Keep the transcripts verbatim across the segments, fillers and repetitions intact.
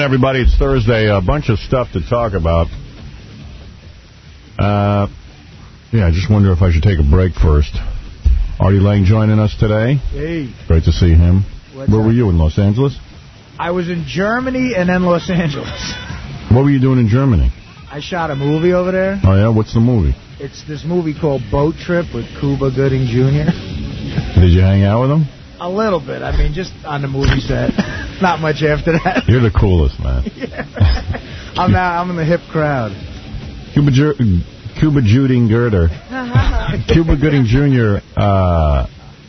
everybody. It's Thursday. A bunch of stuff to talk about. Uh, yeah, I just wonder if I should take a break first. Artie Lang joining us today. Hey. Great to see him. What's Where up? were you, in Los Angeles? I was in Germany and then Los Angeles. What were you doing in Germany? I shot a movie over there. Oh, yeah? What's the movie? It's this movie called Boat Trip with Cuba Gooding Junior Did you hang out with him? A little bit. I mean, just on the movie set. Not much after that. You're the coolest, man. Yeah. I'm now. I'm in the hip crowd. Cuba, Ju Cuba Gooding Girder. Cuba Gooding Junior Uh,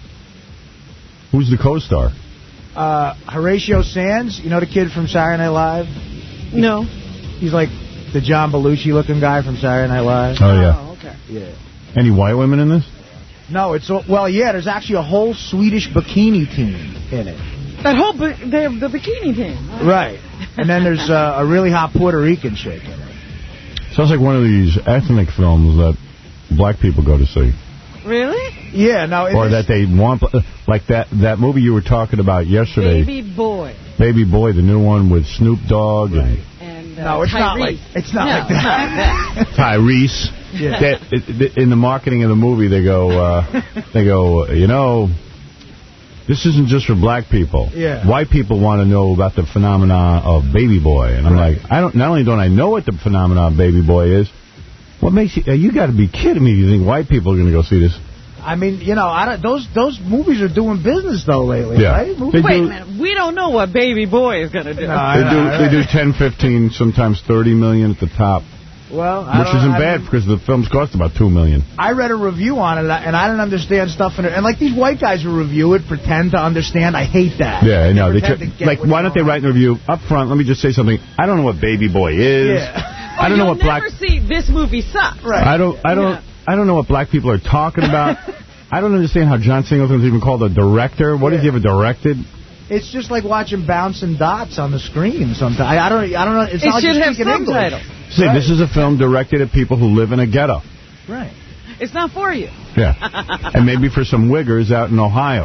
who's the co-star? Uh, Horatio Sands. You know the kid from Saturday Night Live? No. He's like the John Belushi-looking guy from Saturday Night Live. Oh, yeah. Oh, okay. Yeah. Any white women in this? No, it's well, yeah. There's actually a whole Swedish bikini team in it. That whole bi the, the bikini team. Right. And then there's uh, a really hot Puerto Rican chick in it. Sounds like one of these ethnic films that black people go to see. Really? Yeah. No. Or that they want, like that that movie you were talking about yesterday. Baby Boy. Baby Boy, the new one with Snoop Dogg and. And, uh, No, it's Tyrese. not like it's not no, like that. Not that. Tyrese. Yeah. That, it, in the marketing of the movie, they go, uh, they go, you know, this isn't just for black people. Yeah. White people want to know about the phenomenon of Baby Boy, and I'm Right. like, I don't. Not only don't I know what the phenomenon of Baby Boy is, what makes you? Uh, you got to be kidding me! You think white people are going to go see this? I mean, you know, I don't, those those movies are doing business though lately, Yeah. right? They Wait do, a minute. We don't know what Baby Boy is going to do. No, I They know, do. right? They do ten, fifteen, sometimes thirty million at the top, Well, I which don't- isn't I bad mean, because the films cost about two million. I read a review on it, and I didn't understand stuff in it. And like these white guys who review it pretend to understand. I hate that. Yeah, I know. They pretend tr- to get like, what's why don't they going write in the review up front? Let me just say something. I don't know what Baby Boy is. Yeah. I don't know You'll what black. never see this movie sucks. Right. I don't. I don't. Yeah. I don't know what black people are talking about. I don't understand how John Singleton's even called a director. What Yeah. has he ever directed? It's just like watching bouncing dots on the screen sometimes. I, I don't. I don't know. It's It not like should you're have speaking English. subtitles. See, Right. this is a film directed at people who live in a ghetto. Right. It's not for you. Yeah, and maybe for some wiggers out in Ohio.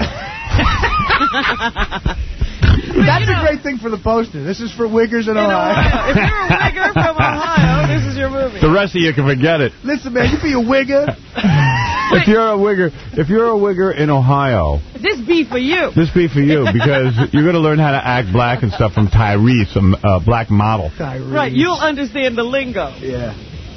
That's a great thing for the poster. This is for wiggers in In Ohio. Ohio. If you're a wigger from Ohio, this is your movie. The rest of you can forget it. Listen, man, you be a wigger. If you're a wigger, if you're a wigger in Ohio, This be for you. this be for you because you're going to learn how to act black and stuff from Tyrese, a uh, black model. Tyrese. Right, you'll understand the lingo. Yeah.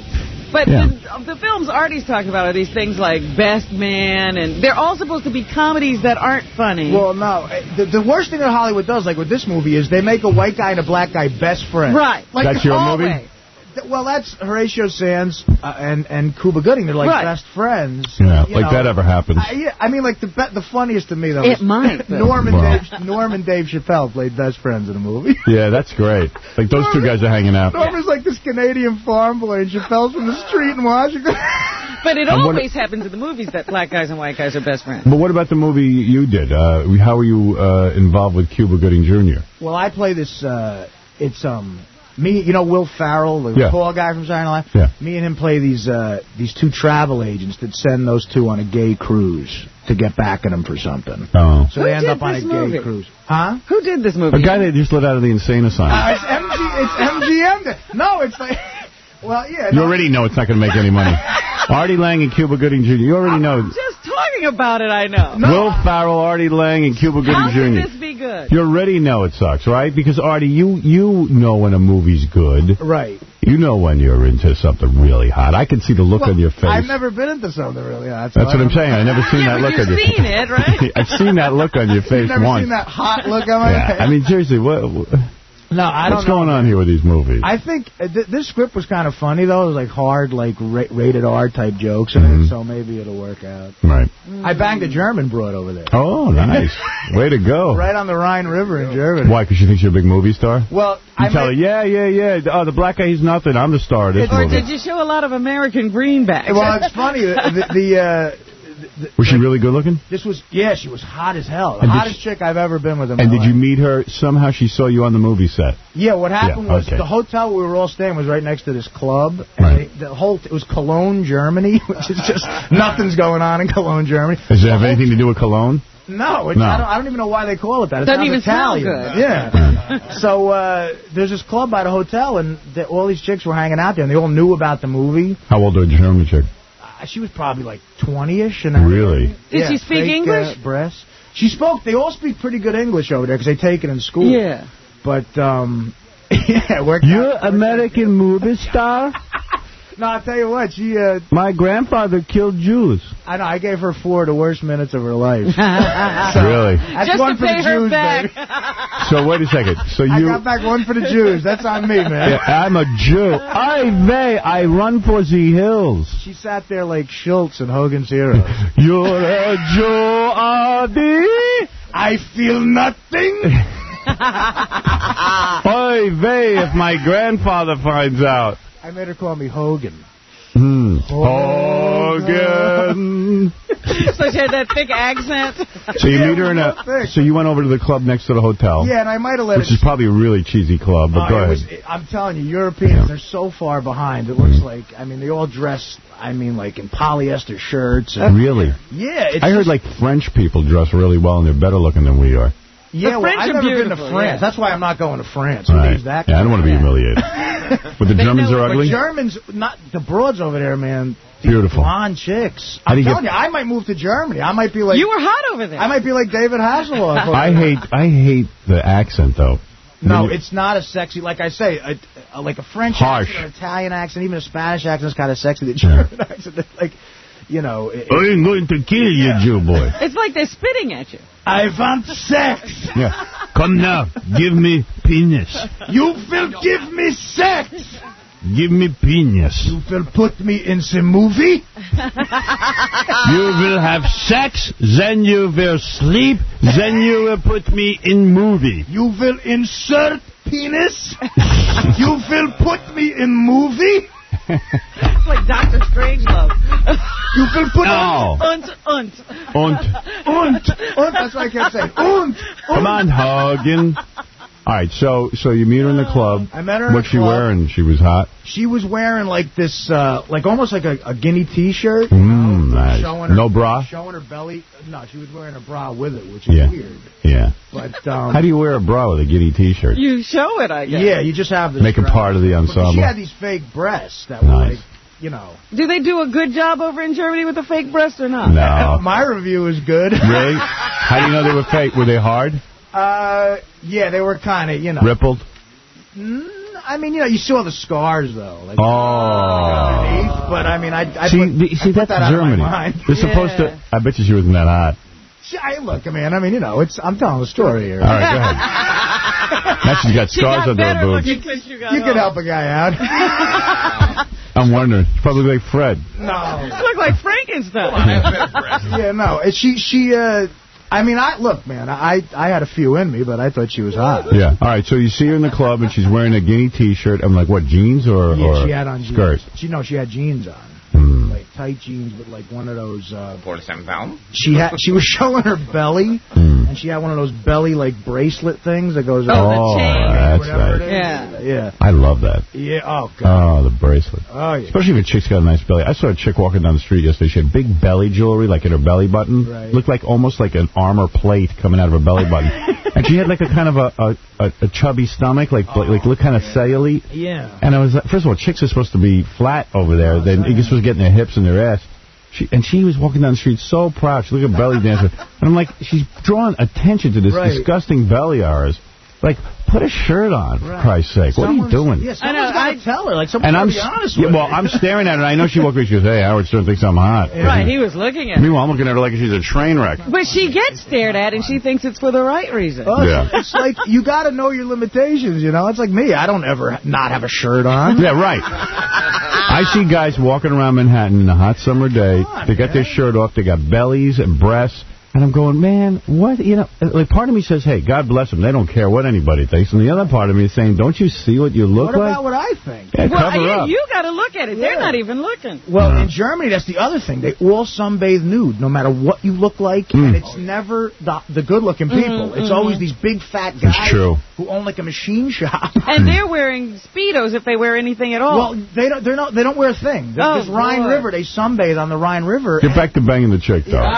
But Yeah. the, the films Artie's talking about are these things like Best Man, and they're all supposed to be comedies that aren't funny. Well, no. The, the worst thing that Hollywood does, like with this movie, is they make a white guy and a black guy best friends. right. Like That's your always. movie? Th- Well, that's Horatio Sands uh, and and Cuba Gooding. They're like Right. best friends. Yeah, you like know. that ever happens. I, yeah, I mean, like the be- the funniest to me though. It is might, though. Norm and Wow. Dave Norm and Dave Chappelle played best friends in the movie. Yeah, that's great. Like those two guys are hanging out. Norm is like this Canadian farm boy, and Chappelle's from the street in Washington. But it And what- always happens in the movies that black guys and white guys are best friends. But what about the movie you did? Uh, how were you uh, involved with Cuba Gooding Junior? Well, I play this. Uh, it's um me, you know, Will Farrell, the Yeah. tall guy from Saturday Night Live. Yeah. Me and him play these uh, these two travel agents that send those two on a gay cruise to get back at them for something. Oh. So Who they end did up on a this gay movie? cruise. Huh? Who did this movie? A guy that just let out of the insane asylum. Uh, it's M G. It's M G M. that- No, it's like. Well, yeah. You no. already know it's not going to make any money. Artie Lang and Cuba Gooding Junior You already know. Just talking about it, I know. No. Will Farrell, Artie Lang, and Cuba How Gooding can Junior this be good? You already know it sucks, right? Because, Artie, you you know when a movie's good. Right. You know when you're into something really hot. I can see the look Well, on your face. I've never been into something really hot. so That's what I I'm don't- saying. I've never seen Yeah, that but look you've on your seen it, right? I've seen that look on your face You've never once. seen that hot look on my Yeah, face? I mean, seriously, what, what no, I don't what's know. going on here with these movies? I think uh, th- this script was kind of funny, though. It was like hard, like ra- rated R type jokes in Mhm. it, so maybe it'll work out. Right. I banged a German broad over there. Oh, nice. Way to go. Right on the Rhine River in Germany. Why? Because she thinks you're a big movie star? Well, You I tell her, met- yeah, yeah, yeah. Oh, the black guy, he's nothing. I'm the star of this Or movie. did you show a lot of American greenbacks? Well, it's funny. The, the, the, uh, the Was she really good looking? this was yeah, she was hot as hell. The And did hottest chick I've ever been with in And my did you life. meet her? Somehow she saw you on the movie set. Yeah, what happened Yeah, was okay. the hotel we were all staying was right next to this club. And Right. they, the whole it was Cologne, Germany, which is just nothing's going on in Cologne, Germany. Does it have anything to do with Cologne? No, it's, No. I, don't, I don't even know why they call it that. It Doesn't sounds even smell Italian. good. Yeah. So uh, there's this club by the hotel, and the, all these chicks were hanging out there, and they all knew about the movie. How old are the German chick? Uh, she was probably like twenty-ish. And Really? Did yeah, she speak fake, English? Uh, breasts. She spoke. They all speak pretty good English over there because they take it in school. Yeah. But um, yeah, it worked You're out. American movie star? No, I'll tell you what. She. Uh, My grandfather killed Jews. I know. I gave her four of the worst minutes of her life. Really? That's Just one to for pay the her Jews, back. baby. So wait a second. So I you... got back one for the Jews. That's on me, man. Yeah, I'm a Jew. I vey, I run for the hills. She sat there like Schultz in Hogan's Heroes. You're a Jew, Adi. I feel nothing. Oy vey, if my grandfather finds out. I made her call me Hogan. Hmm. Hogan. Hogan. So she had that thick accent. So you Yeah, meet her in real a... thick. So you went over to the club next to the hotel. Yeah, and I might have let Which it... is probably a really cheesy club, but Uh, go it ahead. was, it, I'm telling you, Europeans, they're so far behind. It looks like, I mean, they all dress, I mean, like in polyester shirts. And, Really? yeah. It's I heard just, like French people dress really well and they're better looking than we are. Yeah, The well, French I've are never been to beautiful, France. yeah. That's why I'm not going to France. Who All right. needs that? Yeah, I don't want to be Yeah. humiliated. But the They Germans know are it, ugly? But Germans, not the broads over there, man. Beautiful. Blonde chicks. How do I'm you telling get- you, I might move to Germany. I might be like... You were hot over there. I might be like David Hasselhoff. I hate I hate the accent, though. No, When you- it's not a sexy, like I say, a, a, like a French Harsh. accent, an Italian accent, even a Spanish accent is kind of sexy. The German accent, it's like, you know... It, I ain't going to kill you, Yeah. Jew boy. It's like they're spitting at you. I want sex. Yeah. Come now, give me penis. You will give me sex. Give me penis. You will put me in the movie. You will have sex, then you will sleep, then you will put me in movie. You will insert penis. You will put me in movie. It's like Doctor Strangelove. You will put... No. Unt, unt. Und. Und. Und. That's what I kept saying. Und. Come on, Hogan. All right, so so you meet her in the club. I met her in What's the she club. wearing? She was hot. She was wearing like this, uh, like almost like a, a guinea T-shirt. Mmm, nice. Showing her, No bra? Showing her belly. No, she was wearing a bra with it, which is Yeah. weird. Yeah. But um, How do you wear a bra with a giddy T-shirt? You show it, I guess. yeah, you just have the Make 'em strap. part of the But ensemble. she had these fake breasts that were Nice. like, you know. Do they do a good job over in Germany with the fake breast or not? No. My review is good. Really? How do you know they were fake? Were they hard? Uh, yeah, they were kind of, you know. Rippled? Mm, I mean, you know, you saw the scars though. Like, Oh. underneath, but I mean, I, I See, put, the- I see put that's that out of my Germany. mind. They're supposed to... I bet you she wasn't that hot. She- I, look, man, I mean, you know, it's I'm telling the story here. All right, go ahead. Now she's got She scars got under her better boobs. looking since you got You could home. help a guy out. I'm wondering. She probably look like Fred. No. You look like Frankenstein. Yeah, no. It- She, she, uh, I mean, I look, man, I, I had a few in me, but I thought she was hot. Yeah. All right, so you see her in the club, and she's wearing a guinea T-shirt. I'm like, what, jeans or, Yeah, or she had on skirt? jeans. She, no, she had jeans on. Hmm. Like tight jeans with like one of those, uh, forty-seven pounds? she had, she was showing her belly, Hmm. and she had one of those belly, like, bracelet things that goes Oh, around. the Oh, chain. that's Whatever it right. is. Yeah. Yeah. I love that. Yeah, oh, God. Oh, the bracelet. Oh, yeah. Especially if a chick's got a nice belly. I saw a chick walking down the street yesterday. She had big belly jewelry, like in her belly button. Right. Looked like almost like an armor plate coming out of her belly button. And she had like a kind of a a, a, a chubby stomach, like Oh, like look kind of cellulite. Yeah. And I was like, first of all, chicks are supposed to be flat over there. Then you're supposed to get in their hips and their ass. She, and she was walking down the street so proud. She looked at belly dancer. And I'm like, she's drawing attention to this Right. disgusting belly of ours. Like, put a shirt on, for Right. Christ's sake. What are you Someone's- doing? Yeah, I someone's know, got to I- tell her. Like, someone's And got I'm, to be honest yeah, with well, her. I'm staring at her, and I know she walked away. She goes, hey, Howard Stern thinks I'm hot. Right, he was looking at her. Meanwhile, I'm looking at her like she's a train wreck. But she gets stared at, and she thinks it's for the right reason. Oh, Yeah. It's like, you got to know your limitations, you know? It's like me. I don't ever not have a shirt on. Yeah, right. I see guys walking around Manhattan in a hot summer day. on, They got their man. shirt off. They got bellies and breasts. And I'm going, man, what? You know, like part of me says, hey, God bless them. They don't care what anybody thinks. And the other part of me is saying, don't you see what you look What like? about what I think? Yeah, Well, cover yeah, up. you got to look at it. They're Yeah. not even looking. Well, Uh-huh. in Germany, that's the other thing. They all sunbathe nude, no matter what you look like. Mm. And it's never the, the good-looking people. Mhm, it's mhm. always these big, fat guys It's true. who own, like, a machine shop. And they're wearing Speedos if they wear anything at all. Well, they don't. They're not. They don't wear a thing. There's Oh, this Rhine boy. River. They sunbathe on the Rhine River. Get back to banging the chick, though.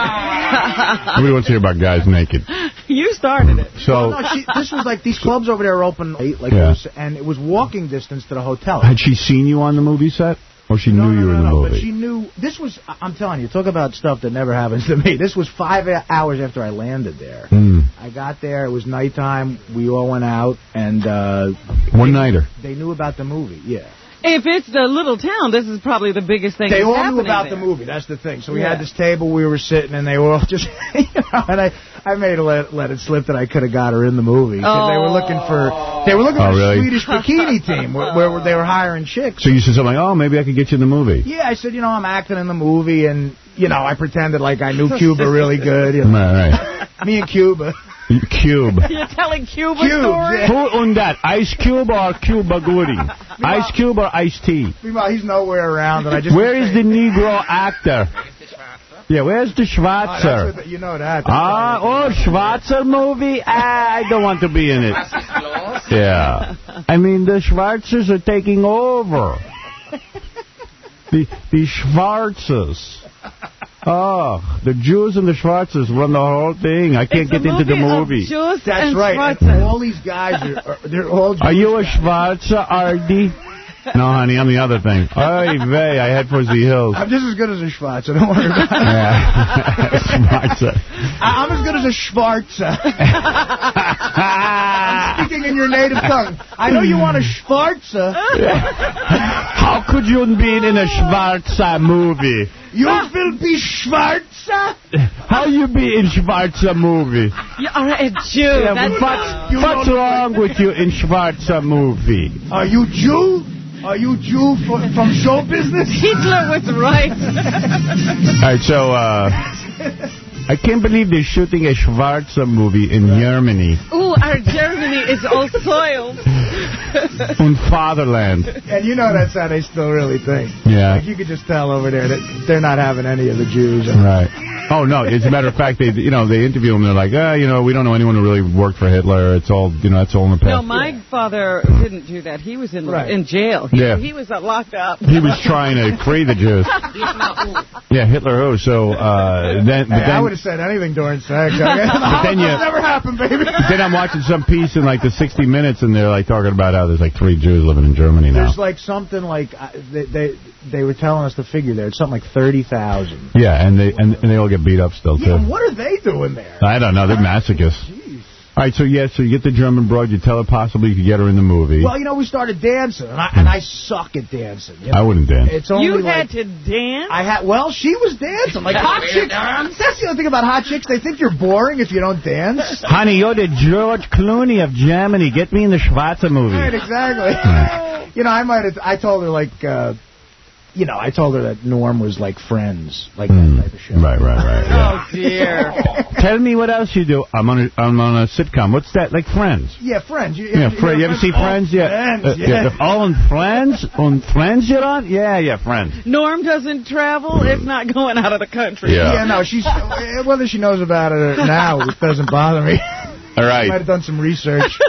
Nobody wants to hear about guys naked. You started it. So well, no, she, this was like, these clubs over there are open late, like Yeah. it was, and it was walking distance to the hotel. had she seen you on the movie set? Or she no, knew no, you were no, in the no, movie? But she knew, this was, I'm telling you, talk about stuff that never happens to me. This was five hours after I landed there. Mm. I got there, it was nighttime, we all went out, and uh, One-nighter. they knew about the movie, yeah. If it's the little town, this is probably the biggest thing They that's all knew happening about there. the movie. That's the thing. So we Yeah. had this table. We were sitting, and they were all just, you know. And I, I made a let, let it slip that I could have got her in the movie because they were looking for, they were looking Oh, for really? a Swedish bikini team where, where they were hiring chicks. So you said something like, oh, maybe I could get you in the movie. Yeah, I said, you know, I'm acting in the movie, and you know, I pretended like I knew Cuba really good. You know. Right, right. Me and Cuba. Cube. You're telling Cuba Cube, stories? yeah. Who on that? Ice Cube or Cuba Gooding? Ice Cube or Ice Tea? Meanwhile, he's nowhere around, and I just. Where is the Negro actor? Yeah, where's the Oh, Schwarzer? that's what the, you know that. Ah, oh, Schwarzer movie? Ah, I don't want to be in it. Yeah. I mean, the Schwarzers are taking over. The, the Schwarzers. Oh, the Jews and the Schwarzers run the whole thing. I can't It's a get into the movie. of Jews That's and right. Schwarzer. And all these guys are, are they're all. Are you a Jewish. Schwarzer, Artie? No, honey, I'm the other thing. Oy vey, I head for the hills. I'm just as good as a Schwarzer. Don't worry about it. Yeah. Schwarzer. I- I'm as good as a Schwarzer. I'm speaking in your native tongue. I know you want a Schwarzer. How could you be in a Schwarzer movie? You will be Schwarzer? How you be in Schwarzer movie? You are a Jew. Yeah, That's what's You what's don't- wrong with you in Schwarzer movie? Are you Jew? Are you Jew from, from show business? Hitler was right. All right, so uh, I can't believe they're shooting a Schwarzer movie in Germany. Ooh, our Germany is all soiled. In fatherland. And you know that's how they still really think. Yeah. Like you could just tell over there that they're not having any of the Jews. Right. Oh, no, as a matter of fact, they you know, they interview them, they're like, ah, you know, we don't know anyone who really worked for Hitler. It's all, you know, that's all in the past. No, my father didn't do that. He was in Right. in jail. He, Yeah. he was uh, locked up. He was trying to free the Jews. Yeah, Hitler who? So, uh, then, but Hey, I then, would have said anything during sex. But then you- never happened, baby. then I'm watching some piece in like the sixty minutes, and they're like talking about how there's like three Jews living in Germany now. There's like something like uh, they, they they were telling us the figure there. It's something like thirty thousand. Yeah, and they and, and they all get beat up still too. Yeah, what are they doing there? I don't know. They're masochists. Jeez. All right, so yeah, so you get the German broad, you tell her possibly you could get her in the movie. Well, you know, we started dancing, and I, and I suck at dancing. You know? I wouldn't dance. It's only You like, had to dance? I had. Well, she was dancing like hot chicks. That's the other thing about hot chicks. They think you're boring if you don't dance. Honey, you're the George Clooney of Germany. Get me in the Schwarzer movie. Right, exactly. You know, I might have. I told her like. Uh, You know, I told her that Norm was like Friends, like Mm. that type of show. Right, right, right. Yeah. Oh, dear. Tell me what else you do. I'm on a, I'm on a sitcom. What's that? Like Friends? Yeah, Friends. You, Yeah, you, Fri- know, you ever see Friends? Yeah. Friends, Uh, yeah. Oh, on Friends? On Friends you're on? Yeah, yeah, Friends. Norm doesn't travel. It's not going out of the country. Yeah. Yeah, no, she's uh, whether she knows about it or now, it doesn't bother me. All Might right. have done some research.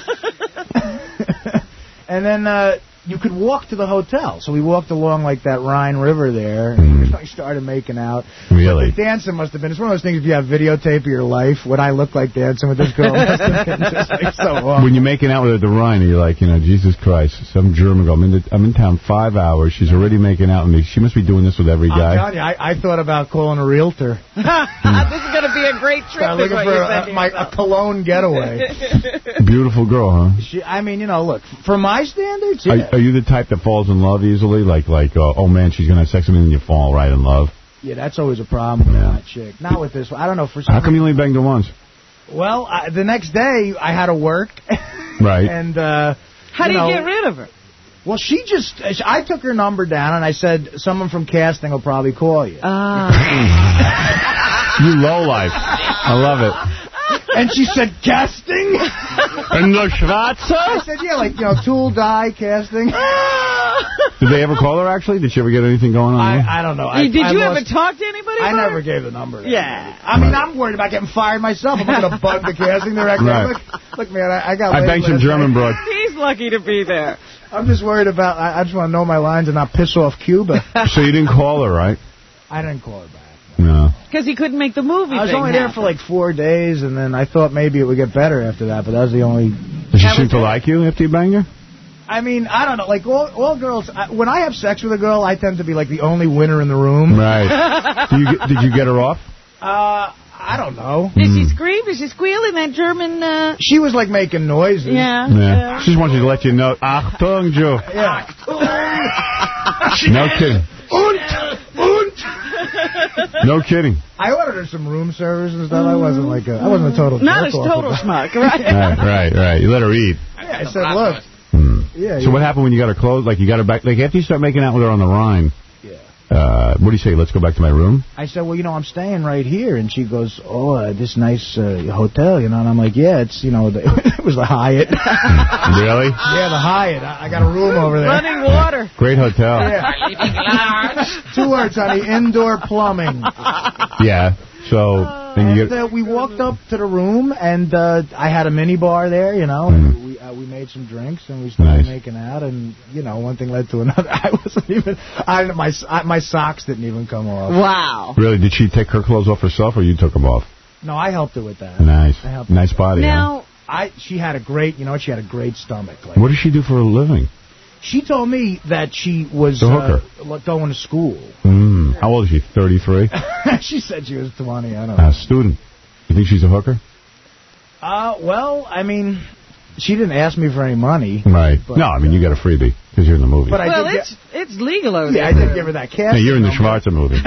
And then uh, you could walk to the hotel. So we walked along like that Rhine River there. And Mm. we started making out. Really? But the dancing must have been, it's one of those things if you have videotape of your life, what I look like dancing with this girl must have been just like so awful. When you're making out with her at the Rhine, you're like, you know, Jesus Christ, some German girl. I'm in, the, I'm in town five hours. She's already making out with me. She must be doing this with every I'm guy. telling you, I, I thought about calling a realtor. This is going to be a great trip. Start is looking what for you're a, thinking my, about. a cologne getaway. Beautiful girl, huh? She, I mean, you know, look, for my standards, yeah. Are, are you the type that falls in love easily? Like, like, uh, oh man, she's gonna have sex with me, and you fall right in love. Yeah, that's always a problem with Yeah. a hot chick. Not with this one. I don't know. For some How come you only banged her once? Well, I, the next day I had to work. Right. And uh, How you do you know, get rid of her? Well, she just. I took her number down and I said, "Someone from casting will probably call you." Ah. You lowlife. I love it. And she said, "Casting?" And the Schwarzer? I said, "Yeah, like you know, tool die casting." Did they ever call her, actually? Did she ever get anything going on? I, I don't know. I, Did you I ever lost- talk to anybody I about never her? gave the number. to Yeah. anybody. I mean, I'm worried about getting fired myself. I'm not going to bug the casting director. Right. Look, look, man, I, I got. I laid banged some last German night. broad. He's lucky to be there. I'm just worried about. I, I just want to know my lines and not piss off Cuba. So you didn't call her, right? I didn't call her back. No. Because he couldn't make the movie I was thing only happen. there for like four days, and then I thought maybe it would get better after that, but that was the only... Does she seem to like you after you banged her? I mean, I don't know. Like, all, all girls... I, when I have sex with a girl, I tend to be like the only winner in the room. Right. Do you get, did you get her off? Uh... I don't know. Did she scream? Did she squeal in that German... Uh... She was, like, making noises. Yeah. Yeah. yeah. She just wants you to let you know. Achtung, Joe. Yeah. No kidding. No kidding. I ordered her some room service and stuff. I wasn't like a... I wasn't a total Not a jerk-off total about- schmuck, right? Right, right, right. You let her eat. Yeah, I said, look. Hmm. Yeah, so yeah. what happened when you got her clothes? Like, you got her back... Like, after you start making out with her on the Rhine... Yeah. Uh, what do you say? Let's go back to my room? I said, well, you know, I'm staying right here. And she goes, oh, uh, this nice uh, hotel, you know. And I'm like, yeah, it's, you know, the, it was the Hyatt. Really? Yeah, the Hyatt. I, I got a room over there. Running water. Great hotel. Yeah. Two words, honey, indoor plumbing. Yeah. So, then you And get... uh, we walked up to the room, and uh, I had a mini bar there, you know. Mm. And we uh, we made some drinks, and we started Nice. making out, and you know, one thing led to another. I wasn't even. I my I, my socks didn't even come off. Wow. Really? Did she take her clothes off herself, or you took them off? No, I helped her with that. Nice. I helped her Nice with that. body, Now, I she had a great, you know, what, she had a great stomach. Like, huh? What does she do for a living? she told me that she was The hooker. uh, going to school. Mm. How old is she? thirty-three? She said she was twenty. I don't know. A student. You think she's a hooker? Uh, well, I mean, she didn't ask me for any money. Right. But, No, I mean, you got a freebie because you're in the movie. But I well, did it's it's legal over Yeah, I there. did give her that casting. Hey, you're in the number. Schwarzer movie.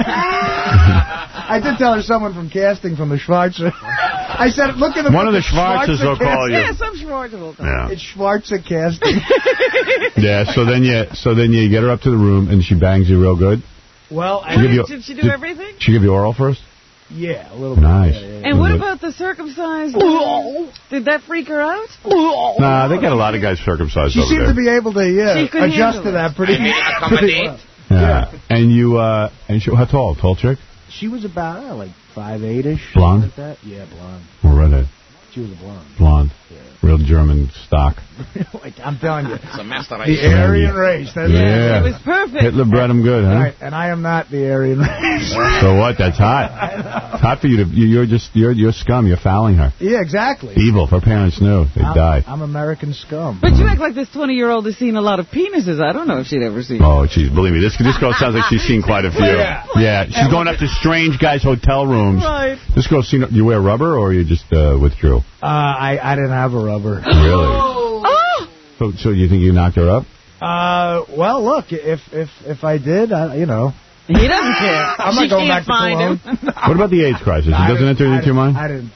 I did tell her someone from casting from the Schwarzer. I said, look at the One of the book, Schwarzers will call you. Yeah, some Schwarzer will come. Yeah. It's Schwarzer casting. Yeah. So then you, so then you get her up to the room and she bangs you real good. Well, I She give you, Did she do did everything? She give you oral first? yeah, a little bit. Nice. Yeah, yeah, yeah. And what Mhm. about the circumcised? Did that freak her out? Nah, they got a lot of guys circumcised She over seemed there. to be able to, yeah, She could adjust handle to it. that pretty, pretty well. Yeah. And you, uh, and she, how tall? Tall chick? She was about, uh, like, five eight ish. Blonde? Like that. Yeah, blonde. Or redhead? She was a blonde. Blonde. Real German stock. Like, I'm telling you. It's a master The Aryan race. That's Yeah. It was perfect. Hitler bred him good, huh? Right, and I am not the Aryan race. So what? That's hot. It's hot for you to. you- You're just. You're. You're scum. You're fouling her. Yeah, exactly. Evil. If her parents knew, they'd I'm, die. I'm American scum. But you act like this twenty-year-old has seen a lot of penises. I don't know if she'd ever seen. Oh, geez, believe me, this this girl sounds like she's seen quite a few. Yeah. Yeah, she's going up to strange guys' hotel rooms. Right. This girl's seen. You wear rubber, or you just uh, withdrew? Uh, I, I didn't have a rubber. Really? Oh! So, so you think you knocked her up? Uh, well, look, if if if I did, I, you know, He doesn't care. I'm she not going can't back to find Cologne. him. What about the AIDS crisis? It I doesn't didn't- enter I into your mind? I didn't.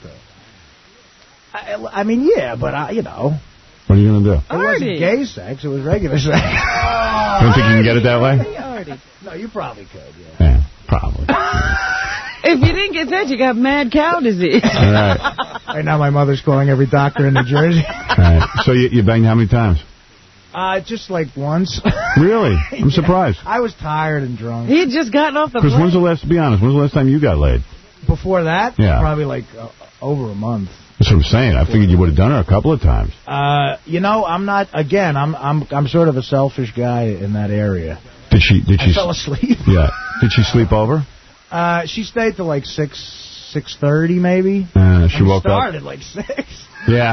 Uh, I, I mean, yeah, but I, you know, What are you going to do? it wasn't Artie. gay sex; it was regular sex. You don't think you can get it that way? Hey, Artie. No, you probably could. Yeah. Yeah, probably. If you didn't get that, you got mad cow disease. All right. Right now, my mother's calling every doctor in New Jersey. All right. So you, you banged how many times? Uh, just like once. Really? I'm surprised. I was tired and drunk. He had just gotten off the Because plane. when's the last, to be honest, when's the last time you got laid? Before that, Yeah. probably like uh, over a month. That's what I'm saying. I figured you would have done her a couple of times. Uh, you know, I'm not. Again, I'm I'm I'm sort of a selfish guy in that area. Did she? Did I she? fell asleep. Yeah. Did she sleep over? Uh, she stayed till like six six thirty maybe. Uh, she And woke started up. like six. Yeah.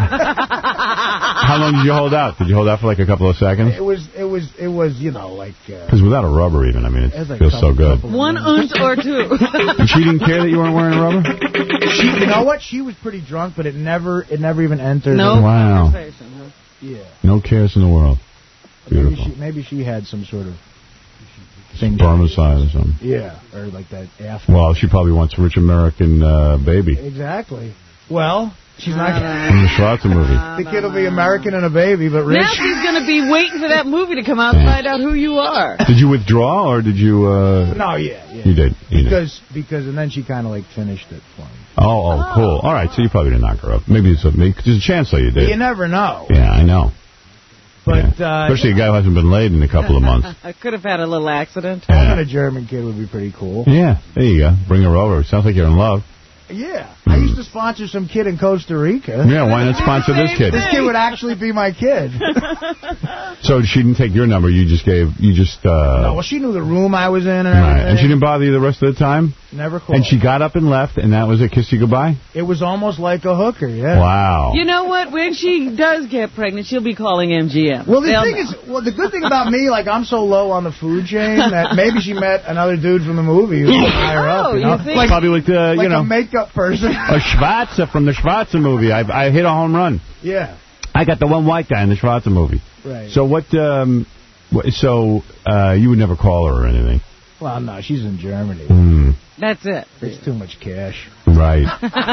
How long did you hold out? Did you hold out for like a couple of seconds? It was it was it was you know like. Uh, Because without a rubber, even, I mean, it It was like feels couple- so good. couple- One ounce or two. And she didn't care that you weren't wearing a rubber? she, you know what? She was pretty drunk, but it never it never even entered. No Wow. conversation. Huh? Yeah. No cares in the world. Maybe Beautiful. she maybe she had some sort of thing. Spermicide or something. Yeah, or like that after. Well, she probably wants a rich American uh, baby Exactly. Well, she's not. from the Schwarzer movie. The kid will be American and a baby, but rich. Now she's going to be waiting for that movie to come out and find out who you are. Did you withdraw, or did you... Uh... No, yeah, yeah. You did. You did. Because because and then she kind of like finished it for me. Oh, oh, cool. All right, so you probably didn't knock her up. Maybe it's a, maybe, there's a chance that you did. You never know. Yeah, I know. But Yeah. uh, Especially a guy who hasn't been laid in a couple of months. I could have had a little accident. having Yeah. a German kid would be pretty cool. Yeah, there you go. Bring her over. Sounds like you're in love. Yeah. I used to sponsor some kid in Costa Rica. Yeah, why not sponsor this kid? This kid would actually be my kid. So she didn't take your number. You just gave, you just... Uh, no, well, she knew the room I was in and right. everything. And she didn't bother you the rest of the time? Never called. And she got up and left, and that was it? Kissed you goodbye? It was almost like a hooker, yeah. Wow. You know what? When she does get pregnant, she'll be calling M G M. Well, the They'll thing know. is, well, the good thing about me, like, I'm so low on the food chain that maybe she met another dude from the movie who's higher Oh, up, you you know? think? Like, Probably like the, like you know... a makeup person. A Schwarzer from the Schwarzer movie. I, I hit a home run. Yeah. I got the one white guy in the Schwarzer movie. Right. So what, um... So, uh, you would never call her or anything? Well, no, she's in Germany. Mm. That's it. There's too much cash. Right.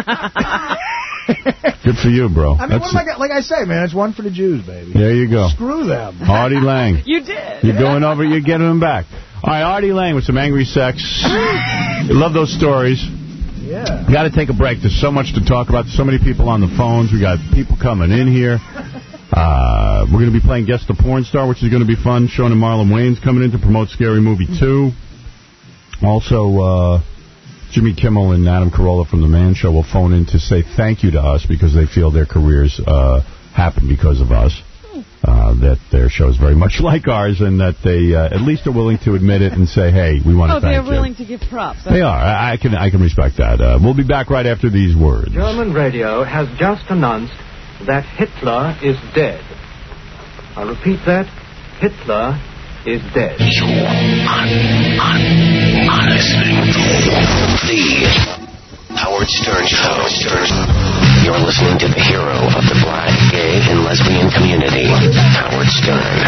Good for you, bro. I mean, That's what am I, like I say, man, it's one for the Jews, baby. There you go. Screw them. Artie Lang. You did. You're going over, you're getting them back. All right, Artie Lang with some angry sex. You love those stories. Yeah. Got to take a break. There's so much to talk about. There's so many people on the phones. We got people coming in here. Uh, we're going to be playing Guess the Porn Star, which is going to be fun. Sean and Marlon Wayne's coming in to promote Scary Movie two. Also, uh, Jimmy Kimmel and Adam Carolla from The Man Show will phone in to say thank you to us because they feel their careers uh, happened because of us. Uh, that their show is very much like ours and that they uh, at least are willing to admit it and say, hey, we want to Oh, thank you. they're willing to give props. They are. I, I can I can respect that. Uh, we'll be back right after these words. German radio has just announced that Hitler is dead. I repeat that, Hitler is dead. You are, are, are listening to the Howard Stern Show. Howard Stern. You're listening to the hero of the black, gay, and lesbian community, Howard Stern.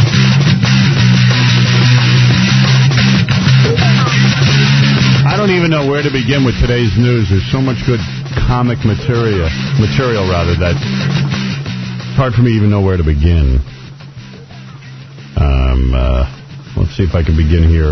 I don't even know where to begin with today's news. There's so much good comic material, material rather, that it's hard for me to even know where to begin. Um, uh, let's see if I can begin here.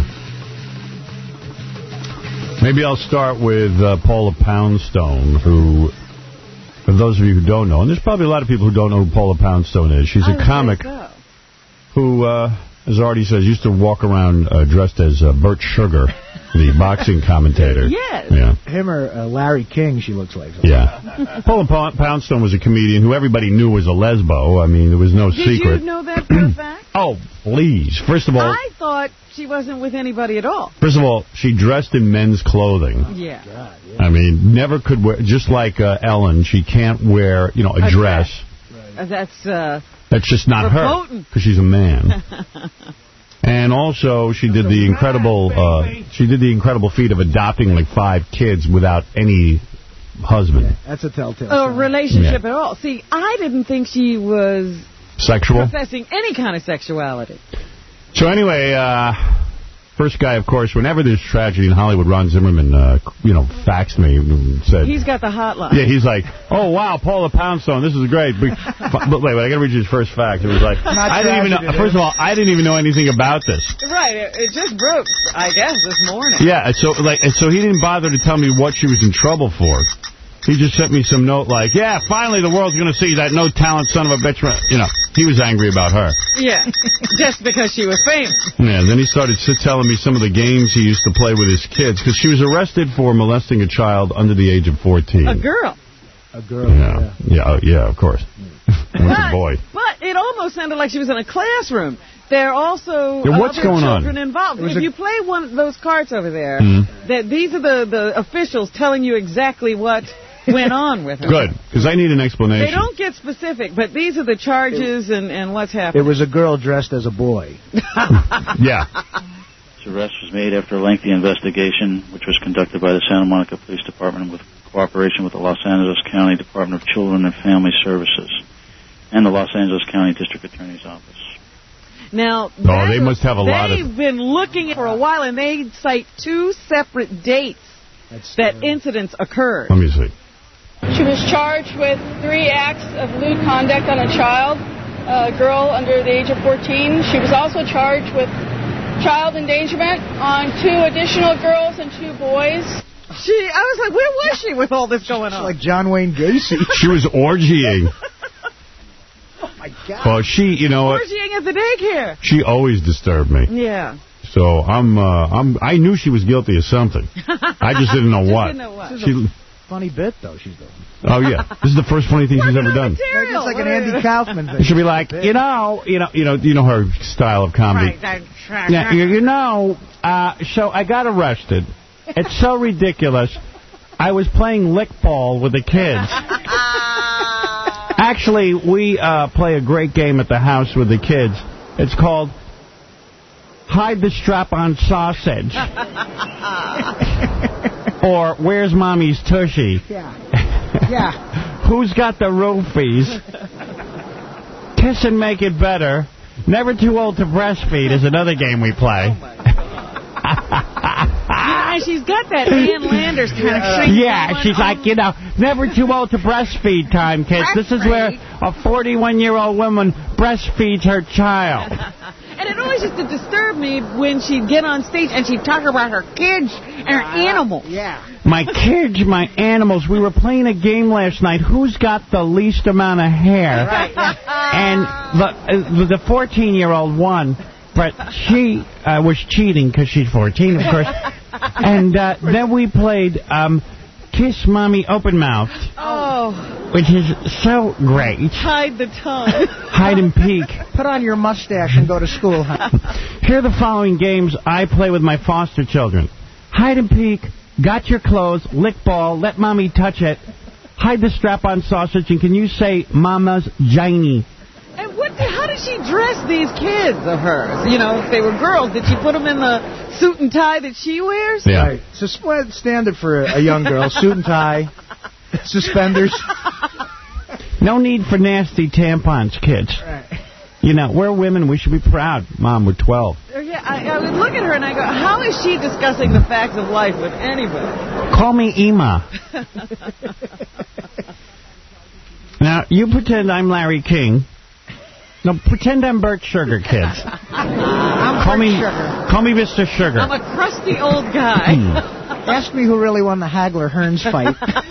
Maybe I'll start with uh, Paula Poundstone, who, for those of you who don't know, and there's probably a lot of people who don't know who Paula Poundstone is. She's a comic so. who, uh, as Artie says, used to walk around uh, dressed as uh, Bert Sugar, the boxing commentator. Yes. Yeah. Him or uh, Larry King, she looks like. Yeah. Paula Poundstone was a comedian who everybody knew was a lesbo. I mean, there was no Did secret. Did you know that for a fact? Oh, please. First of all... I thought she wasn't with anybody at all. First of all, she dressed in men's clothing. Yeah. God, yeah. I mean, never could wear... Just like uh, Ellen, she can't wear, you know, a, A dress. dress. Uh, that's... Uh, That's just not verboten. her, because she's a man. And also, she did the incredible, uh, she did the incredible feat of adopting like five kids without any husband. That's a telltale a sign. relationship Yeah. at all. See, I didn't think she was Sexual. professing any kind of sexuality. So anyway, uh, first guy, of course, whenever there's tragedy in Hollywood, Ron Zimmerman, uh, you know, faxed me and said... He's got the hotline. Yeah, he's like, oh, wow, Paula Poundstone, this is great. But, but wait, wait, I got to read you his first fact. It was like, I didn't even know, first of all, I didn't even know anything about this. Right, it, it just broke, I guess, this morning. Yeah, so like, and so he didn't bother to tell me what she was in trouble for. He just sent me some note like, yeah, finally the world's going to see that no-talent son of a bitch. You know, he was angry about her. Yeah, just because she was famous. Yeah, then he started telling me some of the games he used to play with his kids, because she was arrested for molesting a child under the age of fourteen. A girl. A girl, Yeah, yeah. yeah, oh, yeah of course. It was a boy. But it almost sounded like she was in a classroom. There are also Yeah, what's other going on? children involved. If a- you play one of those cards over there, Mhm. that these are the, the officials telling you exactly what went on with her. Good, because I need an explanation. They don't get specific, but these are the charges and, and what's It happening. was a girl dressed as a boy. Yeah. This arrest was made after a lengthy investigation, which was conducted by the Santa Monica Police Department with cooperation with the Los Angeles County Department of Children and Family Services and the Los Angeles County District Attorney's Office. Now, Oh, that- they must have a lot of- They've been looking for a while, and they cite two separate dates That's that uh, incidents occurred. Let me see. She was charged with three acts of lewd conduct on a child, a girl under the age of fourteen. She was also charged with child endangerment on two additional girls and two boys. She, I was like, where was she with all this going on? like John Wayne Gacy. She was orgying. Oh, my God. Well, she, you know what? Orgying at the daycare. She always disturbed me. Yeah. So I'm, uh, I'm, I knew she was guilty of something. I just didn't know Just what. didn't know what. She, Funny bit, though, she's doing. Oh, yeah. This is the first funny thing she's ever done. Maybe it's like an Andy Kaufman thing. It should be like, you know, you know, you know, you know her style of comedy. Right. Yeah, you, you know, uh, so I got arrested. It's so ridiculous. I was playing lick ball with the kids. Actually, we uh, play a great game at the house with the kids. It's called Hide the Strap-on Sausage. Or Where's Mommy's Tushy? Yeah. Yeah. Who's got the roofies? Kiss and Make It Better. Never Too Old to Breastfeed is another game we play. Yeah, she's got that Ann Landers kind of shriek. Yeah, she's like, you know, never too old to breastfeed time, kids. This is where a forty-one-year-old woman breastfeeds her child. And it always used to disturb me when she'd get on stage and she'd talk about her kids and her animals. Yeah. My kids, my animals. We were playing a game last night. Who's got the least amount of hair? Right. And the the fourteen-year-old won, but she uh, was cheating because she's fourteen, of course. And uh, then we played um, Kiss Mommy Open Mouth. Oh. Which is so great. Hide the tongue. Hide and peek. Put on your mustache and go to school, huh? Here are the following games I play with my foster children. Hide and peek, got your clothes, lick ball, let mommy touch it, hide the strap-on sausage, and can you say mama's giny? And what? How did she dress these kids of hers? You know, if they were girls, did she put them in the suit and tie that she wears? Yeah. Right. So standard for a young girl, suit and tie, suspenders. No need for nasty tampons, kids. Right. You know, we're women. We should be proud. Mom, we're twelve. Yeah, I, I would look at her and I go, how is she discussing the facts of life with anybody? Call me Ema. Now, you pretend I'm Larry King. No, pretend I'm Bert Sugar, kids. I'm call Bert me, Sugar. Call me Mister Sugar. I'm a crusty old guy. Ask me who really won the Hagler-Hearns fight,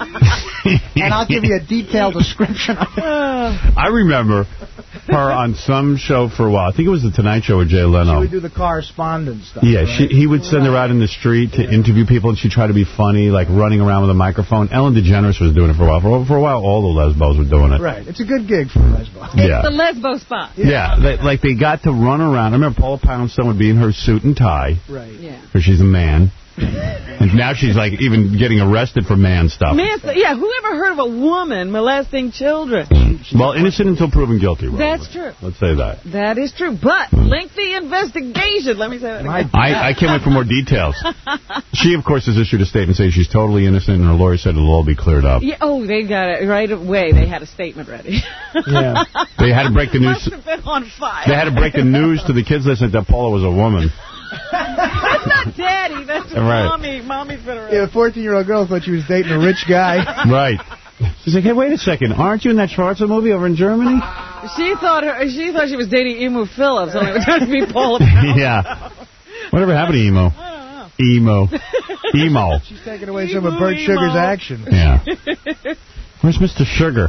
and I'll give you a detailed description of it. I remember her on some show for a while. I think it was The Tonight Show with Jay Leno. She would do the correspondence stuff. Yeah, right? she, he would send her out in the street to interview people, and she'd try to be funny, like running around with a microphone. Ellen DeGeneres was doing it for a while. For, for a while, all the lesbos were doing it. Right. It's a good gig for a lesbo. Yeah. It's the lesbo spot. Yeah, yeah they, like they got to run around. I remember Paula Poundstone would be in her suit and tie. Right. Yeah. Because she's a man. And now she's like even getting arrested for man stuff. Man, yeah, who ever heard of a woman molesting children? Well, innocent until proven guilty. Robert. That's true. Let's say that. That is true. But lengthy investigation. Let me say that again. I, I can't wait for more details. She, of course, has issued a statement saying she's totally innocent, and her lawyer said it'll all be cleared up. Yeah, oh, they got it right away. They had a statement ready. Yeah. They had to break the news. Must have been on fire. They had to break the news to the kids last night that Paula was a woman. That's not Daddy. That's Right. Mommy. Mommy's been around. Yeah, the fourteen-year-old girl thought she was dating a rich guy. Right. She's like, hey, wait a second. Aren't you in that Schwarzer movie over in Germany? She thought her. She thought she was dating Emu Phillips, only it was trying to be Paula. Yeah. Whatever happened to Emo? I don't know. Emo. Emo. She's taking away some of Bert Sugar's action. Yeah. Where's Mister Sugar?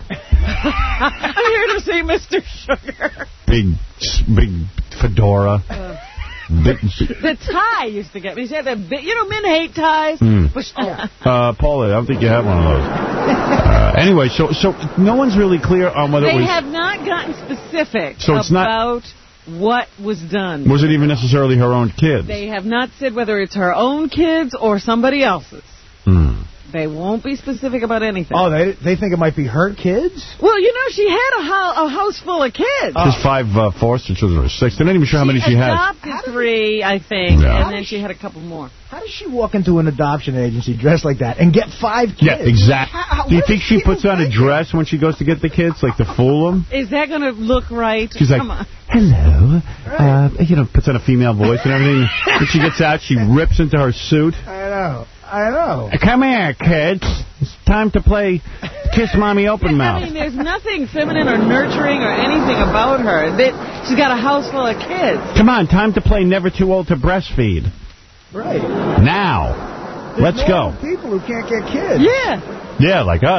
I'm here to see Mister Sugar. Big, big fedora. Uh. Big, The tie used to get me. She had that big, you know, men hate ties. Mm. But, oh. uh, Paula, I don't think you have one of those. Uh, anyway, so so no one's really clear on whether they it was... They have not gotten specific so it's about not, what was done. Was it even necessarily her own kids? They have not said whether it's her own kids or somebody else's. Hmm. They won't be specific about anything. Oh, they they think it might be her kids? Well, you know, she had a, ho a house full of kids. She has five uh, foster children, or six. They're not even sure how many she has. She adopted three, I think, Yeah. and then she had a couple more. How does she walk into an adoption agency dressed like that and get five kids? Yeah, exactly. How, Do you think she puts on a dress when she goes to get the kids, like to fool them? Is that going to look right? She's like, Come on. hello, uh, you know, puts on a female voice and everything. When she gets out, she rips into her suit. I know. I know. Come here, kids. It's time to play Kiss Mommy Open Mouth. I mean, there's nothing feminine or nurturing or anything about her. They, she's got a house full of kids. Come on, time to play Never Too Old to Breastfeed. Right. Now, There's let's go. people who can't get kids. Yeah. Yeah, like us.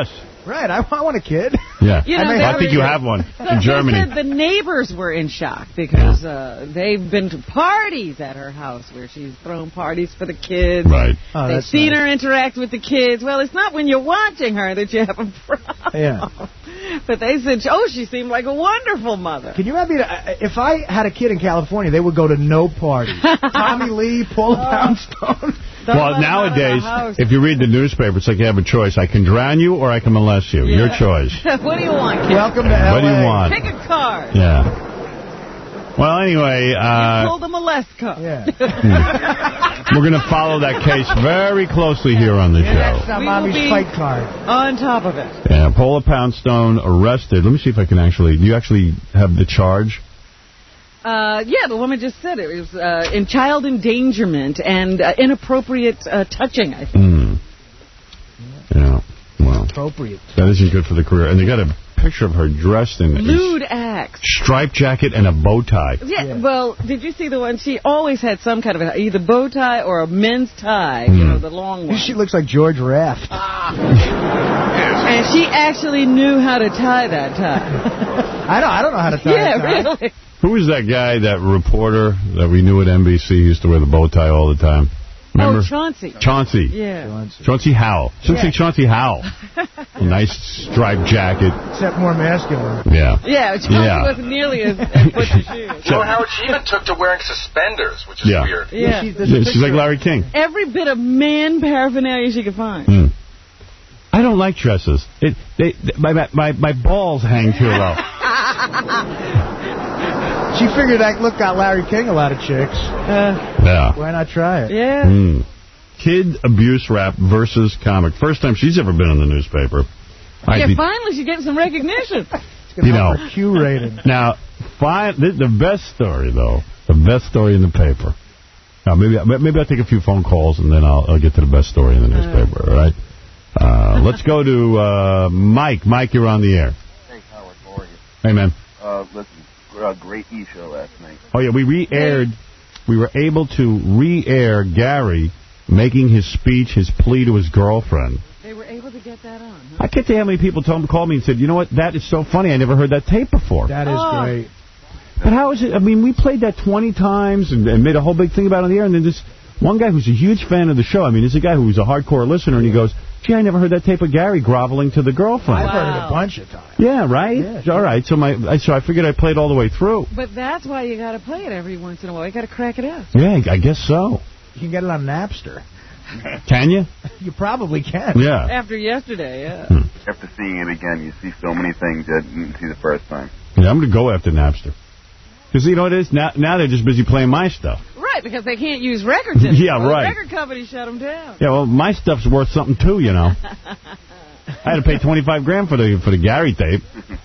Right, I, I want a kid. Yeah. You know, I, mean, I think you have one in Germany. They said the neighbors were in shock because uh, they've been to parties at her house where she's thrown parties for the kids. Right. Oh, They've that's seen nice. her interact with the kids. Well, it's not when you're watching her that you have a problem. Yeah. But they said, oh, she seemed like a wonderful mother. Can you imagine, uh, if I had a kid in California, they would go to no parties. Tommy Lee, Paula Poundstone. Well, nowadays, if you read the newspaper, it's like you have a choice. I can drown you or I can molest you. Yeah. Your choice. What do you want, kid? Welcome to L A. What do you want? Pick a card. Yeah. Well, anyway, uh, Pull the molest card. Yeah. we're going to follow that case very closely here on the That's show. not We Mommy's will be- fight card. On top of it. Yeah, Paula Poundstone arrested. Let me see if I can actually... Do you actually have the charge? Uh, yeah, the woman just said it. It was uh, in child endangerment and uh, inappropriate uh, touching, I think. Mm. Yeah, well, Appropriate. that isn't good for the career. And they got a picture of her dressed in Lewd a acts. striped jacket and a bow tie. Yeah, Yeah. well, did you see the one? She always had some kind of a, either bow tie or a men's tie, Mm. you know, the long one. She looks like George Raft. And she actually knew how to tie that tie. I don't, I don't know how to tie Yeah, a tie. really. Who was that guy, that reporter that we knew at N B C used to wear the bow tie all the time? Remember? Oh, Chauncey. Chauncey. Yeah. Chauncey Howell. Should Yeah. say Chauncey Howell. A nice striped jacket. Except more masculine. Yeah. Yeah, Chauncey Yeah. wasn't nearly as, as butch as she is. You know, Howard, she even took to wearing suspenders, which is Yeah. weird. Yeah. She- there's a Yeah, she's like picture- Larry King. Every bit of man paraphernalia she could find. Mm. I don't like dresses. It, they, they, my, my, my balls hang too low. She figured that look got Larry King a lot of chicks. Uh, Yeah. Why not try it? yeah. Mm. Kid abuse rap versus comic. First time she's ever been in the newspaper. Yeah, I, finally she's getting some recognition. It's You know. Q-rated. Now, fi- the, the best story, though, the best story in the paper. Now, maybe maybe I'll take a few phone calls, and then I'll, I'll get to the best story in the newspaper, all right? Uh, let's go to uh, Mike. Mike, you're on the air. Hey, Howard, how are you? Hey, man. Uh, listen, uh, great E-show last night. Oh, yeah, we re-aired. We were able to re-air Gary making his speech, his plea to his girlfriend. They were able to get that on, huh? I can't tell you how many people told, called me and said, you know what, that is so funny. I never heard that tape before. That is Oh. great. But how is it? I mean, we played that twenty times and, and made a whole big thing about it on the air, and then this one guy who's a huge fan of the show, I mean, he's a guy who's a hardcore listener, and he goes, gee, I never heard that tape of Gary groveling to the girlfriend. I've heard it Wow. a bunch of times. Yeah, right? Yeah, sure. All right, so my I- so I figured I played all the way through. But that's why you got to play it every once in a while. You got to crack it out. Yeah, I guess so. You can get it on Napster. Can you? You probably can. Yeah. After yesterday, yeah. Hmm. After seeing it again, you see so many things you didn't see the first time. Yeah, I'm going to go after Napster. Because you know what it is? Now, now they're just busy playing my stuff. Right, because they can't use records anymore. Yeah, right. The record company shut them down. Yeah, well, my stuff's worth something, too, you know. I had to pay twenty-five grand for the for the Gary tape.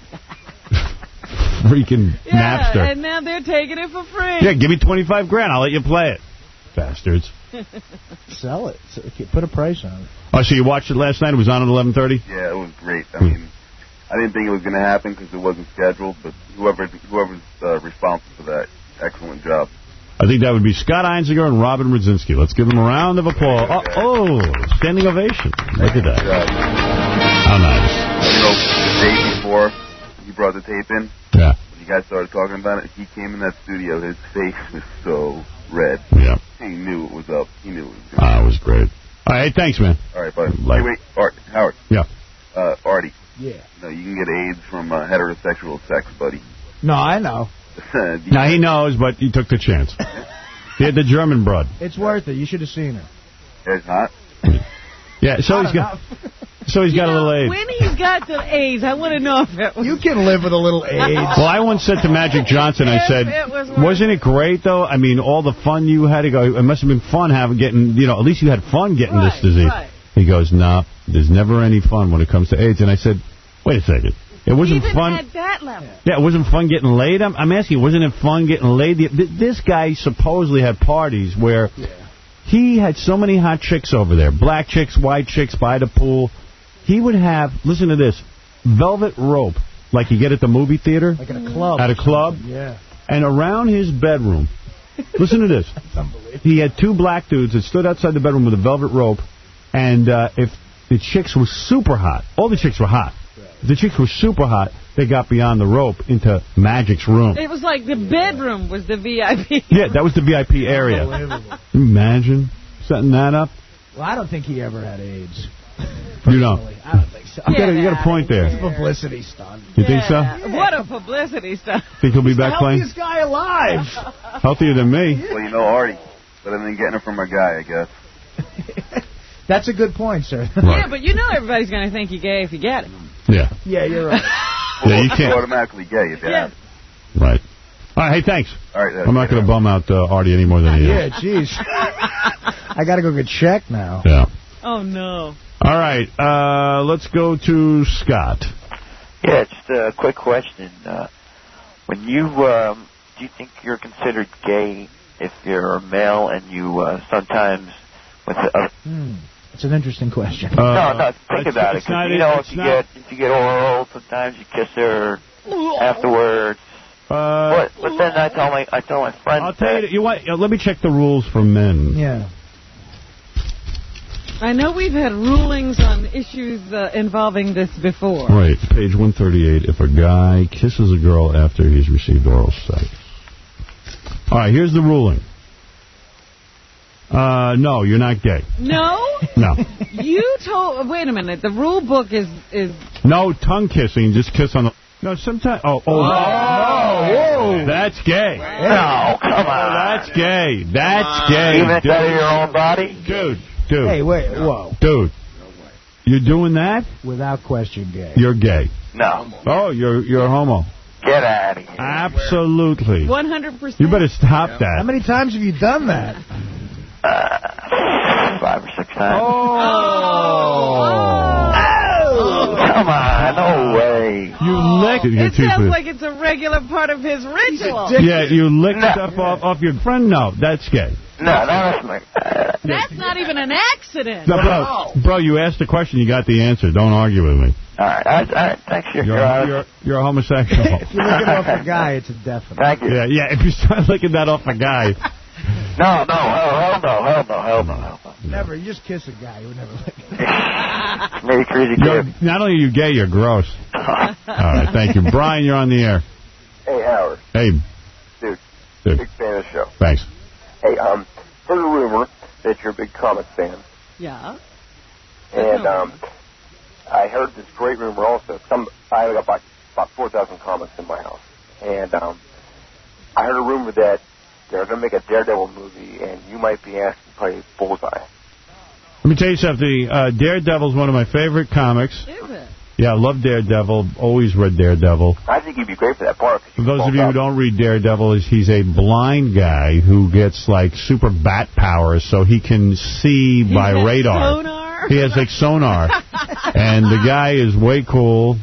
Freaking Yeah, Napster. and now they're taking it for free. Yeah, give me twenty-five grand. I'll let you play it. Bastards. Sell it. So, okay, put a price on it. Oh, so you watched it last night? It was on at eleven thirty? Yeah, it was great. I mean, I didn't think it was going to happen because it wasn't scheduled, but whoever whoever's uh, responsible for that, excellent job. I think that would be Scott Einziger and Robin Radzinski. Let's give them a round of applause. Oh, oh standing ovation. Look at that. Yeah. How nice. So the day before he brought the tape in, Yeah. when you guys started talking about it, he came in that studio. His face was so red. Yeah. He knew it was up. He knew it was good. Ah, it was great. All right, thanks, man. All right, bud. Like- Hey, wait, Art, Howard. Yeah. Uh, Artie. Yeah. No, you can get AIDS from uh, heterosexual sex, buddy. No, I know. Do you- Now, he knows, but he took the chance. He had the German broad. It's worth it. You should have seen her. It's not. Yeah, so he's got so he's got a little AIDS. When he's got the AIDS, I want to know if it was... You can live with a little AIDS. Well, I once said to Magic Johnson, I If said, it was worth wasn't it great, though? I mean, all the fun you had to go. It must have been fun having, getting, you know, at least you had fun getting Right, this disease. right. He goes, nah, there's never any fun when it comes to AIDS. And I said, wait a second. It wasn't Even fun. at that level. Yeah, it wasn't fun getting laid. I'm, I'm asking, wasn't it fun getting laid? The- th- This guy supposedly had parties where he had so many hot chicks over there, black chicks, white chicks by the pool. He would have, listen to this, velvet rope, like you get at the movie theater. Like in a club. At a club. Yeah. And around his bedroom, listen to this. He had two black dudes that stood outside the bedroom with a velvet rope, and uh, if the chicks were super hot. All the chicks were hot. The chicks were super hot. They got beyond the rope into Magic's room. It was like the bedroom was the V I P. Yeah, that was the V I P area. Unbelievable. Can you imagine setting that up? Well, I don't think he ever had AIDS. You know. I don't think so. You got, a, you got a point there. It's a publicity stunt. You think so? Yeah. What a publicity stunt. Think he'll be He's back the playing? healthiest guy alive. Healthier than me. Well, you know, Artie, better than getting it from a guy, I guess. That's a good point, sir. Right. Yeah, but you know everybody's going to think you're gay if you get it. Yeah. Yeah, you're right. Yeah, you You're can't. automatically gay if you Yeah. have it. Right. All right, hey, thanks. All right, I'm not going to bum out uh, Artie any more than he Yeah, is. jeez. I got to go get checked now. Yeah. Oh, no. All right, uh, let's go to Scott. Yeah, just a quick question. Uh, when you, um, do you think you're considered gay if you're a male and you uh, sometimes with a... Hmm. It's an interesting question. Uh, no, no, think it's- about it's it. 'Cause not- you know, it's if you not- get if you get oral, sometimes you kiss her afterwards. Uh, but, but then I tell my I tell my friends I'll tell that, you, you what, uh, let me check the rules for men. Yeah. I know we've had rulings on issues uh, involving this before. Right, page one thirty-eight. If a guy kisses a girl after he's received oral sex. All right, here's the ruling. Uh, no, you're not gay. No? No. You told... Wait a minute. The rule book is... is No tongue kissing, just kiss on the... No, sometimes... Oh, oh, oh, whoa. That's gay. no, come on, That's gay. That's gay. even if dude. out of your own body. Dude, dude. Hey, wait, whoa. Dude. You're doing that? Without question, gay. You're gay. No, Oh, you're you're a homo. get out of here. Absolutely. one hundred percent. You better stop How that. many times have you done that? Uh, five or six times. Oh. Come on, no way. You licked your It teeth sounds with- like it's a regular part of his ritual. Yeah, you licked No. stuff off, off your friend. No, that's gay. No, no, that's my... Uh, That's not even an accident. No, bro, bro, you asked the question, you got the answer. Don't argue with me. all right, all right, all right, thanks. You're, You're, you're, honest. you're, you're a homosexual. If you look it off a guy, it's a definite. Thank you. Yeah, yeah. If you start licking that off a guy, No, no, hell, hell no, hell no, hell no, hell no. Never. You just kiss a guy. You would never lick it. Maybe crazy you're, kid. not only are you gay, you're gross. All right, thank you, Brian. You're on the air. Hey, Howard. Hey, Dude, dude. big fan of the show. Thanks. Hey, um, heard a rumor that you're a big comic fan. Yeah. And um, I heard this great rumor also. Some I got about, about four thousand comics in my house. And um, I heard a rumor that they're going to make a Daredevil movie, and you might be asked to play Bullseye. Let me tell you something. Uh, Daredevil's one of my favorite comics. Is it? Yeah, I love Daredevil. Always read Daredevil. I think you'd be great for that part. For those of you who don't read Daredevil, is he's a blind guy who gets like super bat powers, so he can see He by has radar. sonar? He has like sonar, and the guy is way cool,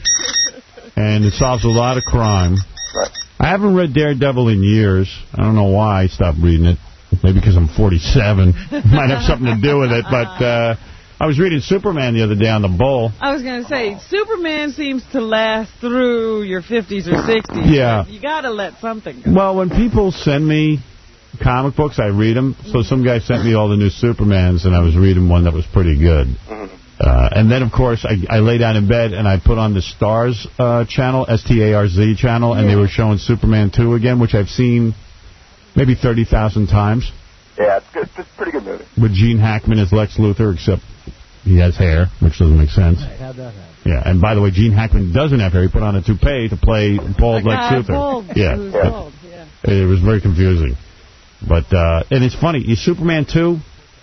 and it solves a lot of crime. Right. I haven't read Daredevil in years. I don't know why I stopped reading it. Maybe because I'm forty-seven. Might have something to do with it, but uh, I was reading Superman the other day on the Bull. I was going to say, Superman seems to last through your fifties or sixties. Yeah. You got to let something go. Well, when people send me comic books, I read them. So some guy sent me all the new Supermans, and I was reading one that was pretty good. Uh, and then, of course, I, I lay down in bed, and I put on the Stars uh, channel, S T A R Z channel, and Yeah. they were showing Superman two again, which I've seen maybe thirty thousand times, Yeah, it's good. It's a pretty good movie. with Gene Hackman as Lex Luthor, except he has hair, which doesn't make sense. Right, how'd that happen? Yeah, and by the way, Gene Hackman doesn't have hair. He put on a toupee to play bald The Lex guy Luthor. bald, Yeah. who's Yeah. bald, yeah. It was very confusing. But, uh, and it's funny, Superman two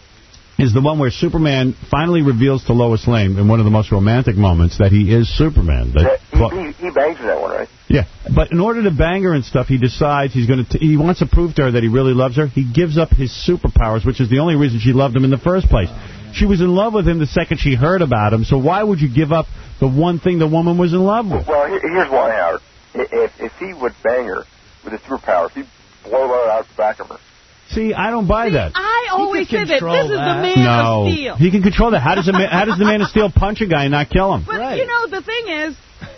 is the one where Superman finally reveals to Lois Lane in one of the most romantic moments that he is Superman. That Yeah, he, he, he bangs in that one, right? yeah, but in order to bang her and stuff, he decides he's going to. He wants to prove to her that he really loves her. He gives up his superpowers, which is the only reason she loved him in the first place. She was in love with him the second she heard about him. So why would you give up the one thing the woman was in love with? Well, here, here's why, Howard. I- If if he would bang her with his superpowers, he'd blow her out the back of her. See, I don't buy that. I always can said that control this is the that. man No, of steel. he can control that. How does the man, how does the Man of Steel punch a guy and not kill him? But, Right. you know, the thing is,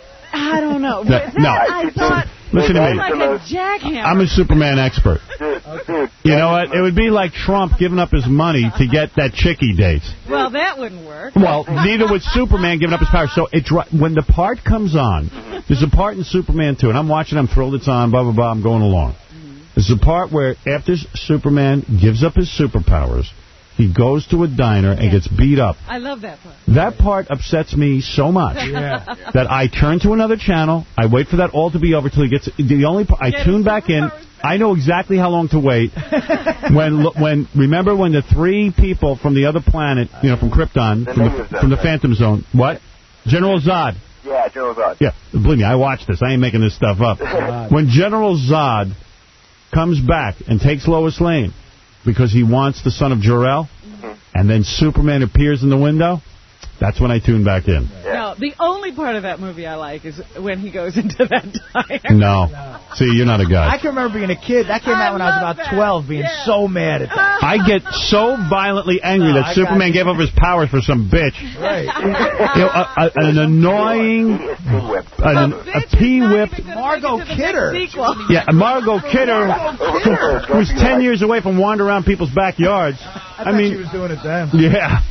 I don't know. No, That, no. I thought Listen to it was me. like a jackhammer. I'm a Superman expert. Dude, Dude. You know what? It would be like Trump giving up his money to get that chickie date. Well, that wouldn't work. Well, neither would Superman giving up his power. So it when the part comes on, there's a part in Superman two, and I'm watching, I'm thrilled it's on, blah, blah, blah, I'm going along. There's a part where after Superman gives up his superpowers, he goes to a diner and gets beat up. I love that part. That part upsets me so much Yeah. that I turn to another channel. I wait for that all to be over till he gets... The only part, I tune back in. I know exactly how long to wait. when when Remember when the three people from the other planet, you know, from Krypton, from the, from the Phantom Zone... What? General Zod. Yeah, General Zod. Yeah, believe me, I watched this. I ain't making this stuff up. When General Zod comes back and takes Lois Lane because he wants the son of Jor-El, mm-hmm. and then Superman appears in the window, that's when I tune back in. Yeah. No, the only part of that movie I like is when he goes into that diner. No. no. See, you're not a guy. I can remember being a kid. That came I out when I was about that. twelve, being yeah. so mad at that. I get so violently angry no, that I Superman gave up his powers for some bitch. Right. You know, a, a, an annoying, an, a P-whipped... Margot Kidder. Yeah, Margot Kidder, who, who's ten years away from wandering around people's backyards. I, I mean, she was doing it then. Yeah.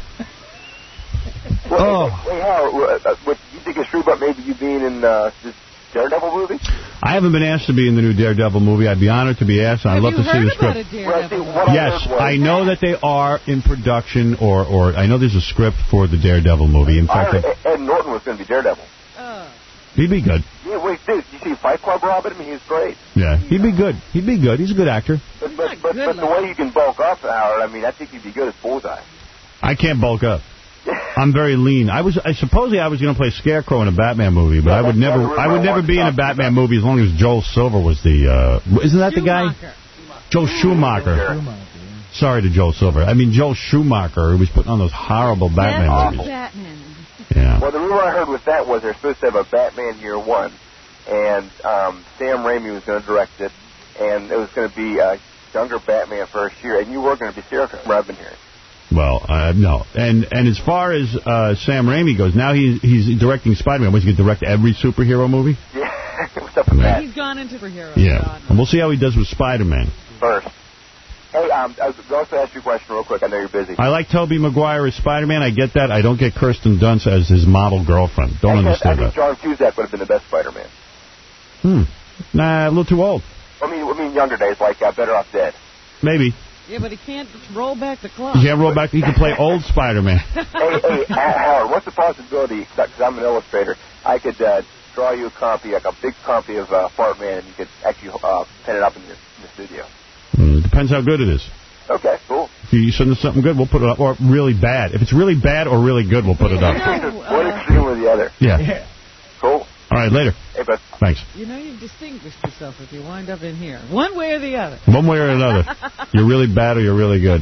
Well, oh. Hey, Howard, uh, what you think is true about maybe you being in uh, this Daredevil movie? I haven't been asked to be in the new Daredevil movie. I'd be honored to be asked. I'd love to see the script. Well, see, yes, I know that they are in production, or, or I know there's a script for the Daredevil movie. In fact, I heard Ed Norton was going to be Daredevil. Oh. He'd be good. Yeah, wait, dude, you see Fight Club Robin? I mean, he's great. Yeah, he'd be good. He'd be good. He's a good actor. But, but, but, but the way you can bulk up, Howard, I mean, I think he'd be good as Bullseye. I can't bulk up. I'm very lean. I was, I supposedly I was going to play Scarecrow in a Batman movie, but yeah, I would never, I would never be in a Batman movie as long as Joel Silver was the. Uh, isn't that Schumacher. the guy? Joel Schumacher. Schumacher. Sorry to Joel Silver. I mean Joel Schumacher, who was putting on those horrible Batman That's movies. Batman. Yeah. Well, the rumor I heard with that was they're supposed to have a Batman Year One, and um, Sam Raimi was going to direct it, and it was going to be a younger Batman first year, and you were going to be Scarecrow. I've been hearing. Well, uh, no. And and as far as uh, Sam Raimi goes, now he's, he's directing Spider-Man. Was he going to direct every superhero movie? Yeah. What's up with that? He's gone into superhero. Yeah. And we'll see how he does with Spider-Man. First. Hey, um, I was going to ask you a question real quick. I know you're busy. I like Tobey Maguire as Spider-Man. I get that. I don't get Kirsten Dunst as his model girlfriend. Don't I understand I think that. John Cusack would have been the best Spider-Man. Hmm. Nah, a little too old. I mean, I mean younger days, like uh, Better Off Dead. Maybe. Yeah, but he can't roll back the clock. He can't roll back. He can play old Spider-Man. hey, hey, Howard, what's the possibility, because I'm an illustrator, I could uh, draw you a copy, like a big copy of uh, Fart Man, and you could actually uh, pen it up in, your, in the studio? Mm, depends how good it is. Okay, cool. If you send us something good, we'll put it up. Or really bad. If it's really bad or really good, we'll put it up. One extreme or the other. Yeah. yeah. Cool. All right, later. Hey, bud. Thanks. You know, you've distinguished yourself if you wind up in here. One way or the other. One way or another. You're really bad or you're really good.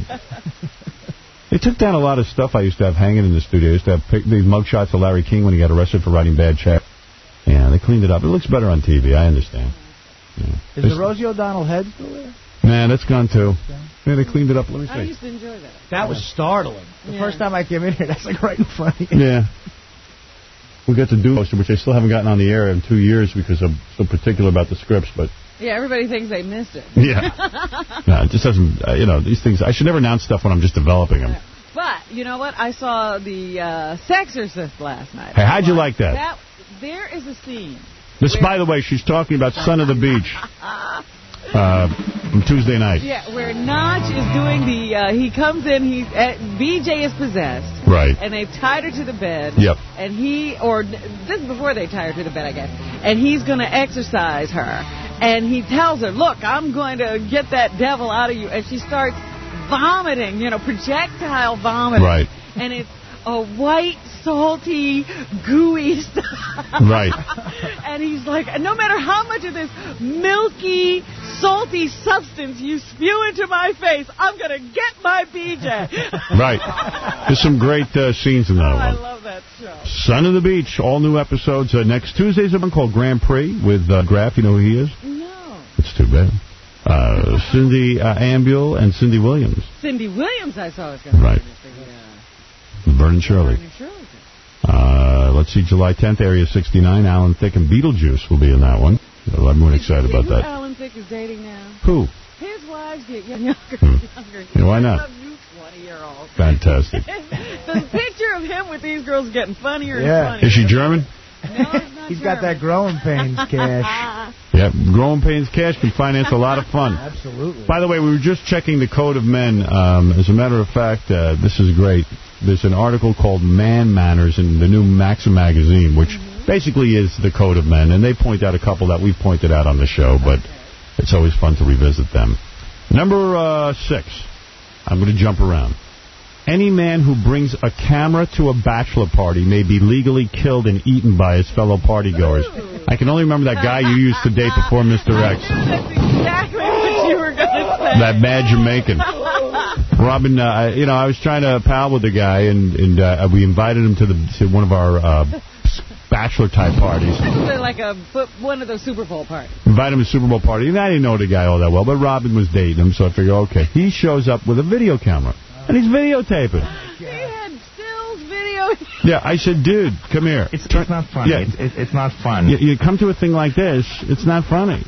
They took down a lot of stuff I used to have hanging in the studio. I used to have pic- these mugshots of Larry King when he got arrested for writing bad checks. Yeah, they cleaned it up. It looks better on T V, I understand. Yeah. Is There's, the Rosie O'Donnell head still there? Man, that's gone too. Yeah, they cleaned it up. Let me see. I used to enjoy that. That was startling. The Yeah. first time I came in here, that's like right in front of you. Yeah. We got to do most of which I still haven't gotten on the air in two years because I'm so particular about the scripts, but... Yeah, everybody thinks they missed it. Yeah. No, it just doesn't, uh, you know, these things... I should never announce stuff when I'm just developing them. But, you know what? I saw the uh, Sexorcist last night. Hey, how'd you like that? that? There is a scene. This, by the way, she's talking about Son of the Beach. Uh, from Tuesday night. Yeah, where Notch is doing the, uh, he comes in, he's, uh, B J is possessed. Right. And they've tied her to the bed. Yep. And he, or this is before they tie her to the bed, I guess. And he's going to exorcise her. And he tells her, look, I'm going to get that devil out of you. And she starts vomiting, you know, projectile vomiting. Right. And it's a white, salty, gooey stuff. Right. And he's like, no matter how much of this milky, salty substance you spew into my face, I'm going to get my B J. Right. There's some great uh, scenes in that oh, one. I love that show. Son of the Beach, all new episodes. Uh, next Tuesday's a one called Grand Prix with uh, Graff. You know who he is? No. It's too bad. Uh, Cindy uh, Ambule and Cindy Williams. Cindy Williams, I saw was going to Right. be this thing. Yeah. Vernon Shirley. Vernon Shirley. Uh, let's see, July tenth, Area sixty-nine. Alan Thicke and Beetlejuice will be in that one. I'm really excited See about who that. Alan Thicke is dating now? Who? His wife's get younger and younger. Yeah, why not? I love you, twenty-year-old. Fantastic. The picture of him with these girls getting funnier Yeah. and funnier. Is she German? No, he's not He's German. got that growing pains cash. Yeah, Growing Pains Cash can finance a lot of fun. Absolutely. By the way, we were just checking the Code of Men. Um, as a matter of fact, uh, this is great. There's an article called Man Manners in the new Maxim magazine, which mm-hmm. basically is the Code of Men. And they point out a couple that we've pointed out on the show, but it's always fun to revisit them. Number uh, six. I'm going to jump around. Any man who brings a camera to a bachelor party may be legally killed and eaten by his fellow partygoers. Ooh. I can only remember that guy you used to date before Mister X. That's exactly what you were going to say. That bad Jamaican. Robin, uh, you know, I was trying to pal with the guy, and, and uh, we invited him to the to one of our uh, bachelor-type parties. Like a one of those Super Bowl parties. Invited him to a Super Bowl party, and I didn't know the guy all that well, but Robin was dating him, so I figured, okay. He shows up with a video camera. And he's videotaping. He had stills video. Yeah, I said, dude, come here. It's, it's not funny. Yeah. It's, it's, it's not fun. You, you come to a thing like this, it's not funny.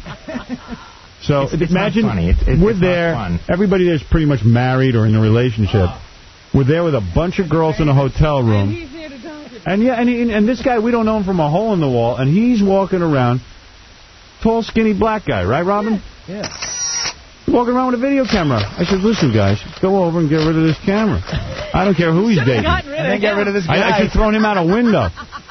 So it's, it's imagine not funny. It's, it's, we're it's there, not fun. Everybody there's pretty much married or in a relationship. We're there with a bunch of girls in a hotel room. And he's here to talk to them. And, yeah, and, he, and this guy, we don't know him from a hole in the wall, and he's walking around, tall, skinny black guy, right, Robin? Yeah. Walking around with a video camera. I said, listen, guys, go over and get rid of this camera. I don't care who he's dating. Rid and then get rid of this guy. I, I should thrown him out a window.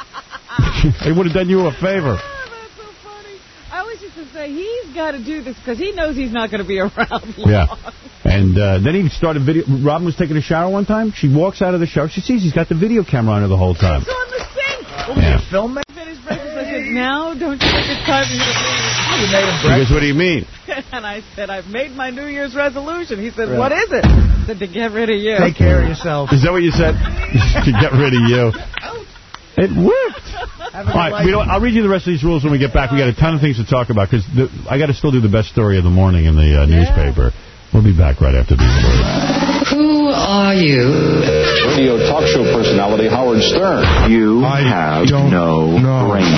He would have done you a favor. Oh, that's so funny. I always used to say, he's got to do this because he knows he's not going to be around long. Yeah. And uh, then he started video. Robin was taking a shower one time. She walks out of the shower. She sees he's got the video camera on her the whole time. It's on the sink. Oh, yeah. You film it? Finished breakfast. I said, now don't you think it's time for you to leave? You made him breakfast. Because what do you mean? And I said, I've made my New Year's resolution. He said, right. What is it? I said, to get rid of you. Take care of yourself. Is that what you said? To get rid of you. It worked. All right, we don't, I'll read you the rest of these rules when we get back. We got a ton of things to talk about because I got to still do the best story of the morning in the uh, yeah. newspaper. We'll be back right after these words. Who are you? Radio talk show personality Howard Stern. You I have no know. brain.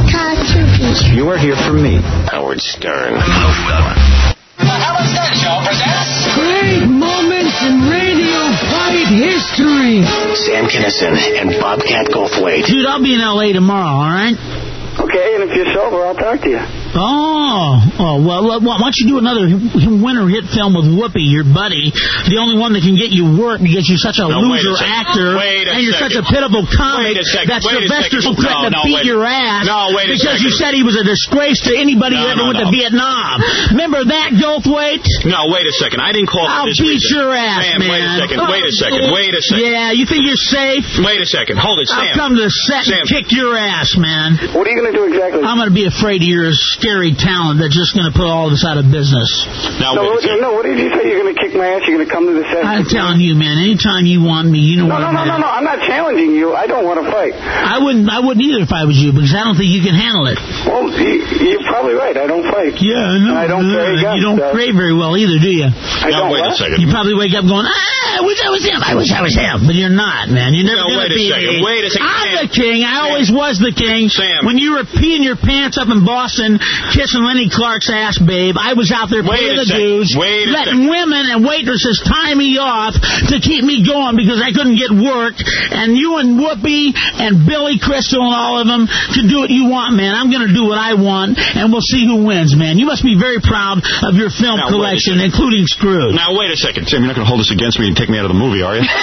You are here for me. Howard Stern. The Howard Stern Show presents Great Moments in Radio Fight History. Sam Kinison and Bobcat Goldthwait. Dude, I'll be in L A tomorrow, all right? Okay, and if you're sober, I'll talk to you. Oh, oh well, why don't you do another winter hit film with Whoopi, your buddy, the only one that can get you work because you're such a no, loser a actor, wait a and you're second. such a pitiful comic wait a second. that wait Sylvester so threatened no, to no, beat wait. your ass no, wait a because second. you said he was a disgrace to anybody no, who ever no, went no. to Vietnam. Remember that, Goldthwait? No, wait a second. I didn't call I'll for this beat reason. your ass, Sam, man. wait a second. Wait a second. Wait a second. Yeah, you think you're safe? Wait a second. Hold it, Sam. I'll come to the set Sam. and kick your ass, man. What are you going to do exactly? I'm going to be afraid of your scary talent that's just going to put all of us out of business. Now, no, wait a second. no, what did you say? You're going to kick my ass? You're going to come to the set? I'm telling you, man. Anytime you want me, you know no, what no, I'm No, no, no, no. I'm not challenging you. I don't want to fight. I wouldn't I wouldn't either if I was you, because I don't think you can handle it. Well, you, you're probably right. I don't fight. Yeah, no. I don't no, carry guns. You don't so. pray very well either, do you? I now, don't wait what? a second. You probably wake up going, ah, I wish I was him. I wish I was him. But you're not, man. You're never no, going to wait be a second. me. Wait a second. I'm Sam. the king. I Sam. always was the king. Sam. When you were peeing your pants up in Boston, kissing Lenny Clark's ass, babe, I was out there Wait paying the second. dues, Wait letting women and waitresses tie me off to keep me going because I couldn't get work. And you and Whoopi and Billy Crystal and all of them can do what you want, man. I'm going to do what I want, and we'll see who wins, man. You must be very proud of your film now, collection, including Scrooge. Now, wait a second. Sam, you're not going to hold this against me and take me out of the movie, are you?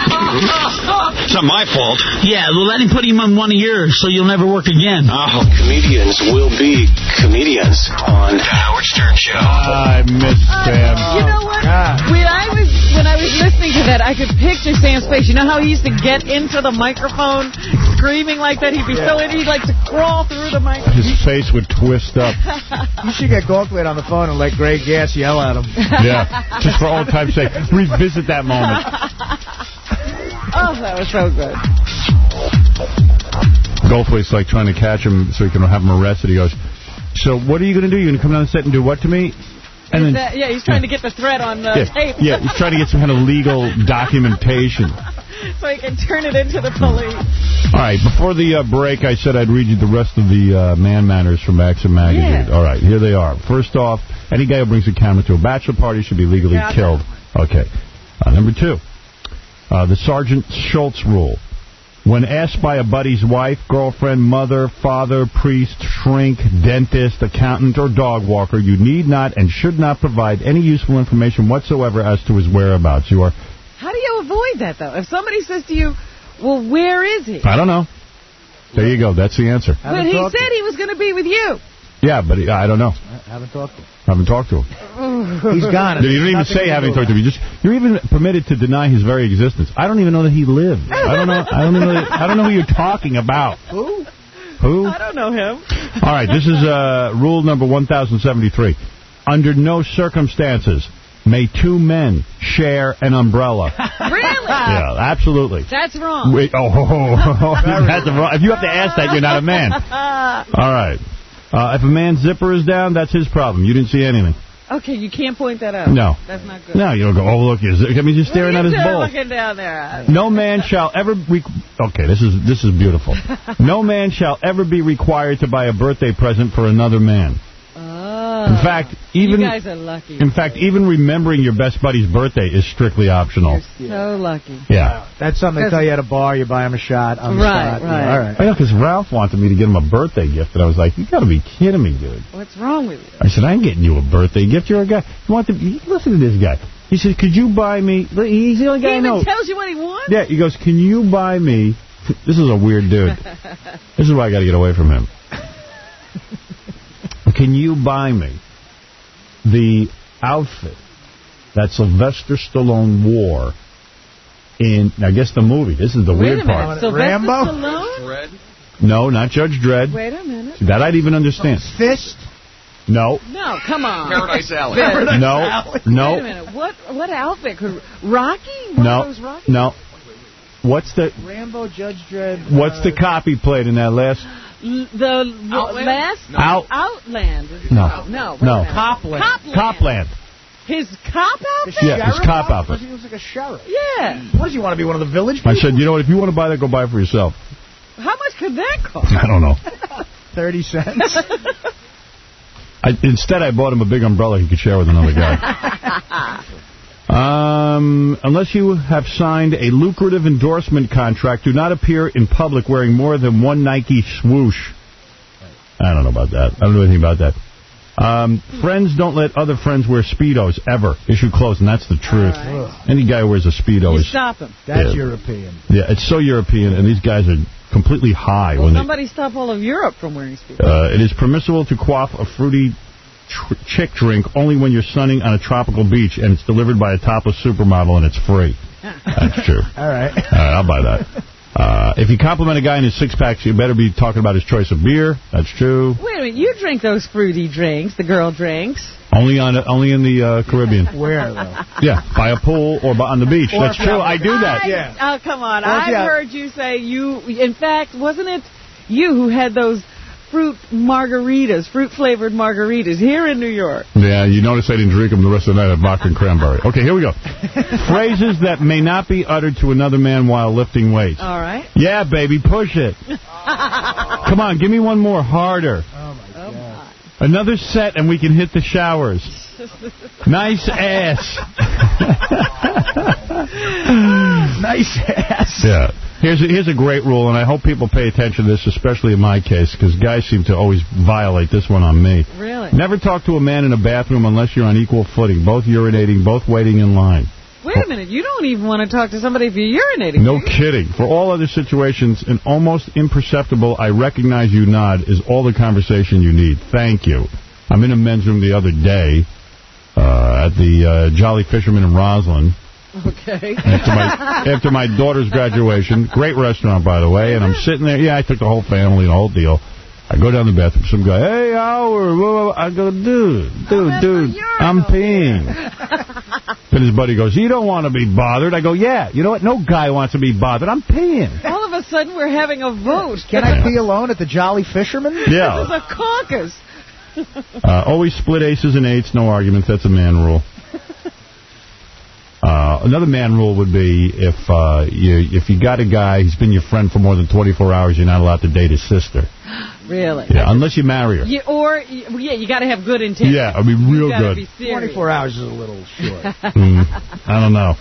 It's not my fault. Yeah, well, let him put him on one of yours so you'll never work again. Oh. Comedians will be comedians on The Howard Stern Show. I miss Sam. Uh, you know what? When I was when I was listening to that, I could picture Sam's face. You know how he used to get into the microphone screaming like that? He'd be yeah. so in, he'd like to crawl through the microphone. His face would twist up. You should get Goldthwait on the phone and let Greg Gass yell at him. Yeah, just for old time's sake. Revisit that moment. Oh, that was so good. Goldthwait's like trying to catch him so he can have him arrested. He goes, so what are you going to do? You're going to come down the set and do what to me? And then, that, yeah, he's trying yeah. to get the threat on uh, yeah, tape. Yeah, he's trying to get some kind of legal documentation. So he can turn it into the police. All right, before the uh, break, I said I'd read you the rest of the uh, Man Manners from Maxim Magazine. Yeah. All right, here they are. First off, any guy who brings a camera to a bachelor party should be legally Yeah, killed. Okay. Uh, number two, uh, the Sergeant Schultz rule. When asked by a buddy's wife, girlfriend, mother, father, priest, shrink, dentist, accountant, or dog walker, you need not and should not provide any useful information whatsoever as to his whereabouts. You are... How do you avoid that, though? If somebody says to you, well, where is he? I don't know. There you go. That's the answer. But he said he was going to be with you. Yeah, but he, I don't know. I haven't talked to him. Haven't talked to him. He's gone. You don't even say having talked to him. You just you're even permitted to deny his very existence. I don't even know that he lived. I don't know. I don't know. That, I don't know who you're talking about. Who? Who? I don't know him. All right. This is uh, rule number one thousand seventy-three. Under no circumstances may two men share an umbrella. Really? Yeah, absolutely. That's wrong. Wait, oh, oh, oh, oh. That's wrong. If you have to ask that, you're not a man. All right. Uh, if a man's zipper is down, that's his problem. You didn't see anything. Okay, you can't point that out. No. That's not good. No, you don't go, oh, look, your zipper. I mean, you're staring well, at his still bowl. looking down there. No man shall ever... Re okay, this is this is beautiful. No man shall ever be required to buy a birthday present for another man. Oh, in fact, even you guys are lucky. In fact, even remembering your best buddy's birthday is strictly optional. You're so lucky. Yeah. That's something they tell you at a bar. You buy him a shot on the Right, spot. right. Yeah, all right. I know, because Ralph wanted me to get him a birthday gift, and I was like, you got to be kidding me, dude. What's wrong with you? I said, I ain't getting you a birthday gift. You're a guy. You want to, listen to this guy. He said, could you buy me... He's the only guy He I even know. tells you what he wants? Yeah, he goes, can you buy me... This is a weird dude. This is why I got to get away from him. Can you buy me the outfit that Sylvester Stallone wore in, I guess, the movie? This is the Wait weird a minute. part. Sylvester Rambo? Stallone? Dredd? No, not Judge Dredd. Wait a minute. See, that I'd even understand. Fist? No. No, come on. Paradise Alley. Paradise No. Alley. No. Wait a minute. What what outfit? Could Rocky? One No. of those Rocky? No. What's the Rambo, Judge Dredd. What's uh, the copy played in that last? L- the Outland? last No. Out- Outland. No. No. wait No. a minute. Copland. Copland. Copland. His cop outfit? Yeah, his Sheriff cop outfit. He was like a sheriff. Yeah. What does he want to be, one of the village people? I said, you know what? If you want to buy that, go buy it for yourself. How much could that cost? I don't know. thirty cents. I, instead, I bought him a big umbrella he could share with another guy. um, unless you have signed a lucrative endorsement contract, do not appear in public wearing more than one Nike swoosh. I don't know about that. I don't know anything about that. Um, friends don't let other friends wear Speedos, ever. Issue closed, and that's the truth. Right. Any guy who wears a Speedo You is... stop him. That's Yeah. European. Yeah, it's so European, and these guys are completely high. Well, when somebody stop all of Europe from wearing speedos. they, uh, It is permissible to quaff a fruity tr chick drink only when you're sunning on a tropical beach, and it's delivered by a topless supermodel, and it's free. That's true. All right. All right, I'll buy that. Uh, if you compliment a guy in his six-packs, you better be talking about his choice of beer. That's true. Wait a minute. You drink those fruity drinks, the girl drinks. Only on only in the uh, Caribbean. Where, though? Yeah, by a pool or by, on the beach. Or That's true. I do that. I, Yeah. Oh, come on. Well, I've yeah. heard you say you... In fact, wasn't it you who had those fruit margaritas, fruit-flavored margaritas here in New York? Yeah, you notice I didn't drink them the rest of the night at vodka and cranberry. Okay, here we go. Phrases that may not be uttered to another man while lifting weights. All right. Yeah, baby, push it. Come on, give me one more harder. Oh, my God. Another set and we can hit the showers. Nice ass. Nice ass. Yeah. Here's a, here's a great rule, and I hope people pay attention to this, especially in my case, because guys seem to always violate this one on me. Really? Never talk to a man in a bathroom unless you're on equal footing, both urinating, both waiting in line. Wait a minute. You don't even want to talk to somebody if you're urinating. No do you? kidding. For all other situations, an almost imperceptible I recognize you nod is all the conversation you need. Thank you. I'm in a men's room the other day uh, at the uh, Jolly Fisherman in Roslyn. Okay. After my after my daughter's graduation. Great restaurant, by the way. And I'm sitting there. Yeah, I took the whole family and the whole deal. I go down the bathroom. Some guy, hey, Howard. Whoa, whoa. I go, dude, dude, dude, I'm peeing. Then his buddy goes, you don't want to be bothered. I go, yeah. You know what? No guy wants to be bothered. I'm peeing. All of a sudden, we're having a vote. Can I pee alone at the Jolly Fisherman? Yeah. This is a caucus. Uh, always split aces and eights. No arguments. That's a man rule. Uh, Uh, another man rule would be if uh, you if you got a guy who's been your friend for more than twenty-four hours, you're not allowed to date his sister. Really? Yeah, unless you marry her. You, or, yeah, you got to have good intentions. Yeah, I mean, real you good. Be twenty-four hours is a little short. mm, I don't know.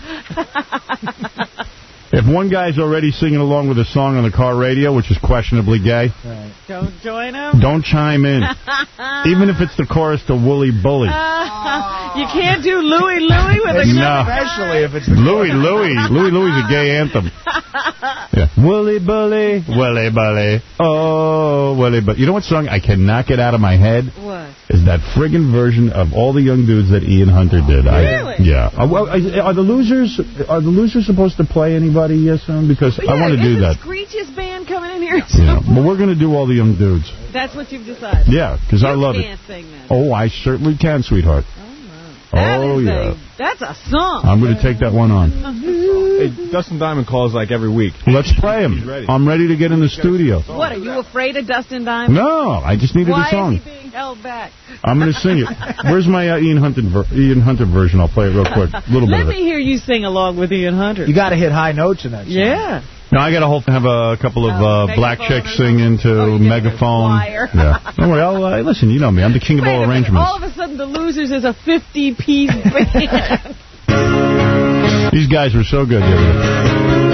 If one guy's already singing along with a song on the car radio, which is questionably gay, right. don't join him. Don't chime in. Even if it's the chorus to Wooly Bully. Uh, you can't do Louie Louie with a no. Especially if it's the Louie Louie. Louie Louie's a gay anthem. Yeah. Wooly Bully, Wooly Bully, oh, Wooly Bully. You know what song I cannot get out of my head? What? Is that friggin' version of All the Young Dudes that Ian Hunter did. Really? I, yeah. Are, are the losers Are the losers supposed to play anybody? Yes, um, because yeah, I want to do that. Is Screech's band coming in here? Yeah, but we're going to do All the Young Dudes. That's what you've decided? Yeah, because I love you it. can't sing that. Oh, I certainly can, sweetheart. Oh, that oh is yeah. A, that's a song. I'm going to take that one on. Hey, Dustin Diamond calls like every week. Let's play him. Ready. I'm ready to get in the studio. What, are you afraid of Dustin Diamond? No, I just needed Why a song. Why is he being held back? I'm going to sing it. Where's my uh, Ian Hunter ver Ian Hunter version? I'll play it real quick. A little Let bit of me it. hear you sing along with Ian Hunter. You got to hit high notes in that song. Yeah. No, I got to have a couple of oh, uh, black chicks sing into oh, megaphone. Yeah. Don't worry. I'll uh, listen. You know me. I'm the king of Wait all a minute. arrangements. All of a sudden, the Losers is a fifty-piece band. These guys were so good the other day.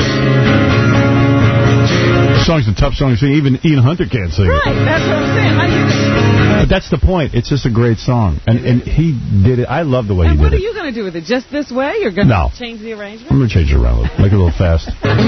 The song's a tough song to sing. Even Ian Hunter can't sing right, it. Right, that's what I'm saying. How do you But that's the point. It's just a great song. And and he did it. I love the way and he did it. what are you going to do with it? Just this way? You're going to no. change the arrangement? I'm going to change it around. Make it a little fast.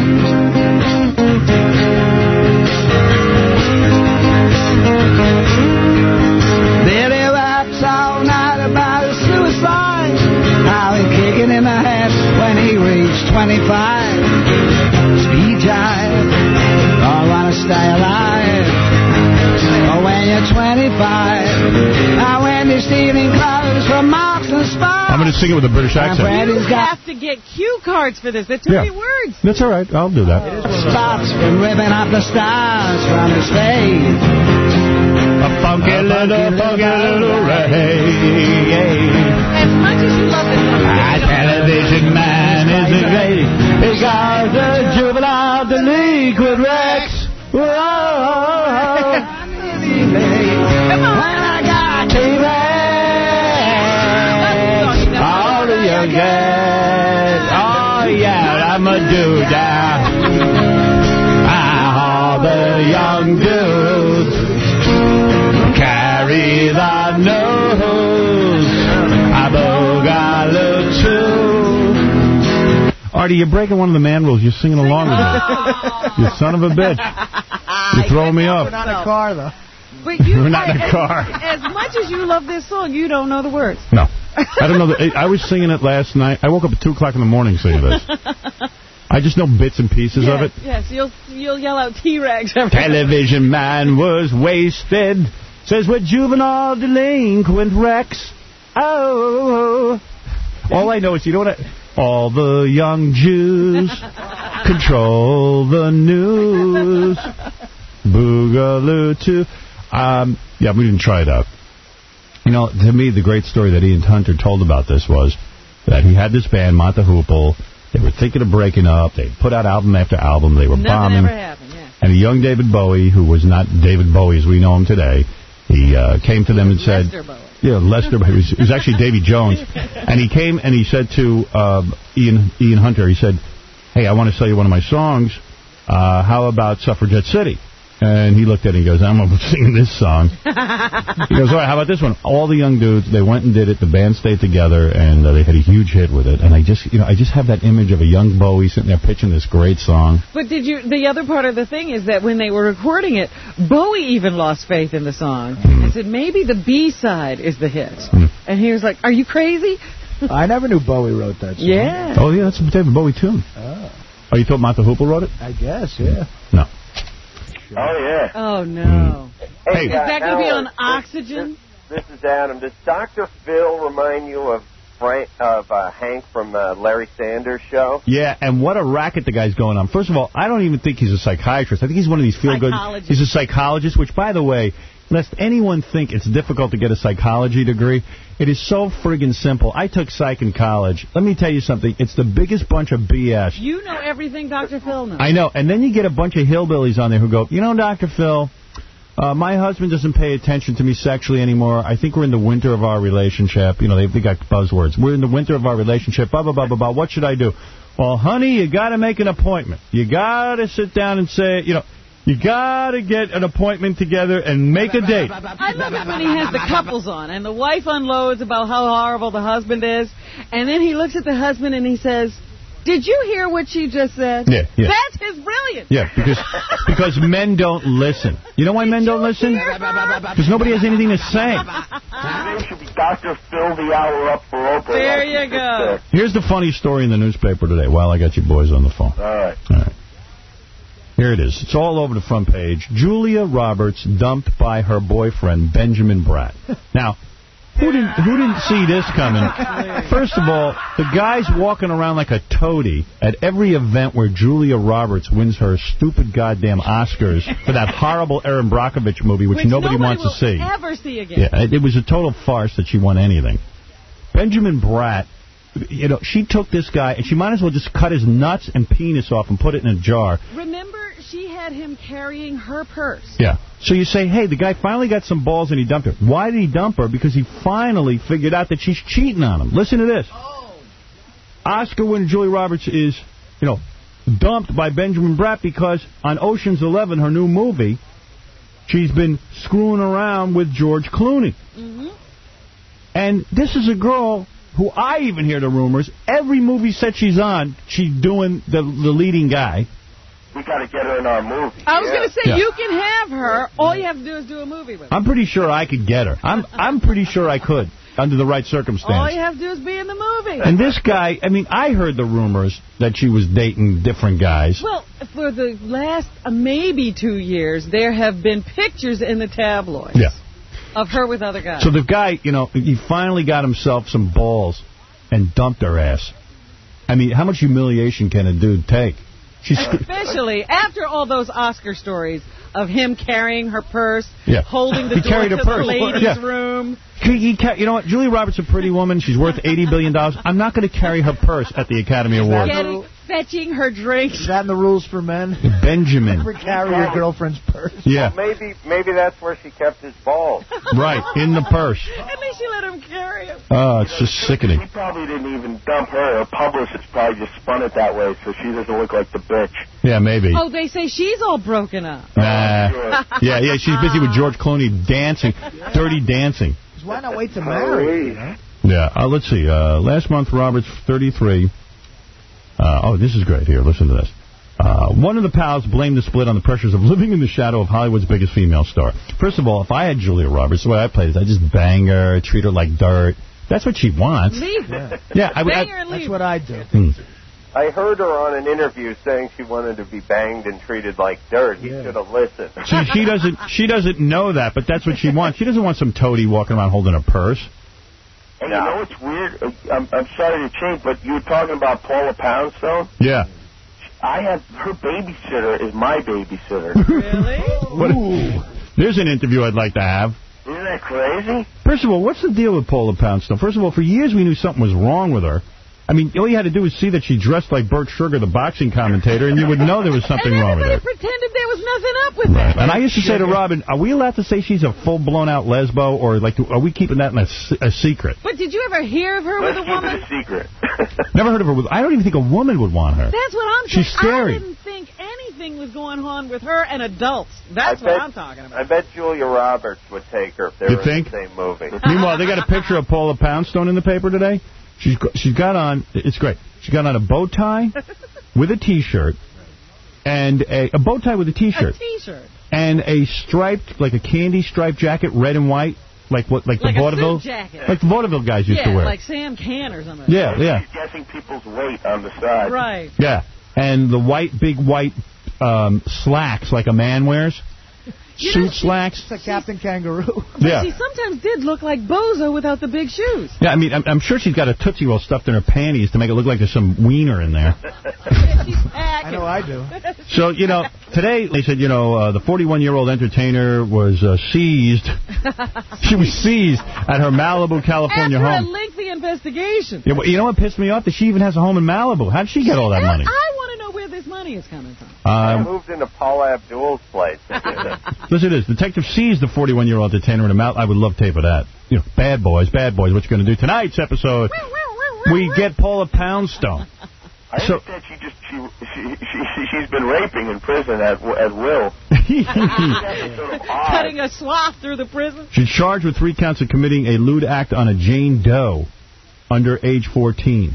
Billy raps all night about a suicide. How he kicking in the head when he reached twenty-five. Speed jive, or wanna stay alive. Or when you're twenty-five. Now when you're stealing clothes from Marks and Sparks. I'm going to sing it with a British accent. You have to get cue cards for this. They're too yeah. many words. That's all right. I'll do that. Spots been ripping off the stars from his face. A funky a little, funky little ray. As much as you love this song. A television man is a great. He got the juvenile delinquent Rex. Whoa. Come on. When I got T-Rex. All the young guys. Oh, yeah, I'm a dude. All the young dudes carry the nose. A boogaloo too. Artie, you're breaking one of the man rules. You're singing along with me. You son of a bitch. You're throwing me off. We're not in a car, though. But you, We're not in a car. As much as you love this song, you don't know the words. No. I don't know. The, I was singing it last night. I woke up at two o'clock in the morning singing this. I just know bits and pieces yes, of it. Yes, you'll you'll yell out T-Rex. Television man was wasted. Says we're juvenile delinquent Rex. Oh. All I know is, you know what I... All the young Jews control the news. Boogaloo too. Um, yeah, we didn't try it out. You know, to me, the great story that Ian Hunter told about this was that he had this band, Mott the Hoople. They were thinking of breaking up. They put out album after album. They were Nothing bombing. ever happened, yeah. And a young David Bowie, who was not David Bowie as we know him today, he uh, came to them and said... Lester Bowie. Yeah, Lester Bowie. It was, it was actually Davy Jones. And he came and he said to uh, Ian, Ian Hunter, he said, hey, I want to sell you one of my songs. Uh, how about Suffragette City? And he looked at it and he goes, I'm going to sing this song. He goes, all right, how about this one? All the young dudes, they went and did it. The band stayed together, and uh, they had a huge hit with it. And I just, you know, I just have that image of a young Bowie sitting there pitching this great song. But did you? The other part of the thing is that when they were recording it, Bowie even lost faith in the song mm. and said maybe the B-side is the hit. Mm. And he was like, are you crazy? I never knew Bowie wrote that song. Yeah. Oh, yeah, that's a David Bowie tune. Oh. Oh, you thought Mott the Hoople wrote it? I guess, yeah. No. Oh, yeah. Oh, no. Hey, is that uh, going to be on Alan, Oxygen? This, this is Adam. Does Doctor Phil remind you of Frank, of uh, Hank from uh, Larry Sanders' show? Yeah, and what a racket the guy's going on. First of all, I don't even think he's a psychiatrist. I think he's one of these feel-good... He's a psychologist, which, by the way, lest anyone think it's difficult to get a psychology degree, it is so friggin' simple. I took psych in college. Let me tell you something. It's the biggest bunch of B S. You know everything Doctor Phil knows. I know. And then you get a bunch of hillbillies on there who go, you know, Doctor Phil, uh, my husband doesn't pay attention to me sexually anymore. I think we're in the winter of our relationship. You know, they, they got buzzwords. We're in the winter of our relationship. Blah, blah, blah, blah, blah. What should I do? Well, honey, you got to make an appointment. You got to sit down and say, you know, you got to get an appointment together and make a date. I love it when he has the couples on, and the wife unloads about how horrible the husband is, and then he looks at the husband and he says, did you hear what she just said? Yeah, yeah. That's his brilliance. Yeah, because because men don't listen. You know why men don't listen? Because nobody has anything to say. His name should be Doctor Phil the Hour Up for Oprah. There you go. Here's the funny story in the newspaper today while I got you boys on the phone. All right. All right. Here it is. It's all over the front page. Julia Roberts dumped by her boyfriend, Benjamin Bratt. Now, who didn't who didn't see this coming? First of all, the guy's walking around like a toady at every event where Julia Roberts wins her stupid goddamn Oscars for that horrible Erin Brockovich movie, which, which nobody, nobody wants will to see. ever see again. Yeah, it, it was a total farce that she won anything. Benjamin Bratt, you know, she took this guy, and she might as well just cut his nuts and penis off and put it in a jar. Remember, she had him carrying her purse. Yeah. So you say, hey, the guy finally got some balls and he dumped her. Why did he dump her? Because he finally figured out that she's cheating on him. Listen to this. Oh. Oscar winner Julia Roberts is, you know, dumped by Benjamin Bratt because on Ocean's Eleven, her new movie, she's been screwing around with George Clooney. Mm-hmm. And this is a girl who I even hear the rumors, every movie set she's on, she's doing the, the leading guy. We got to get her in our movie. I was yeah. going to say, yeah. you can have her. All you have to do is do a movie with her. I'm pretty sure I could get her. I'm I'm pretty sure I could, under the right circumstance. All you have to do is be in the movie. And this guy, I mean, I heard the rumors that she was dating different guys. Well, for the last uh, maybe two years, there have been pictures in the tabloids yeah. of her with other guys. So the guy, you know, he finally got himself some balls and dumped her ass. I mean, how much humiliation can a dude take? She's Especially after all those Oscar stories of him carrying her purse, yeah. holding the he door carried to her purse. the ladies' yeah. room. He, he, you know what? Julia Roberts is a pretty woman. She's worth eighty billion dollars. I'm not going to carry her purse at the Academy Awards. Getting, fetching her drinks. Is that in the rules for men? Benjamin. Never carry your girlfriend's purse. Yeah. Well, maybe maybe that's where she kept his balls. Right, in the purse. At least she let him carry him. Oh, it's just sickening. She probably didn't even dump her. Her publicist probably just spun it that way so she doesn't look like the bitch. Yeah, maybe. Oh, they say she's all broken up. Nah. Yeah, yeah, she's busy with George Clooney dancing, dirty dancing. Why not wait to marry? You know? Yeah, uh, let's see. Uh, last month, Roberts, thirty-three. Uh, oh, this is great. Here, listen to this. Uh, one of the pals blamed the split on the pressures of living in the shadow of Hollywood's biggest female star. First of all, if I had Julia Roberts, the way I played it, I'd just bang her, treat her like dirt. That's what she wants. Leave her. Yeah, I, bang I, her and leave That's what I do. Hmm. I heard her on an interview saying she wanted to be banged and treated like dirt. He Yeah. should have listened. See, she doesn't, she doesn't know that, but that's what she wants. She doesn't want some toady walking around holding a purse. And you know what's weird? I'm, I'm sorry to change, but you were talking about Paula Poundstone. Yeah. I have her babysitter is my babysitter. Really? What, there's an interview I'd like to have. Isn't that crazy? First of all, what's the deal with Paula Poundstone? First of all, for years we knew something was wrong with her. I mean, all you had to do was see that she dressed like Burt Sugar, the boxing commentator, and you would know there was something and wrong with her. everybody pretended there was nothing up with that. And I used to say to Robin, are we allowed to say she's a full-blown-out lesbo, or like, are we keeping that in a, a secret? But did you ever hear of her Let's with a keep woman? it a secret. Never heard of her with... I don't even think a woman would want her. That's what I'm She's saying. scary. I didn't think anything was going on with her and adults. That's I what bet, I'm talking about. I bet Julia Roberts would take her if they You were think? in the same movie. Meanwhile, they got a picture of Paula Poundstone in the paper today. She's got, she's got on... It's great. She got on a bow tie with a T-shirt, and a, a bow tie with a T-shirt. A T-shirt. And a striped, like a candy striped jacket, red and white, like what, like, like the a vaudeville, suit jacket. like the vaudeville guys used yeah, to wear. like Sam Can or something. Yeah, yeah. She's guessing people's weight on the side. Right. Yeah, and the white, big white um, slacks like a man wears. You suit know, she- slacks. It's like Captain Kangaroo. Yeah. She sometimes did look like Bozo without the big shoes. Yeah, I mean, I'm, I'm sure she's got a Tootsie Roll stuffed in her panties to make it look like there's some wiener in there. I know I do. So, you know, today they said, you know, uh, the forty-one-year-old entertainer was uh, seized. She was seized at her Malibu, California After home. a lengthy investigation. Yeah, well, you know what pissed me off? That she even has a home in Malibu. How did she get all that money? I want to know where this money is coming from. I Um, moved into Paula Abdul's place. listen to this. Detective seized the forty-one-year-old entertainer in a Mal. I would love tape of that. You know, bad boys, bad boys. What you going to do? Tonight's episode, we get Paula Poundstone. I So- understand she just she, she she she's been raping in prison at at will. Cutting a swath through the prison. She's charged with three counts of committing a lewd act on a Jane Doe under age fourteen.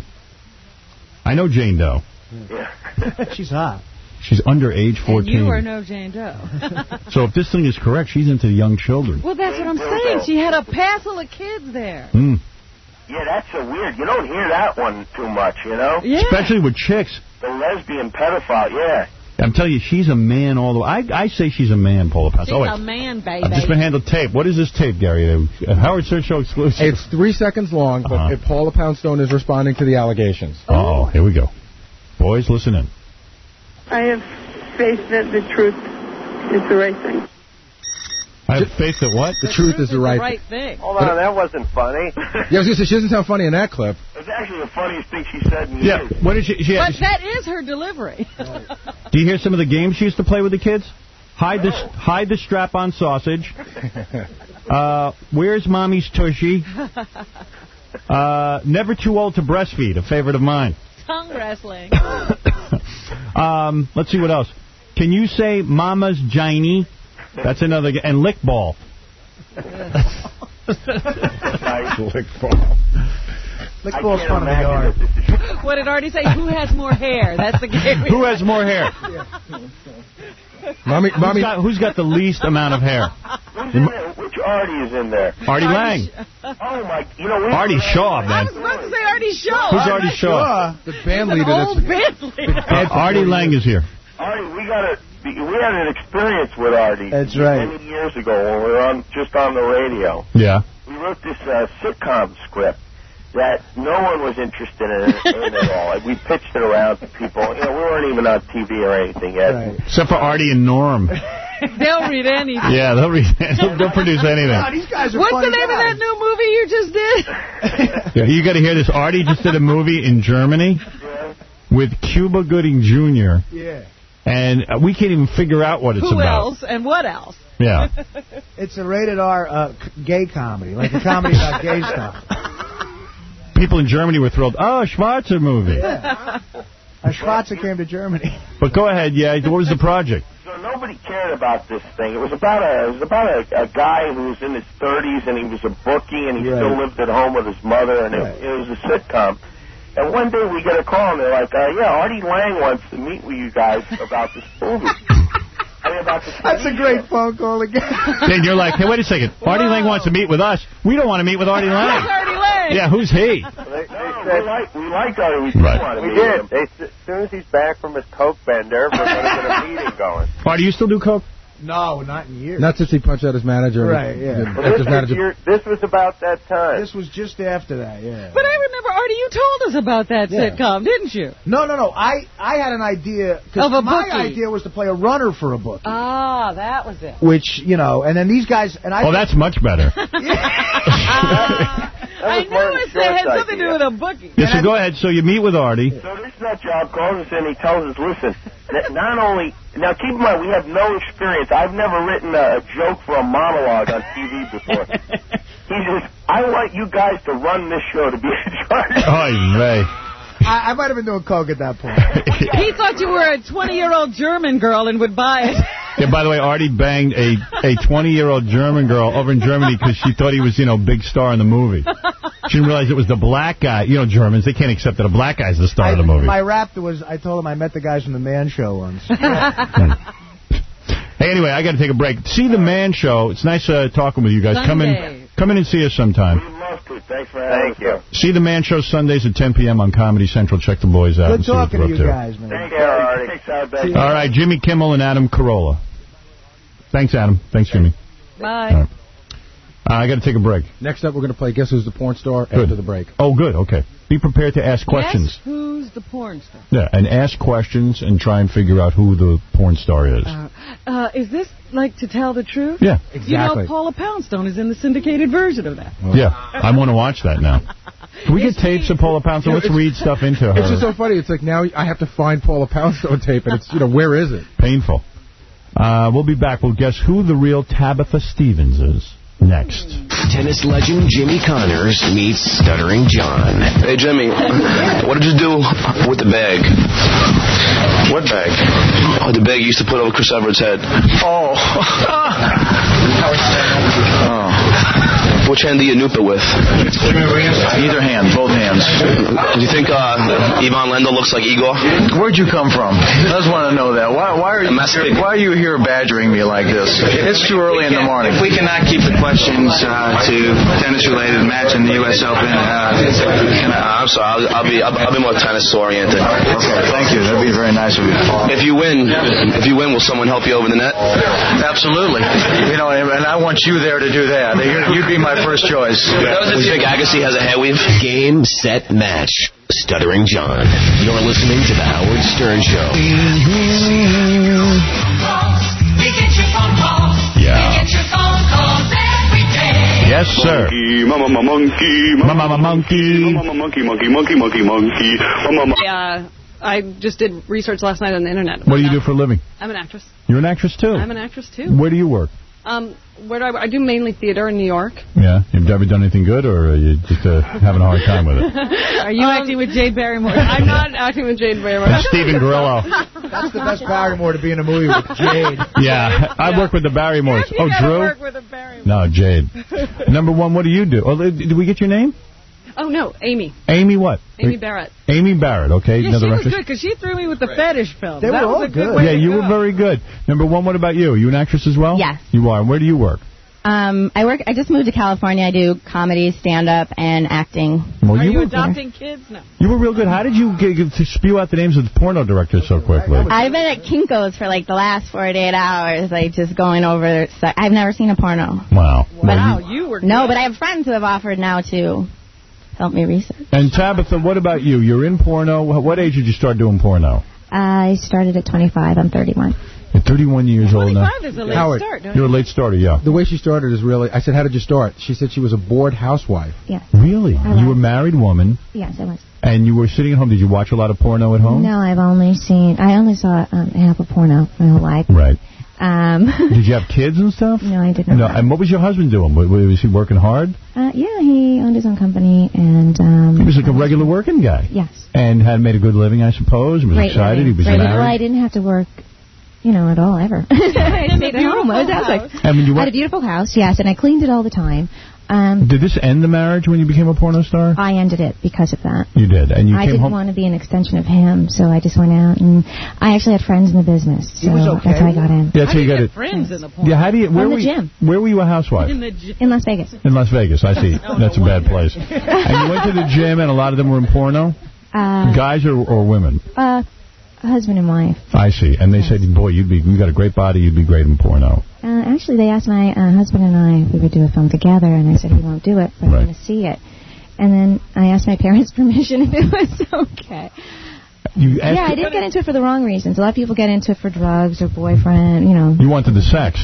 I know Jane Doe. Yeah. She's hot. She's under age fourteen. And you are no Jane Doe. So if this thing is correct, she's into young children. Well, that's what I'm saying. She had a pass full of kids there. Mm. Yeah, that's so weird. You don't hear that one too much, you know? Yeah. Especially with chicks. The lesbian pedophile, yeah. I'm telling you, she's a man all the way. I, I say she's a man, Paula Poundstone. She's Oh, a wait. man, baby. I've just been handled tape. What is this tape, Gary? A Howard Stern Show exclusive. It's three seconds long, but Uh-huh. if Paula Poundstone is responding to the allegations. Oh, here we go. Boys, listen in. I have faith that the truth is the right thing. I have faith that what? The, truth, is the right, right thing. Hold on, that wasn't funny. Yeah, I was going to say, she doesn't sound funny in that clip. It was actually the funniest thing she said in Yeah, years. what did she... she But that is her delivery. do you hear some of the games she used to play with the kids? Hide the, hide the strap-on sausage. Uh, where's Mommy's Tushy? Uh, never too old to breastfeed, a favorite of mine. Tongue wrestling. Um, let's see what else. Can you say Mama's Giny? That's another... G- and lick ball. Lick ball. Lick ball's fun in the yard. What did Artie say? Who has more hair? That's the game. Who has more hair? Mommy, Who's mommy, got, who's got the least amount of hair? Who's in there? Which Artie is in there? Artie Lang. Oh, my... You know, we Artie Shaw, I man. was about to say Artie Shaw. Who's Artie Shaw? the band An leader old that's... band leader. Uh, Artie Lang is here. Artie, we got a... We had an experience with Artie. That's right. Many years ago when we were on just on the radio. Yeah. We wrote this uh, sitcom script that no one was interested in, in at all. Like, we pitched it around to people. You know, we weren't even on T V or anything yet. Right. Except for Artie and Norm. They'll read anything. Yeah, they'll, re- they'll, they'll produce anything. Oh, these guys are What's funny the name guys. of that new movie you just did? Yeah, you got to hear this. Artie just did a movie in Germany with Cuba Gooding Junior Yeah. And uh, we can't even figure out what it's Who about. else and what else? Yeah. It's a rated R uh, c- gay comedy, like a comedy about gay stuff. People in Germany were thrilled. Oh, Schwarzer movie. Yeah. A Schwarzer came to Germany. But go ahead, yeah. What was the project? So nobody cared about this thing. It was about a it was about a, a guy who was in his thirties and he was a bookie and he Right. still lived at home with his mother and Right. it, it was a sitcom. And one day we get a call and they're like, uh, yeah, Artie Lang wants to meet with you guys about this movie. I mean, about this That's a great phone call again. Then you're like, hey, wait a second. Artie Lang wants to meet with us. We don't want to meet with Artie Lang. Who's Artie Lang? Yeah, who's he? They, they said, we like we like Artie. We Right. want to We meet did. him. They, as soon as he's back from his coke bender, we're going to get a meeting going. Artie, you still do coke? No, not in years. Not since he punched out his manager. Right, yeah. After Well, his this, manager. was your, this was about that time. This was just after that, yeah. But I remember, Artie, you told us about that Yeah. sitcom, didn't you? No, no, no. I, I had an idea. 'cause Of a my bookie. idea was to play a runner for a bookie. Ah, that was it. Which, you know, and then these guys... and I. Oh, that's much better. I knew it said- had something to do with a bookie. Yeah, so go ahead. So you meet with Artie. So this nut job calls us in. He tells us, listen, that not only now keep in mind we have no experience. I've never written a, a joke for a monologue on T V before. He says, I want you guys to run this show to be in charge. Oh, Ray. I, I might have been doing coke at that point. He thought you were a twenty-year-old German girl and would buy it. Yeah, by the way, Artie banged a a twenty-year-old German girl over in Germany because she thought he was, you know, big star in the movie. She didn't realize it was the black guy. You know, Germans, they can't accept that a black guy's the star I, of the movie. My rap was, I told him I met the guys from the Man Show once. Hey, anyway, I got to take a break. See the Man Show. It's nice uh, talking with you guys. Come Sunday. in, come in and see us sometime. We'd love to. Thanks for having Thank you. us. See the Man Show Sundays at ten p.m. on Comedy Central. Check the boys out. Good and see what talking they're to up you guys, man. Take care, Artie. Thanks, Al. See you. All right, Jimmy Kimmel and Adam Carolla. Thanks, Adam. Thanks, Jimmy. Bye. All right. Uh, I got to take a break. Next up, we're going to play Guess Who's the Porn Star Good. after the break. Oh, good. Okay. Be prepared to ask questions. Guess who's the porn star? Yeah, and ask questions and try and figure out who the porn star is. Uh, uh, is this like To Tell the Truth? Yeah. You know, Paula Poundstone is in the syndicated version of that. Yeah, I want to watch that now. Can we get tapes of Paula Poundstone? Let's read stuff into her. It's just so funny. It's like now I have to find Paula Poundstone tape, and it's, you know, where is it? Painful. Uh, we'll be back. We'll guess who the real Tabitha Stevens is next. Tennis legend Jimmy Connors meets Stuttering John. Hey, Jimmy, what did you do with the bag? What bag? Oh, the bag you used to put over Chris Everett's head. Oh. oh. Which hand do you noob it with? Either hand, both hands. Do you think uh, Ivan Lendl looks like Igor? Where'd you come from? I just want to know that. Why, why are you here, why are you here badgering me like this? It's too early in the morning. If we cannot keep the questions uh, to tennis-related match in the U S Open, uh, can I, I'm sorry. I'll, I'll be I'll, I'll be more tennis-oriented. Okay, thank you. That'd be very nice of you. If you win, if you win, will someone help you over the net? Absolutely. You know, and I want you there to do that. You'd be my first choice. Do you think Agassi has a hair weave? Game, set, match. Stuttering John. You're listening to The Howard Stern Show. Yeah. Yes, sir. Monkey, mama, monkey, mama, monkey, mama, monkey, monkey, monkey, monkey, monkey, mama. Yeah, I just did research last night on the internet. What do you do for a living? I'm an actress. You're an actress, too? I'm an actress, too. Where do you work? Um, where do I, I do mainly theater in New York. Yeah. You've ever done anything good, or are you just uh, having a hard time with it? Are you um, acting with Jade Barrymore? I'm not acting with Jade Barrymore. That's Stephen Grillo. That's the best Barrymore to be in a movie with Jade. Yeah. I work with the Barrymores. You oh, Drew? work with a Barrymore. No, Jade. Number one, what do you do? Oh, did we get your name? Oh, no, Amy. Amy what? Amy Barrett. Amy Barrett, okay. Yeah, Another she was actress? good, because she threw me with the fetish film. They that were was all a good. good. Way Yeah, to you go. were very good. Number one, what about you? You an actress as well? Yes. You are. And where do you work? Um, I work. I just moved to California. I do comedy, stand-up, and acting. Well, Are you, you were, adopting kids? No. You were real good. How did you get, get to spew out the names of the porno directors so quickly? I've been at Kinko's for like the last forty-eight hours, like just going over. I've never seen a porno. Wow. Wow, Well, you, you were good. No, but I have friends who have offered now to help me research. and Tabitha, what about you? You're in porno. What age did you start doing porno? I started at twenty-five. I'm thirty-one. You're thirty-one years old now. twenty-five is a late Howard, start, don't You're a you? late starter, yeah. The way she started is really... I said, how did you start? She said she was a bored housewife. Yes. Really? I You was. were a married woman, Yes, I was. and you were sitting at home. Did you watch a lot of porno at home? No, I've only seen. I only saw um, half of porno my whole life. Right. Um, Did you have kids and stuff? No, I did not. No. And what was your husband doing? Was, was he working hard? Uh, yeah, he owned his own company, and um, He was like a regular working guy. yes, And had made a good living, I suppose. He was great excited. living. He was great living. married. Well, I didn't have to work, you know, at all ever. I stayed at home. I was housewife. I mean, you I were, had a beautiful house, yes, and I cleaned it all the time. Um, did this end the marriage when you became a porno star? I ended it because of that. You did, and you I came didn't home. want to be an extension of him, so I just went out, and I actually had friends in the business, so was okay. that's how I got in. Yeah, that's How how do you you got get it. friends in the porn? Yeah, how do you? Where From the were you, gym. Where were you a housewife? In the gym. In Las Vegas. In Las Vegas, I see. That's a bad place. And you went to the gym, and a lot of them were in porno. Uh, Guys or, or women? uh, husband and wife. I see. And they said, boy, you'd be, you got a great body, you'd be great in porno. Uh, actually, they asked my uh, husband and I if we would do a film together, and I said he won't do it, but Right. I want to see it. And then I asked my parents' permission if it was okay. You asked Yeah, I didn't get into it for the wrong reasons. A lot of people get into it for drugs or boyfriend, you know. You wanted the sex.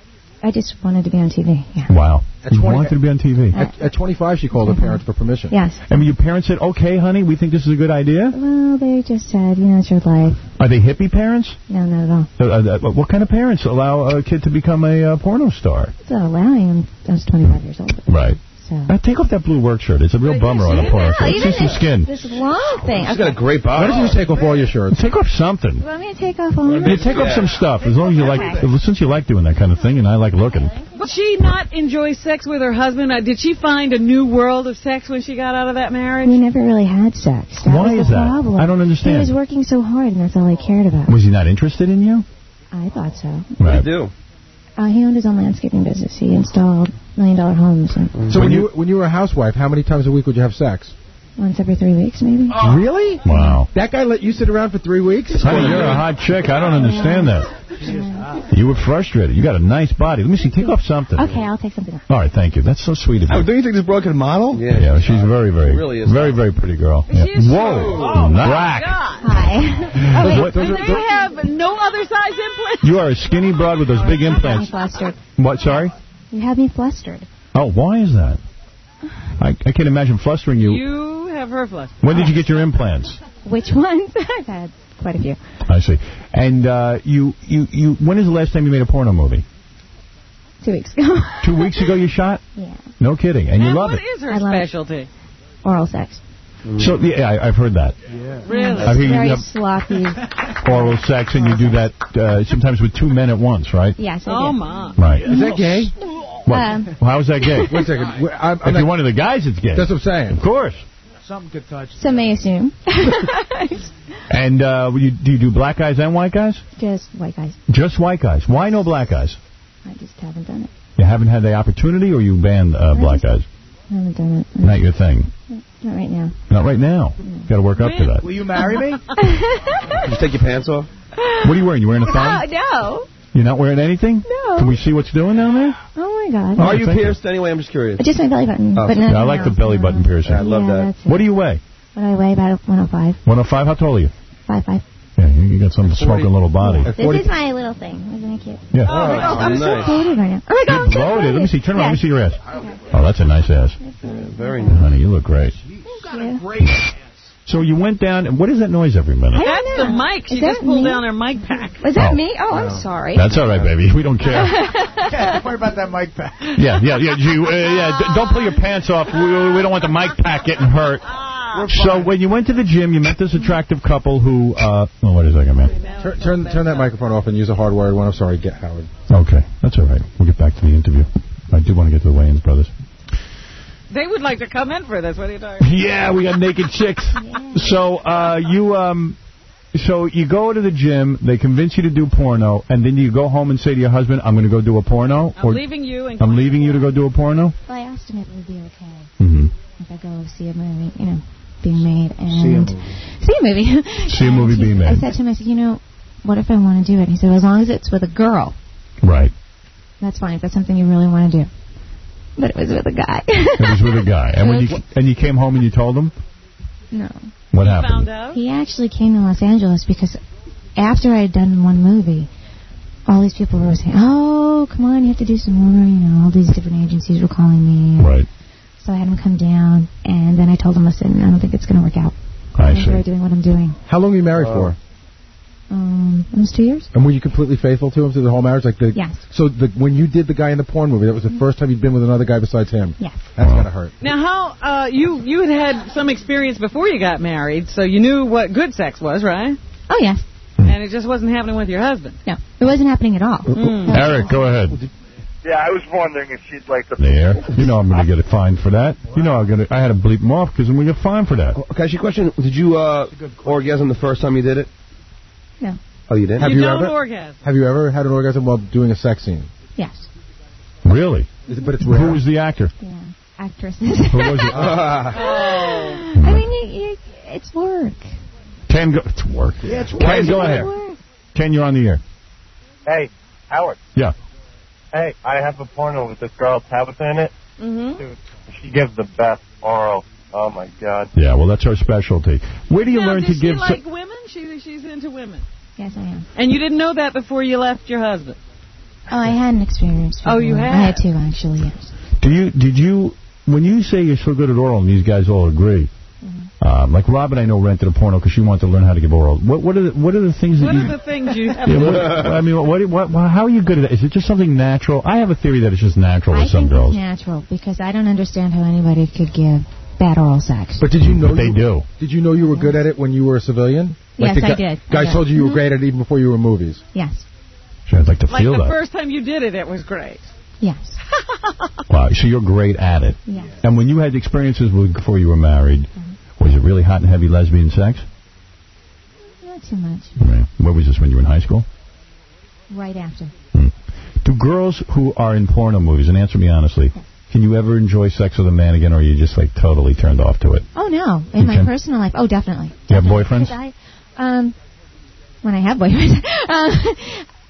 I just wanted to be on T V. Yeah. Wow. At You twenty wanted to be on T V. At, at twenty-five, she called her parents for permission. Yes. And your parents said, okay, honey, we think this is a good idea? Well, they just said, you know, it's your life. Are they hippie parents? No, not at all. Uh, uh, what kind of parents allow a kid to become a uh, porno star? So allowing him, I was twenty-five years old. Right. So. Uh, take off that blue work shirt. It's a real bummer on a porno star. Let's see some skin. This long thing. She's got a great body. Why don't you just take off all your shirts? Take off something. You want me to take off all You take off some stuff, as long as you like, since you like doing that kind of thing, and I like looking. Did she not enjoy sex with her husband? Uh, Did she find a new world of sex when she got out of that marriage? We never really had sex. That Why was is the that? problem. I don't understand. He was working so hard, and that's all I cared about. Was he not interested in you? I thought so. Right. do? Uh, he owned his own landscaping business. He installed million-dollar homes and So when you when you were a housewife, how many times a week would you have sex? once every three weeks, maybe. Really? Wow. That guy let you sit around for three weeks? Honey, you're a hot chick. I don't understand that. You were frustrated. You got a nice body. Let me see. Take off something. Okay, I'll take something off. All right, thank you. That's so sweet of you. Oh, don't you think this broad can model? Yeah, yeah she's very, very, really is very, very pretty girl. Yeah. Whoa, Oh, my Brack. God. Hi. Oh, What- wait, do they have no other size implants? You are a skinny broad with those big You implants. have me flustered. What? Sorry. You have me flustered. Oh, why is that? I, I can't imagine flustering you. You have her flustered. When did you get your implants? Which ones? I've had quite a few. I see. And uh, you, you, you. When is the last time you made a porno movie? Two weeks ago. Two weeks ago you shot? Yeah. No kidding. And you And love what it. is her I love it. specialty? Oral sex. So yeah, I, I've heard that. Yeah. Really? I hear you Very have sloppy. oral sex, and you do that uh, sometimes with two men at once, right? Yes, I Oh, do. my. Right. Is that gay? What? Um, Well, how is that gay? Wait a second. Wait, I'm, If I'm you're not, one of the guys, it's gay. that's what I'm saying. Of course. Something could touch. Some may assume. And uh, you, do you do black guys and white guys? Just white guys. Just white guys. Why no black guys? I just haven't done it. You haven't had the opportunity, or you banned uh, black guys? I haven't done it. Not your thing. Not right now. Not right now. Got to work up to that. Will you marry me? Just take your pants off. What are you wearing? You wearing a Oh, thong? no. You're not wearing anything? No. Can we see what's doing down there? Oh, my God. Are you pierced anyway? I'm just curious. Just my belly button. Oh, but yeah, nothing I like the else. belly button piercing. I love Yeah, that. that's it. What do you weigh? What do I weigh? About one oh five. one oh five? How tall are you? five five. Yeah, you got some smoking little body. This is my little thing. Isn't it cute? Yeah. Oh, my God, I'm nice. so bloated right now. Oh, my God, I'm so Bloated. bloated. Let me see. Turn around. Let me Yes. see your ass. Oh, that's a nice ass. Very Honey, you look great. Yeah. So you went down, and what is that noise every minute? I That's don't the know. mic. She Is that just pulled me? down her mic pack. Was that Oh. me? Oh, I'm sorry. That's all right, baby. We don't care. Yeah, don't worry about that mic pack. Yeah, yeah, yeah. You, uh, yeah. D- don't pull your pants off. We, we don't want the mic pack getting hurt. So when you went to the gym, you met this attractive couple who, uh, oh, wait a second, man. Turn, turn turn that microphone off and use a hardwired one. I'm sorry, get Howard. Okay, that's all right. We'll get back to the interview. I do want to get to the Wayans brothers. They would like to come in for this. What are you talking about? Yeah, we got naked chicks. So uh, you um, so you go to the gym. They convince you to do porno, and then you go home and say to your husband, "I'm going to go do a porno." I'm or, leaving you and I'm going leaving you to go do a porno. Well, I asked him if it would be okay Mm-hmm. if I go see a movie, you know, being made. And See a movie. See a movie. See a And movie he- being I made. said to him, I said, you know, what if I want to do it? He said, well, as long as it's with a girl, Right. that's fine. If that's something you really want to do. But it was with a guy. It was with a guy, and when you and you came home and you told him, No. what You happened? found out? He actually came to Los Angeles because after I had done one movie, all these people were saying, oh, come on, you have to do some more. You know, all these different agencies were calling me. Right. So I had him come down, and then I told him, listen, I don't think it's going to work out. I I enjoy see. doing what I'm doing. How long were you married for? Um, almost two years? And were you completely faithful to him through the whole marriage? Like the, Yes. So the, when you did the guy in the porn movie, that was the first time you'd been with another guy besides him? Yes. That's gotta hurt. Now, how uh, you you had had some experience before you got married, so you knew what good sex was, right? Oh, yes. And it just wasn't happening with your husband. No, it wasn't happening at all. Mm. Eric, go ahead. Yeah, I was wondering if she'd like to... There. You know I'm going to get a fine for that. You know I'm gonna, I had to bleep him off because I'm going to get fined for that. Okay, ask you a question. Did you uh, orgasm the first time you did it? No. Oh, you didn't? Have you, you don't ever? orgasm. Have you ever had an orgasm while doing a sex scene? Yes. Really? Is it, but it's rare. Who was the actor? Yeah. Actresses. Who was it? Oh. I mean, you, you, it's work. Ken, go. It's work. Yeah, it's Ken, work. go It's ahead. Work. Ken, you're on the air. Hey, Howard. Yeah. Hey, I have a porno with this girl, Tabitha, in it. Mm-hmm. Dude, she gives the best oral. Oh, my God. Yeah, well, that's her specialty. Where do you now, learn does to she give... like women? She, she's into women. Yes, I am. And you didn't know that before you left your husband? Oh, I had an experience. Oh, you before. had? I had two, actually, yes. Do you, did you, when you say you're so good at oral, and these guys all agree, Mm-hmm. um, like Robin, I know, rented a porno because she wanted to learn how to give oral. What, what are the, what are the things that What you... are the things you have Yeah, to what, I mean, what, what, what, how are you good at it? Is it just something natural? I have a theory that it's just natural I with some think girls. it's natural because I don't understand how anybody could give bad oral sex. But did you know But they you, do. Did you know you were good at it when you were a civilian? Yes, the I gu- did. I Guys did. told you you were Mhm. great at it even before you were in movies. Yes. Sure, I'd like to Like feel the that. first time you did it, it was great. Yes. Wow, so you're great at it. Yes. And when you had experiences with, before you were married, was it really hot and heavy lesbian sex? Not too much. I mean, what was this, when you were in high school? Right after. Hmm. Do girls who are in porno movies, and answer me honestly, can you ever enjoy sex with a man again, or are you just like totally turned off to it? Oh, no. In You my can? personal life. Oh, definitely. You have Definitely. boyfriends? Because I, um, when I have boyfriends, uh,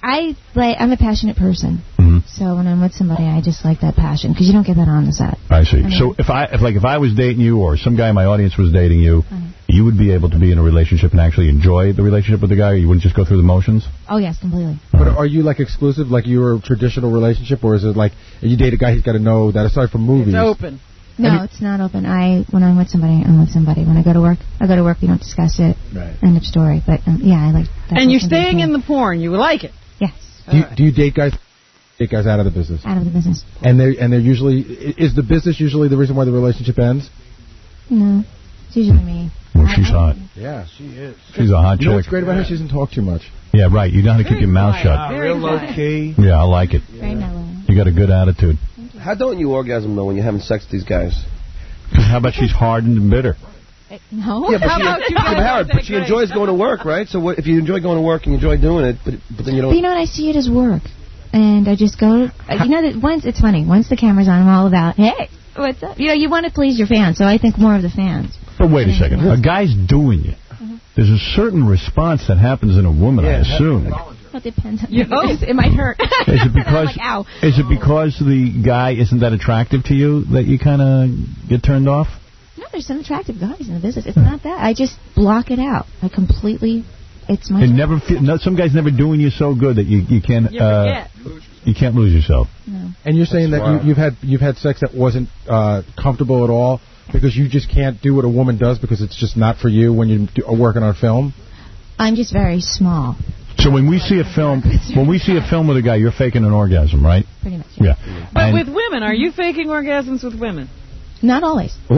I like. I'm a passionate person. Mm-hmm. So when I'm with somebody, I just like that passion because you don't get that on the set. I see. I mean, so if I, if like, if I was dating you, or some guy in my audience was dating you, uh-huh. you would be able to be in a relationship and actually enjoy the relationship with the guy, or you wouldn't just go through the motions? Oh yes, completely. But are you like exclusive, like your traditional relationship, or is it like you date a guy, he's got to know that aside from movies? It's open. No, I mean, it's not open. I when I'm with somebody, I'm with somebody. When I go to work, I go to work. We don't discuss it. Right. End of story. But um, yeah, I like. That And you're staying in the porn. You like it. Yes. Do you, do you date guys? Date guys out of the business. Out of the business. And they and they're usually is the business usually the reason why the relationship ends? No, it's usually me. Well, she's hot. Yeah, she is. She's a hot You know what's chick. great about her? She doesn't talk too much. Yeah, right. You know how to keep your mouth shut. Ah, real low key. Yeah, I like it. Very mellow. You got a good attitude. How don't you orgasm, though, when you're having sex with these guys? How about she's hardened and bitter? No. Yeah, but How she, about you yeah, guys but Howard, aren't but she that enjoys going to work, right? So what, if you enjoy going to work and you enjoy doing it, but, but then you don't... But you know what? I see it as work. And I just go, you know, that once it's funny. Once the camera's on, I'm all about, hey, what's up? You know, you want to please your fans, so I think more of the fans. But wait a second. A guy's doing it. There's a certain response that happens in a woman, I assume. Well, it depends on You the it, it might hurt. Is it because like, ow. is it because the guy isn't that attractive to you that you kind of get turned off? No, there's some attractive guys in the business. It's not that. I just block it out. I completely, it's my... It never fe- no, some guy's never doing you so good that you, you can't... You uh, forget. You can't lose yourself. No. And you're saying That's that wild. you, you've had you've had sex that wasn't uh, comfortable at all because you just can't do what a woman does because it's just not for you when you're do, working on film? I'm just very small. So when we see a film, when we see a film with a guy, you're faking an orgasm, right? Pretty much. Yeah. But And- with women, are you faking orgasms with women? Not always. Say.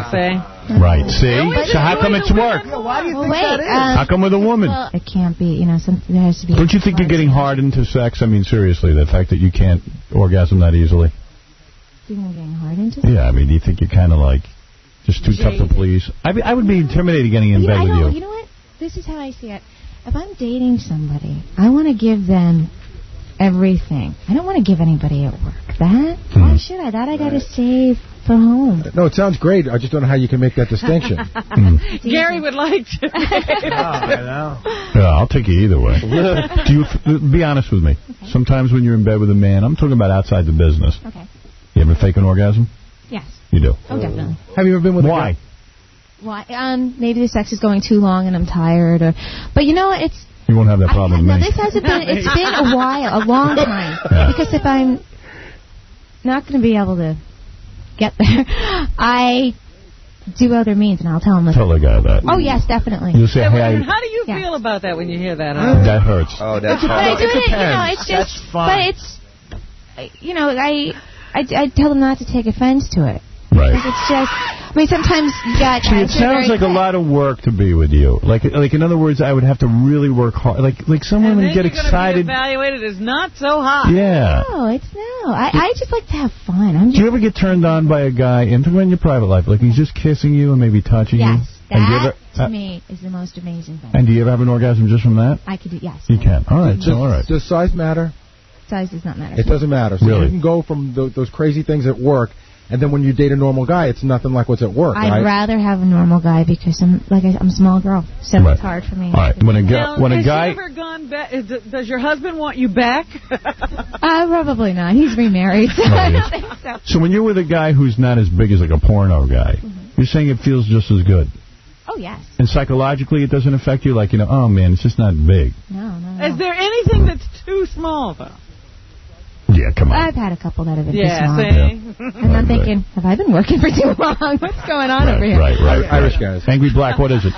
Right. See? So how come it's work? Why do you think wait, that is? um, How come with a woman? Well, it can't be, you know, some, there has to be... Don't you think you're getting hard into sex? I mean, seriously, the fact that you can't orgasm that easily. You think I'm getting hard into it? Yeah, I mean, do you think you're kind of like just too tough to please? I, be, I would be intimidated getting in You know, bed I with don't, you. you know what? This is how I see it. If I'm dating somebody, I want to give them everything. I don't want to give anybody at work that. Hmm. Why should I? That I got to save for home. No, it sounds great. I just don't know how you can make that distinction. Gary would like to. Yeah, I'll take you either way. Do you f- be honest with me? Okay. Sometimes when you're in bed with a man, I'm talking about outside the business. Okay. You ever fake an orgasm? Yes. You do. Oh, definitely. Have you ever been with Why? a guy? Why? Um, maybe the sex is going too long and I'm tired, or. But you know what? It's. You won't have that problem with Now me. this hasn't been. It's been a while, a long time. Yeah. Because if I'm not going to be able to get there, I do other means, and I'll tell him. Tell the guy that. Oh yes, definitely. You say, hey, I, How do you feel about that when you hear that? that hurts. Oh, that's But I hard. do it, you know, it's just. That's fine. But it's, you know, I, I, I tell them not to take offense to it. Right. Because it's just. I mean, sometimes you got. See, it sounds like a lot of work to be with you. Like, like in other words, I would have to really work hard. Like, like some And women then get you're gonna excited. Be evaluated as not so hot. Yeah. No, it's no. I, I just like to have fun. I'm Do just. you ever get turned on by a guy, and in your private life, like he's just kissing you and maybe touching Yes, you? And do you that ever, to uh, me is the most amazing thing. And do you ever have an orgasm just from that? I could do yes. You can. All right. Does, So all right. does size matter? Size does not matter. It doesn't matter. So Really? you can go from th- those crazy things at work, and then when you date a normal guy, it's nothing like what's at work, I'd right? rather have a normal guy because I'm like I, I'm a small girl, so Right. it's hard for me. All right. When a Now, guy, when a has guy, you ever gone back? Is it, does your husband want you back? Uh, probably not. He's remarried, so I don't think so. so when you're with a guy who's not as big as like a porno guy, Mm-hmm. you're saying it feels just as good. Oh yes. And psychologically, it doesn't affect you. Like you know, oh man, it's just not big. No, no, no. Is there anything that's too small, though? Yeah, come on. I've had a couple that have been Yeah, too small. see? Yeah. And I'm Right, thinking, have I been working for too long? What's going on Right, over here? right, right, right. Irish guys. Angry Black, what is it?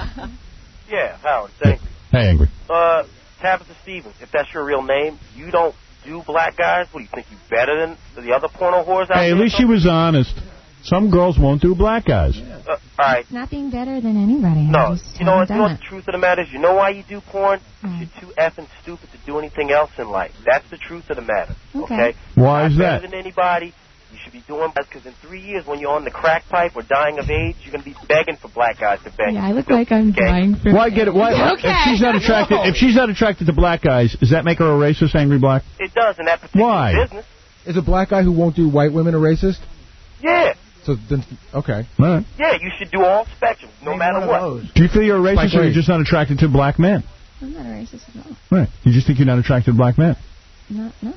Yeah, Howard, thank you. Hey, Angry. Uh, Tabitha Stevens, if that's your real name, you don't do black guys? What, do you think you better than the other porno whores out Hey, there? at least she was honest. Some girls won't do black guys. Uh, all right. It's not being better than anybody. I No, just you know what? haven't You know done what the truth of the matter is? You know why you do porn? Mm. You're too effing stupid to do anything else in life. That's the truth of the matter. Okay. Okay. Why Not is better that? than anybody. You should be doing that because in three years, when you're on the crack pipe or dying of AIDS, you're going to be begging for black guys to beg. Yeah, I look like I'm dying for... Why get it? Why? Okay. If she's not attracted, if she's not attracted to black guys, does that make her a racist, Angry Black? It does in that particular Why? business. Is a black guy who won't do white women a racist? Yeah. So then, okay. All right. Yeah, you should do all spectrums, no matter what. Do you feel you're a racist, Like or you're race. just not attracted to black men? I'm not a racist at all. Right. You just think you're not attracted to black men. No, no.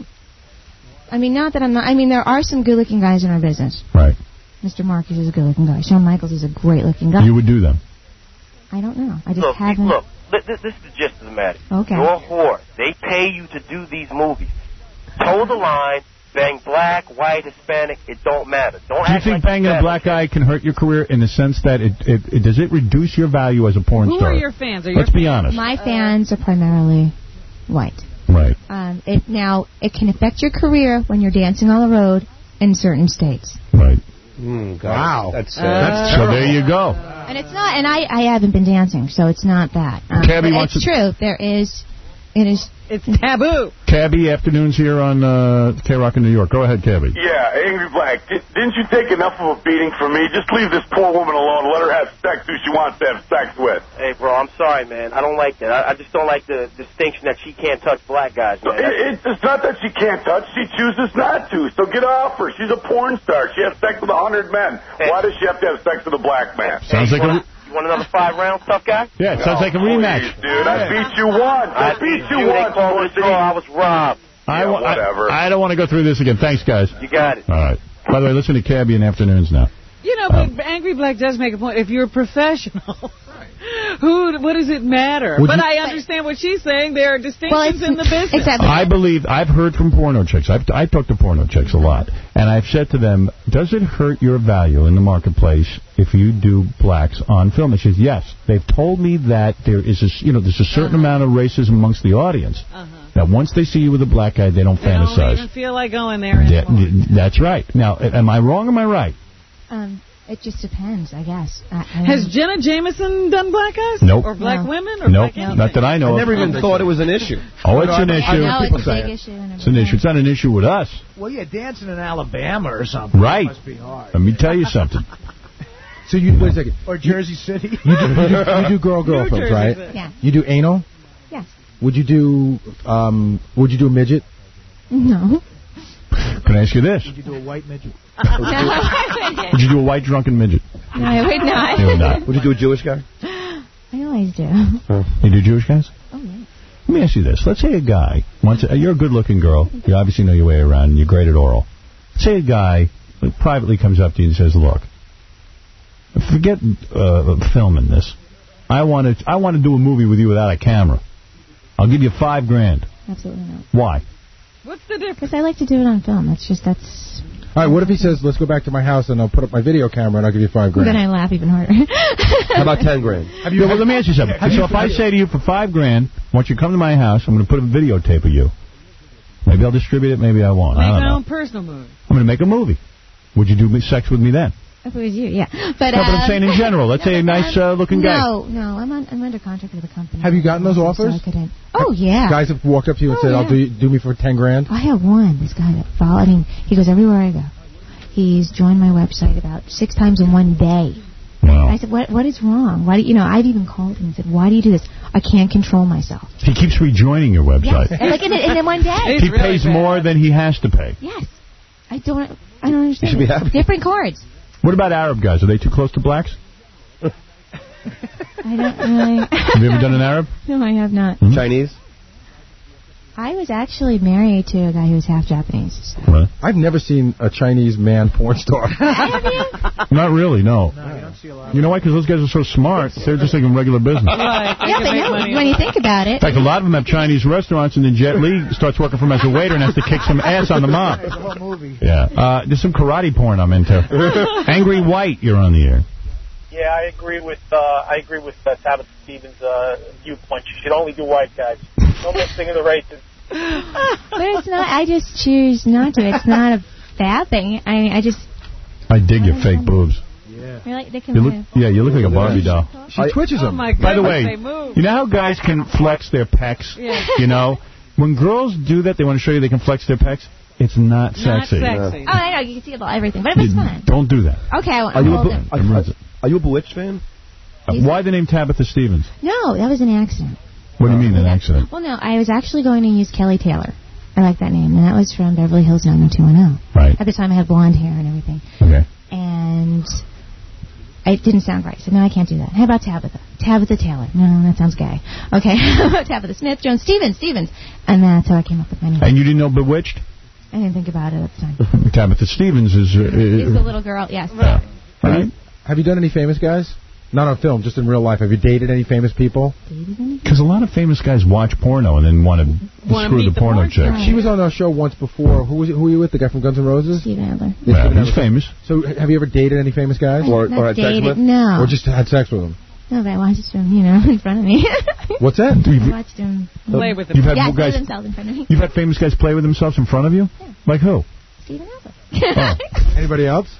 I mean, not that I'm not. I mean, there are some good-looking guys in our business. Right. Mister Marcus is a good-looking guy. Shawn Michaels is a great-looking guy. You would do them. I don't know. I just look, haven't. Look, this, this is the gist of the matter. Okay. You're a whore. They pay you to do these movies. Toe the line, bang black, white, Hispanic, it don't matter. Don't Do you act think like banging you're a black guy can hurt your career in the sense that it, it, it does it reduce your value as a porn Who star? are your fans? Are your Let's be fans? honest. My fans are primarily white. Right. Um, it, now, it can affect your career when you're dancing on the road in certain states. Right. Mm, God, Wow. That's, uh, Uh, that's so there you go. And it's not, and I, I haven't been dancing, so it's not that. Um, Cabby but wants it's to- true. There is, it is. It's taboo. Cabby, afternoons here on uh, K-Rock in New York. Go ahead, Cabby. Yeah, Angry Black, di- didn't you take enough of a beating from me? Just leave this poor woman alone. Let her have sex who she wants to have sex with. Hey, bro, I'm sorry, man. I don't like that. I, I just don't like the distinction that she can't touch black guys, So man. it, it's not that she can't touch. She chooses not to. So get off her. She's a porn star. She has sex with a hundred men. Why does she have to have sex with a black man? Sounds like a... You want another five rounds, tough guy? Yeah, it sounds like a rematch. Please, dude, I beat you once. I, I beat you you. once. They called it a draw. I was robbed. I, Yeah, wa- whatever. I, I don't want to go through this again. Thanks, guys. You got it. All right. By the way, listen to Cabby in afternoons now. You know, but Angry Black does make a point. If you're a professional, who? What does it matter? Would but you- I understand what she's saying. There are distinctions Well, it's- in the business. Exactly. I believe, I've heard from porno chicks. I've, I talk to porno chicks a lot. And I've said to them, does it hurt your value in the marketplace if you do blacks on film? And she says, yes. They've told me that there is a, you know, there's a certain Uh-huh. amount of racism amongst the audience. Uh-huh. That once they see you with a black guy, they don't They don't fantasize. even feel like going there Yeah, anymore. that's right. Now, am I wrong or am I right? Um, it just depends, I guess. I, I Has don't- Jenna Jameson done black guys? Nope. Or black No. women? Or Nope, black anything? not that I know I of. never even thought it was an issue. Oh, it's an I- I- issue. No, people it's a say big it. issue. And It's an issue. It's not an issue with us. Well, yeah, dancing in Alabama or something. Right. Must be hard. Let me tell you something. So you wait a second. Or Jersey City. You do, you do, you do girl girl New films, Jersey, right? but- Yeah. You do anal? Yes. Would you do um? Would you do a midget? No. Can I ask you this? Would you do a white midget? No, I wouldn't. Would you do a white drunken midget? No, I would not. You would not. Would you do a Jewish guy? I always do. You do Jewish guys? Oh, yeah. Let me ask you this. Let's say a guy wants. A, you're a good-looking girl. You obviously know your way around, and you're great at oral. Let's say a guy privately comes up to you and says, "Look, forget uh, filming this. I want to. I want to do a movie with you without a camera. I'll give you five grand. Absolutely not. Why? What's the difference? Because I like to do it on film. That's just, that's... All right. What if he says, "Let's go back to my house and I'll put up my video camera and I'll give you five grand"? Then I laugh even harder. How about ten grand? Have you, yeah, well, let me ask you something. So if I say to you for five grand, once you come to my house, I'm going to put a videotape of you. Maybe I'll distribute it. Maybe I won't. Make I don't my know. own personal movie. I'm going to make a movie. Would you do sex with me then? If it was you, yeah. But, No, but um, I'm saying in general. Let's say a nice uh, looking guy. No, no, I'm on, I'm under contract with a company. Have you gotten those So offers? I couldn't. Oh, yeah. Guys have walked up to you and Oh, said, "I'll yeah. do you, do me for ten grand." I have one. This guy that follow. I mean, he goes everywhere I go. He's joined my website about six times in one day. Wow. I said, "What? What is wrong? Why do you know?" I've even called him and said, "Why do you do this? I can't control myself." He keeps rejoining your website. Yes, and like in, in, in one day. He pays more than he has to pay. Yes, I don't. I don't understand. You should be happy. Different cards. What about Arab guys? Are they too close to blacks? I don't really. Have you ever done an Arab? No, I have not. Hmm? Chinese? I was actually married to a guy who was half Japanese. So. What? I've never seen a Chinese man porn star. Not really, no. No, you don't see a lot. You know why? Because those guys are so smart. They're just like in regular business. Right. They Yeah, can but make no, money when on you it. think about it. In fact, a lot of them have Chinese restaurants, and then Jet Li starts working for them as a waiter and has to kick some ass on the mom. It's a whole movie. Yeah. Uh, there's some karate porn I'm into. Angry White, you're on the air. Yeah, I agree with uh, I agree with uh, Tabitha Stevens' uh, viewpoint. You should only do white guys. No mixing of the races. But it's not. I just choose not to. It's not a bad thing. I I just. I dig your fake boobs. Yeah. You're like, they can You look, move. yeah, you look like a Barbie doll. She twitches Oh them. my goodness, By the way, they move. you know how guys can flex their pecs? Yeah. You know? When girls do that, they want to show you they can flex their pecs. It's not Not sexy. sexy. Oh, I know. You can see about everything, but it's fun. Don't do that. Okay, I, Are you, hold a, him. are, are, are you a Bewitched fan? Uh, why the name Tabitha Stevens? No, that was an accident. What do you mean, an accident? Well, no, I was actually going to use Kelly Taylor. I like that name, and that was from Beverly Hills nine oh two one oh. Right. At the time, I had blonde hair and everything. Okay. And it didn't sound right. So no, I can't do that. How about Tabitha? Tabitha Taylor. No, that sounds gay. Okay. Tabitha Smith, Joan Stevens, Stevens. And that's how I came up with my name. And you didn't know Bewitched? I didn't think about it at the time. Tabitha Stevens is... Uh, Is the little girl, yes. Yeah. Have, you, have you done any famous guys? Not on film, just in real life. Have you dated any famous people? Because a lot of famous guys watch porno and then want to Wanna screw meet the the porno porn chick. star. She was on our show once before. Who was it, who were you with? The guy from Guns N' Roses? Steve Adler. Yeah, he's famous. So have you ever dated any famous guys? Or, Not or had sex dated, with? no. Or just had sex with them? No, but I watched him, you know, in front of me. What's that? I watched him Play with You've had yeah, guys, play themselves in front of me. You've had famous guys play with themselves in front of you? Yeah. Like who? Steven Adler. Oh. Anybody else?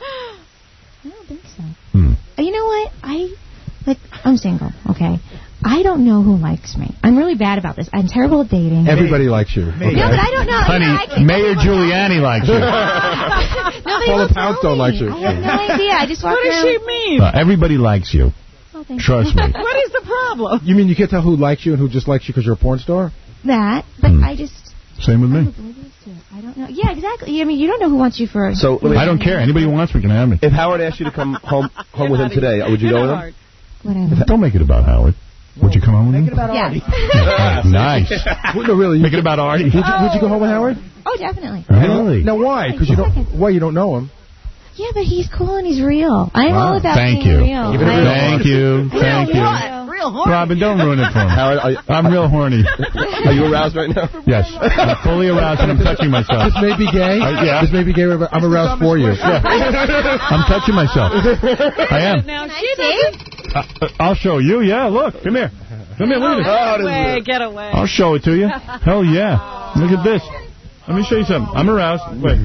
I don't think so. Hmm. You know what? I, like, I'm single, okay? I don't know who likes me. I'm really bad about this. I'm terrible at dating. Everybody likes you. Okay. No, but I don't know. Honey, you know, I can't Mayor Giuliani likes you. Nobody Paula will tell Poundstone me. likes you. I have no idea. I just walk What does around. she mean? Uh, everybody likes you. Oh, thank Trust you. me. What is the problem? You mean you can't tell who likes you and who just likes you because you're a porn star? That, but Hmm. I just... Same with I'm me. oblivious to it. I don't know. Yeah, exactly. I mean, you don't know who wants you for... So I don't care. Anybody who wants me can have me. If Howard asked you to come home home with him today, would you go with him? Whatever. Don't make it about Howard. Would you come home with me? Make it about Artie. Yeah. Nice. Well, no, really. Make it about Artie. Would you, would you go home with Howard? Oh, definitely. Really? Now, why? Because you don't. Why you don't know him? Yeah, but he's cool and he's real. I'm Wow. all about Thank being you. real. Give it a I- real Thank you. Thank you. What? Real horny. Robin, don't ruin it for him. Howard, are you, I'm real horny. are you aroused right now? Yes. I'm fully aroused and I'm touching myself. This may be gay. Uh, yeah. This may be gay. But I'm aroused for you. Yeah. I'm touching myself. I am. Now, Can she I doesn't... Uh, I'll show you. Yeah, look. Come here. Come here. Look at Get this. away, get away. I'll show it to you. Hell yeah. Look at this. Let me show you something. I'm aroused. Wait.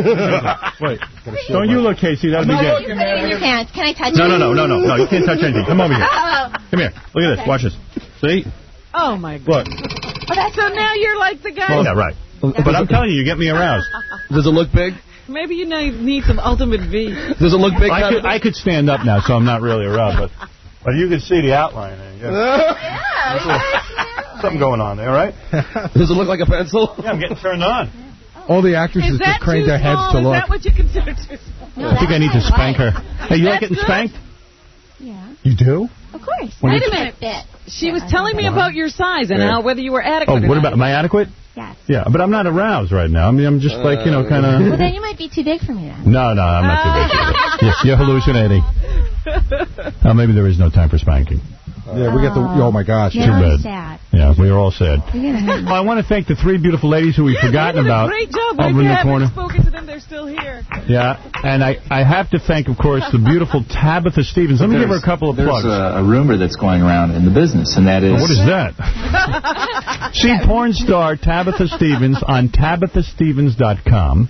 Wait. Don't you look, Casey. That'll be You good. put it in your pants. Can I touch No, it? no, no, no, no. No, you can't touch anything. Come over here. Oh. Come here. Look at this. Watch this. See? Oh, my God. Look. So now you're like the guy... Oh, yeah, right. But I'm telling you, you get me aroused. Does it look big? Maybe you need need some Ultimate V. Does it look big? I could, I could stand up now, so I'm not really aroused, but but you can see the outline. There. Yeah. Something going on there, right? Does it look like a pencil? Yeah, I'm getting turned on. All the actresses Is that just craned too their heads small? to Is look. that what you consider too small? No, I think I need to that's spank her. right. Hey, you like That's getting good. spanked? Yeah. You do? Of course. When Wait you- a minute. Fit. She Yeah, was I telling know me that. about your size and Yeah. how whether you were adequate Oh, or what not. about, am I adequate? Yes. Yeah, but I'm not aroused right now. I mean, I'm just like, you know, kind Well, of... then you might be too big for me then. No, no, I'm not too big. Yes, you're hallucinating. Oh, maybe there is no time for spanking. Yeah, we got the. Oh my gosh. Yeah, Too I'm bad. sad. Yeah, we are all sad. You're gonna hurt me. Well, I want to thank the three beautiful ladies who we've forgotten You did a about great job, but if over you in the haven't corner. spoken to them, they're still here. Yeah, and I, I have to thank, of course, the beautiful Tabitha Stevens. Let me give her a couple of There's plugs. a, a rumor that's going around in the business, and that is... What is that? See porn star Tabitha Stevens on Tabitha Stevens dot com.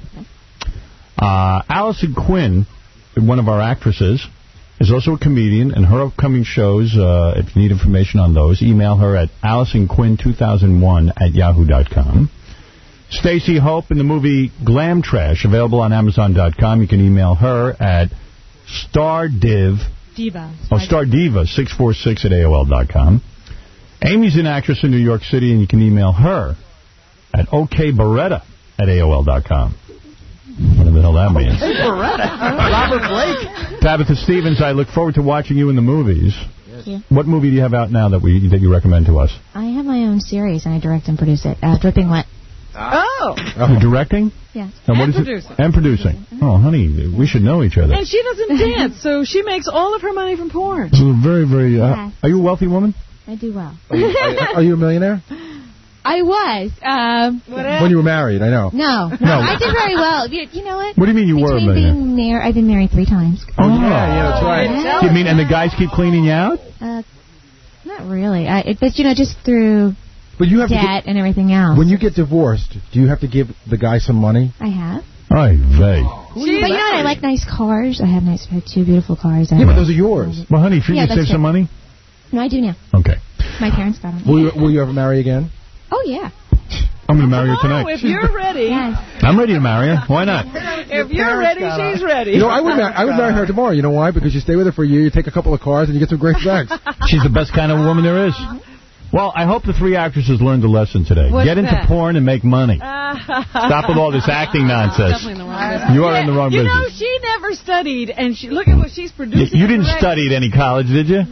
Uh, Allison Quinn, one of our actresses, is also a comedian, and her upcoming shows, uh, if you need information on those, email her at Allison Quinn two thousand one at yahoo dot com. Stacey Hope in the movie Glam Trash, available on Amazon dot com. You can email her at stardiv, Diva. oh, stardiva six four six at A O L dot com. Amy's an actress in New York City, and you can email her at okberetta at A O L dot com. Whatever the hell that means. Robert Blake. Tabitha Stevens, I look forward to watching you in the movies. you. What movie do you have out now that we that you recommend to us? I have my own series, and I direct and produce it. Uh, Dripping Wet. Oh. You're directing? Yes. And, what And is producing. It? And producing. Oh, honey, we should know each other. And she doesn't dance, so she makes all of her money from porn. So very, very... Uh, Yes. Are you a wealthy woman? I do well. Are you, are you a millionaire? I was. Um, When you were married, I know. no, no, No. I did very well. You, you know what? What do you mean you were a Between millionaire? being mar- I've been married three times. Oh, yeah, yeah, that's right. You mean, and the guys keep cleaning you out? Uh, not really. I, it, but, you know, just through But you have to debt get, and everything else. when you get divorced, do you have to give the guy some money? I have. Ay vey. But you know what? I like nice cars. I have nice, I have two beautiful cars. I Yeah, but have- those are yours. Well, honey, if you Yeah, can that's save some good. money. No, I do now. Okay. My parents got them. Will you, will you ever marry again? Oh, yeah. I'm going to marry her Oh, tonight. if you're ready. Yes. I'm ready to marry her. Why not? If you're ready, she's ready. You know, I would, mar- I would marry her tomorrow. You know why? Because you stay with her for a year, you take a couple of cars, and you get some great sex. She's the best kind of woman there is. Well, I hope the three actresses learned a lesson today. What's Get into that? porn and make money. Stop Stop with all this acting nonsense. Definitely in the wrong business. You are in the wrong you business. know, she never studied, and she look at what she's You, producing. you didn't and study at any college, did you? No, I did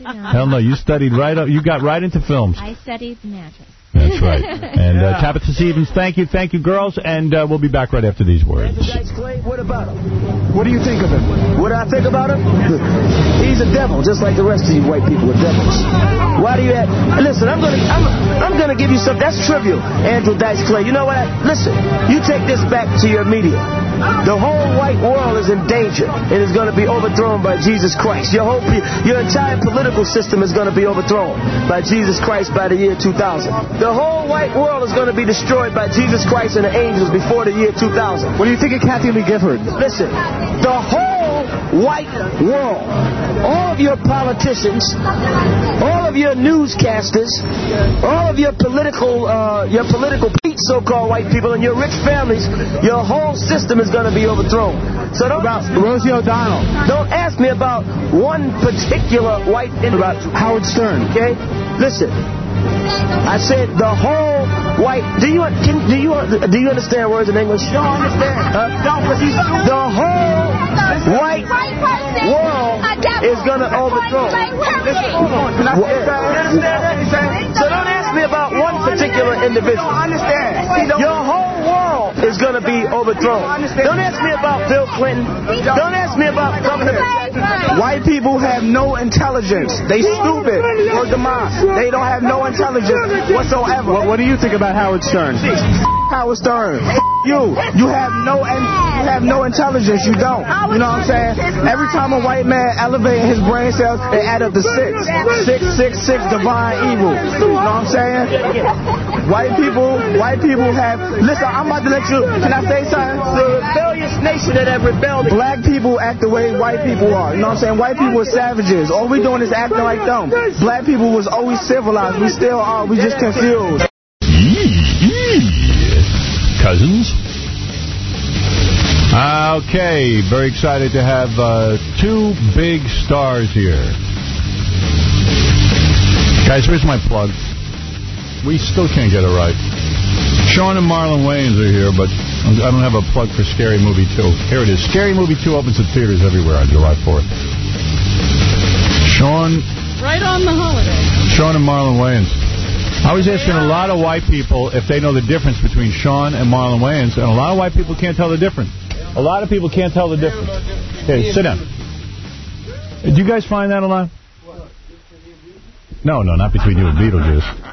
Hell no, you studied right up. You got right into films. I studied mattress. That's right. And uh, Tabitha Stevens, thank you. Thank you, girls. And uh, we'll be back right after these words. Clay, what about him? What do you think of him? What do I think about him? He's a devil, just like the rest of you white people are devils. Why do you have... Listen, I'm going to I'm, I'm gonna give you something. That's trivial, Andrew Dice Clay. You know what? I, listen, you take this back to your media. The whole white world is in danger and is going to be overthrown by Jesus Christ. Your whole, your entire political system is going to be overthrown by Jesus Christ by the year two thousand. The whole white world is going to be destroyed by Jesus Christ and the angels before the year two thousand. What do you think of Kathy Lee Gifford? Listen, the whole white world, all of your politicians, all of your newscasters, all of your political, uh, your political so-called white people and your rich families, your whole system is going to be overthrown. So don't about Rosie O'Donnell. Don't ask me about one particular white individual. About Howard Stern. Okay, listen. I said the whole white. Do you can, do you do you understand words in English? Don't understand. Huh? The whole white world is going to overthrow. So don't ask me about one particular individual. Your whole world is going to be overthrown. Don't ask me about Bill Clinton. Don't ask me about Governor. White people have no intelligence. They stupid. Word to mine. They don't have no intelligence whatsoever. What, what do you think about Howard Stern? Howard Stern. You. You have no you have no intelligence. You don't. You know what I'm saying? Every time a white man elevates his brain cells, they add up to six. Six, six, six, divine evil. You know what I'm saying? White people, white people have... Listen, I'm about to let you... Can I say something? The rebellious nation that have rebelled. Black people act the way white people are. You know what I'm saying? White people are savages. All we doing is acting like them. Black people was always civilized. We still are. We just confused. Cousins. Okay, very excited to have uh, two big stars here. Guys, here's my plug. We still can't get it right. Sean and Marlon Wayans are here, but I don't have a plug for Scary Movie two. Here it is. Scary Movie two opens at theaters everywhere on July fourth. Sean... Right on the holiday. Sean and Marlon Wayans. I was asking a lot of white people if they know the difference between Sean and Marlon Wayans, and a lot of white people can't tell the difference. A lot of people can't tell the difference. Hey, sit down. Do you guys find that a lot? No, no, not between you and Beetlejuice.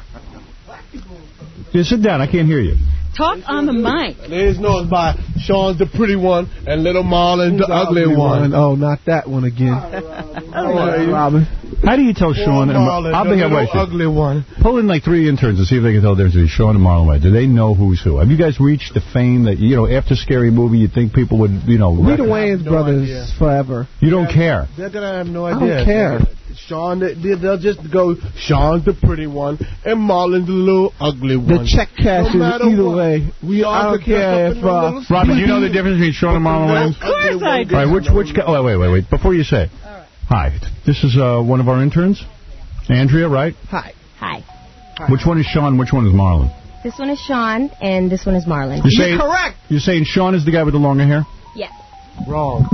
Yeah, sit down. I can't hear you. Talk on the mic. Ladies knows by Sean's the pretty one and little Marlon the, the ugly, ugly one. one. Oh, not that one again. How are you, Robin? How do you tell Sean and Marlon, I'll the think little ugly one. Pull in like three interns and see if they can tell the difference between Sean and Marlon Wayans. Do they know who's who? Have you guys reached the fame that, you know, after Scary Movie, you think people would, you know... We the Wayans no brothers idea. Forever. You don't yeah, care? That, that I have no I idea. I don't care. Sean, they, they'll just go, Sean's the pretty one, and Marlon's the little ugly one. The check cash no is either what, way. We I don't care if... Uh, Robin, do you know the difference between Sean and Marlon Wayans? Of course I do. All right, which, which... Oh, wait, wait, wait. Before you say it. All right. Hi, this is uh, one of our interns, Andrea, right? Hi. Hi. Which one is Sean, which one is Marlon? This one is Sean, and this one is Marlon. You're, saying, You're correct. You're saying Sean is the guy with the longer hair? Yes. Wrong.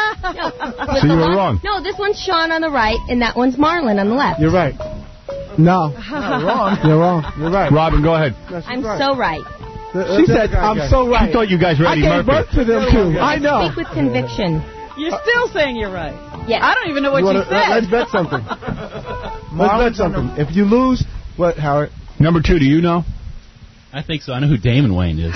no, so you were wrong. No, this one's Sean on the right, and that one's Marlon on the left. You're right. No. You're wrong. You're wrong. You're right. Robin, go ahead. I'm right. so right. She said, I'm so right. She thought you guys were Eddie Murphy. I gave birth to them, too. I know. Speak with conviction. You're still saying you're right. Yes. I don't even know what you, you wanna, said. Let's bet something. Let's bet something. If you lose, what, Howard? Number two, do you know? I think so. I know who Damon Wayne is. oh,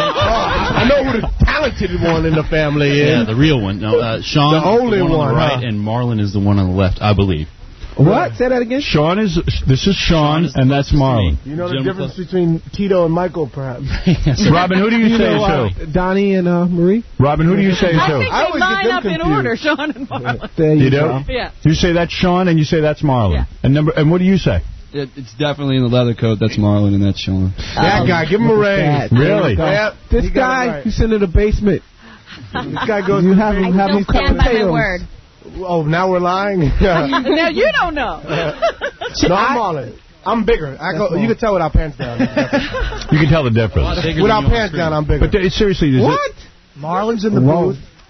I know who the talented one in the family is. Yeah, the real one. No, uh, Sean the only is the one, one on the right, huh? and Marlon is the one on the left, I believe. What? Say that again? Sean is, this is Sean, Sean is and that's Marlon. You know the Jim difference close. between Tito and Michael, perhaps? yes, Robin, who do you, you say know, is who? Uh, Donnie and uh, Marie? Robin, who do you say is who? I think I they line up confused. in order, Sean and Marlon. There you, you do? Go. Yeah. You say that's Sean, and you say that's Marlon. Yeah. And number, and what do you say? It, it's definitely in the leather coat. That's Marlon, and that's Sean. That um, guy, give him a raise. Really? Yeah, this guy, right. he's in the basement. This guy goes. You have him, have him cut stand by my word. Oh, now we're lying? Now you don't know. no, I'm Marlon. I'm bigger. I go. You can tell without pants down. You can tell the difference. Without pants down, I'm bigger. But seriously, what? Marlon's in the Whoa. booth.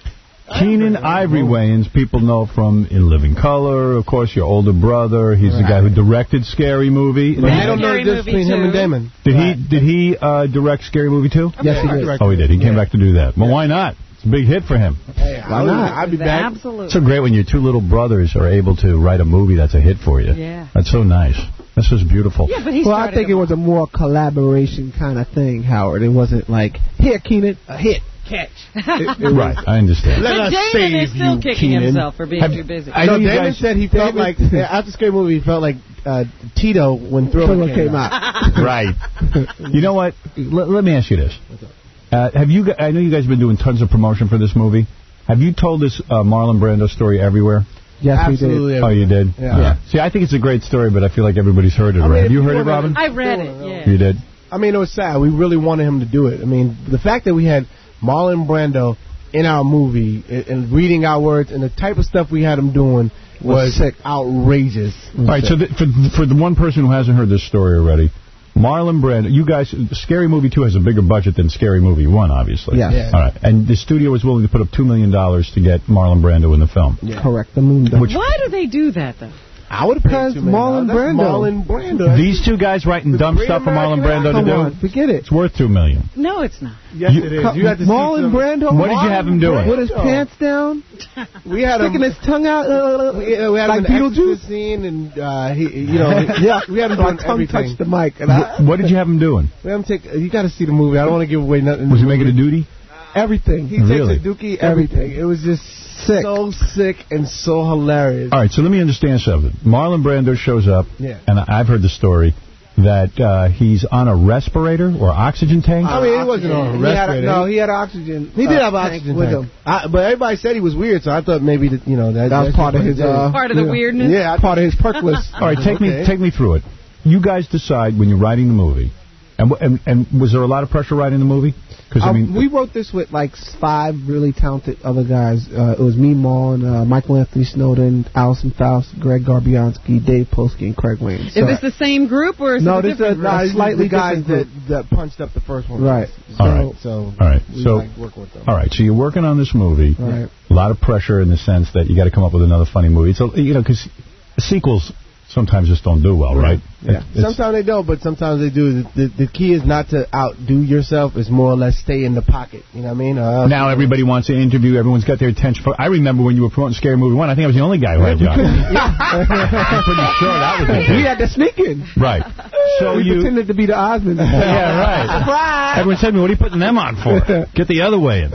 Keenan Ivory Wayans, people know from In Living Color, of course, your older brother. He's right. the guy who directed Scary Movie. But I don't know the difference between him and Damon. Did right. he Did he uh, direct Scary Movie too? Yes, he did. Oh, he did. He came yeah. back to do that. Well, yeah. why not? It's a big hit for him. Hey, why not? I'd be back. Absolutely. It's so great when your two little brothers are able to write a movie that's a hit for you. Yeah. That's so nice. That's just beautiful. Yeah, but he well, I think it was a more collaboration kind of thing, Howard. It wasn't like, here, Keenan, a hit. Catch. it, it right, I understand. Let us Damon save is still you, kicking Keenan. himself for being Have, too busy. I know Damon guys, said he felt like, after Scary Movie, he felt like uh, Tito when Thriller came, came out. out. Right. You know what? L let me ask you this. Uh, have you? I know you guys have been doing tons of promotion for this movie. Have you told this uh, Marlon Brando story everywhere? Yes, Absolutely we did. Oh, you did? Yeah. yeah. See, I think it's a great story, but I feel like everybody's heard it. I mean, right? Have you heard it, Robin? I read it, yeah. You did? I mean, it was sad. We really wanted him to do it. I mean, the fact that we had Marlon Brando in our movie and, and reading our words and the type of stuff we had him doing was, was sick. outrageous. All right, sick. so the, for, for the one person who hasn't heard this story already, Marlon Brando, you guys, Scary Movie two has a bigger budget than Scary Movie one, obviously. Yes. Yeah. All right. And the studio was willing to put up two million dollars to get Marlon Brando in the film. Yeah. Correct. The moon. Which, Why do they do that, though? I would have paid Marlon Brando. Marlon Brando. These two guys writing dumb stuff for Marlon Brando to do? On, forget it. It's worth two million dollars. No, it's not. Yes, you, it is. You had to Marlon Brando. What did you have him doing? With his pants down. We had sticking him, his tongue out. Uh, we, uh, we had like him in Beetlejuice scene, and uh, he, you know, yeah, we had him doing tongue everything. touched the mic. And I, what did you have him doing? We had him take. You got to see the movie. I don't want to give away nothing. Was he making a duty? Everything. He really? takes a dookie. Everything. everything. It was just sick. So sick and so hilarious. All right, so let me understand something. Marlon Brando shows up, yeah. and I've heard the story that uh, he's on a respirator or oxygen tank. I mean, he wasn't on a respirator. He a, no, he had oxygen. He did have oxygen with tank. him. I, but everybody said he was weird, so I thought maybe that, you know that, that was part of his uh, part of the yeah. weirdness. Yeah, part of his perk list. All right, take okay. me take me through it. You guys decide when you're writing the movie, and and, and was there a lot of pressure writing the movie? I mean, we wrote this with like five really talented other guys. Uh, it was me, Maul, uh, Michael Anthony Snowden, Allison Faust, Greg Garbianski, Dave Polsky, and Craig Wayne. So, is this the same group or is no, it a different a, group? No, slightly guys different that, that punched up the first one. Right. So, all right. So, all right. We so, like working with them. all right. So you're working on this movie. Right. A lot of pressure in the sense that you got to come up with another funny movie. It's a, you know, because sequels sometimes just don't do well, right? Yeah. It, sometimes they don't, but sometimes they do. The, the, the key is not to outdo yourself. It's more or less stay in the pocket. You know what I mean? Uh, now everybody wants to interview. Everyone's got their attention. I remember when you were promoting Scary Movie one, I think I was the only guy who had you on. I'm pretty sure that was the case. We had to sneak in. Right. So we you pretended to be the Osmonds. Yeah, right. Surprise! Everyone said to me, what are you putting them on for? Get the other way in.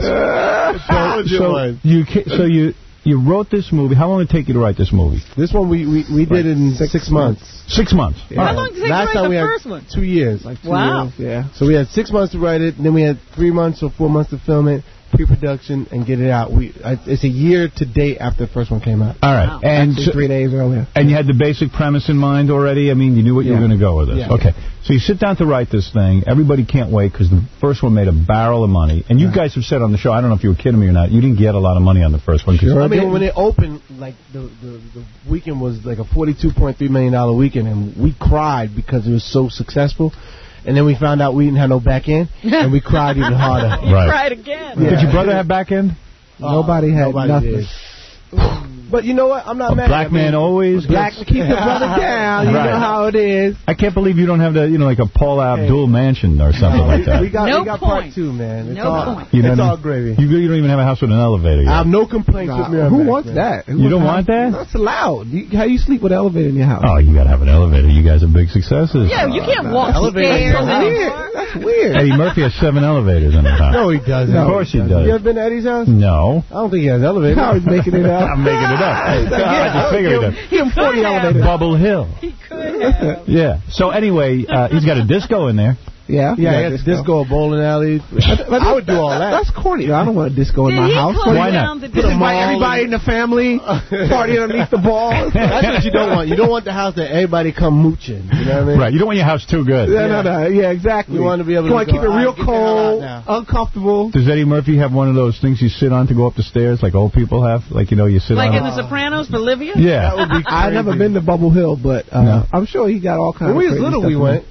So, so you, so you... You wrote this movie. How long did it take you to write this movie? This one we we, we did in six, six months. Six months. Yeah. How long did it take Last to write time the we first had one? Two years. Like two wow. years, yeah. So we had six months to write it, and then we had three months or four months to film it, pre-production, and get it out. We I, it's a year to date after the first one came out. All right, wow. and so, three days earlier. And you had the basic premise in mind already. I mean, you knew what yeah. you were going to go with this. Yeah. Okay, so you sit down to write this thing. Everybody can't wait because the first one made a barrel of money. And you yeah. guys have said on the show, I don't know if you were kidding me or not, you didn't get a lot of money on the first one. Sure I mean, didn't. when it opened, like the, the the weekend was like a forty-two point three million dollar weekend, and we cried because it was so successful. And then we found out we didn't have no back end, and we cried even harder. You right. cried again. Yeah. Did your brother have back end? Uh, nobody had nobody nothing. Did. But you know what? I'm not a mad. black I mean, man always black gets... keep your brother down. You right. know how it is. I can't believe you don't have the, you know, like a Paula Abdul hey. mansion or something no, like that. We got, no we got point. part two, man. It's no all, point. You it's know, all gravy. You, you don't even have a house with an elevator yet. I have no complaints nah, with me. Who back, wants man. that? Who you don't want that? That's allowed. You, how you sleep with an elevator in your house? Oh, you got to have an elevator. You guys are big successes. Yeah, you can't uh, walk elevators. stairs anymore. That's weird. Eddie Murphy has seven elevators in his house. No, he doesn't. Of course he does. You ever been to Eddie's house? No. I don't think he has an elevator. I was making it up. I'm making it up. I just figured it. Give him forty elevators. Bubble Hill. He could have. Yeah. So anyway, uh, he's got a disco in there. Yeah, yeah, yeah, disco. disco, a bowling alley. I would do all that. That's corny. I don't want a disco in Did my house. Why not? Put everybody in the family, party underneath the ball. That's what you don't want. You don't want the house that everybody come mooching. You know what I mean? Right. You don't want your house too good. Yeah, yeah. no, no. Yeah, exactly. You want to be able you to want to keep it real cold, uncomfortable. Does Eddie Murphy have one of those things you sit on to go up the stairs, like old people have? Like, you know, you sit like on. Like in The Sopranos for Livia? Yeah. That would be crazy. I've never been to Bubble Hill, but uh, no. I'm sure he got all kinds when of When we was little, we went.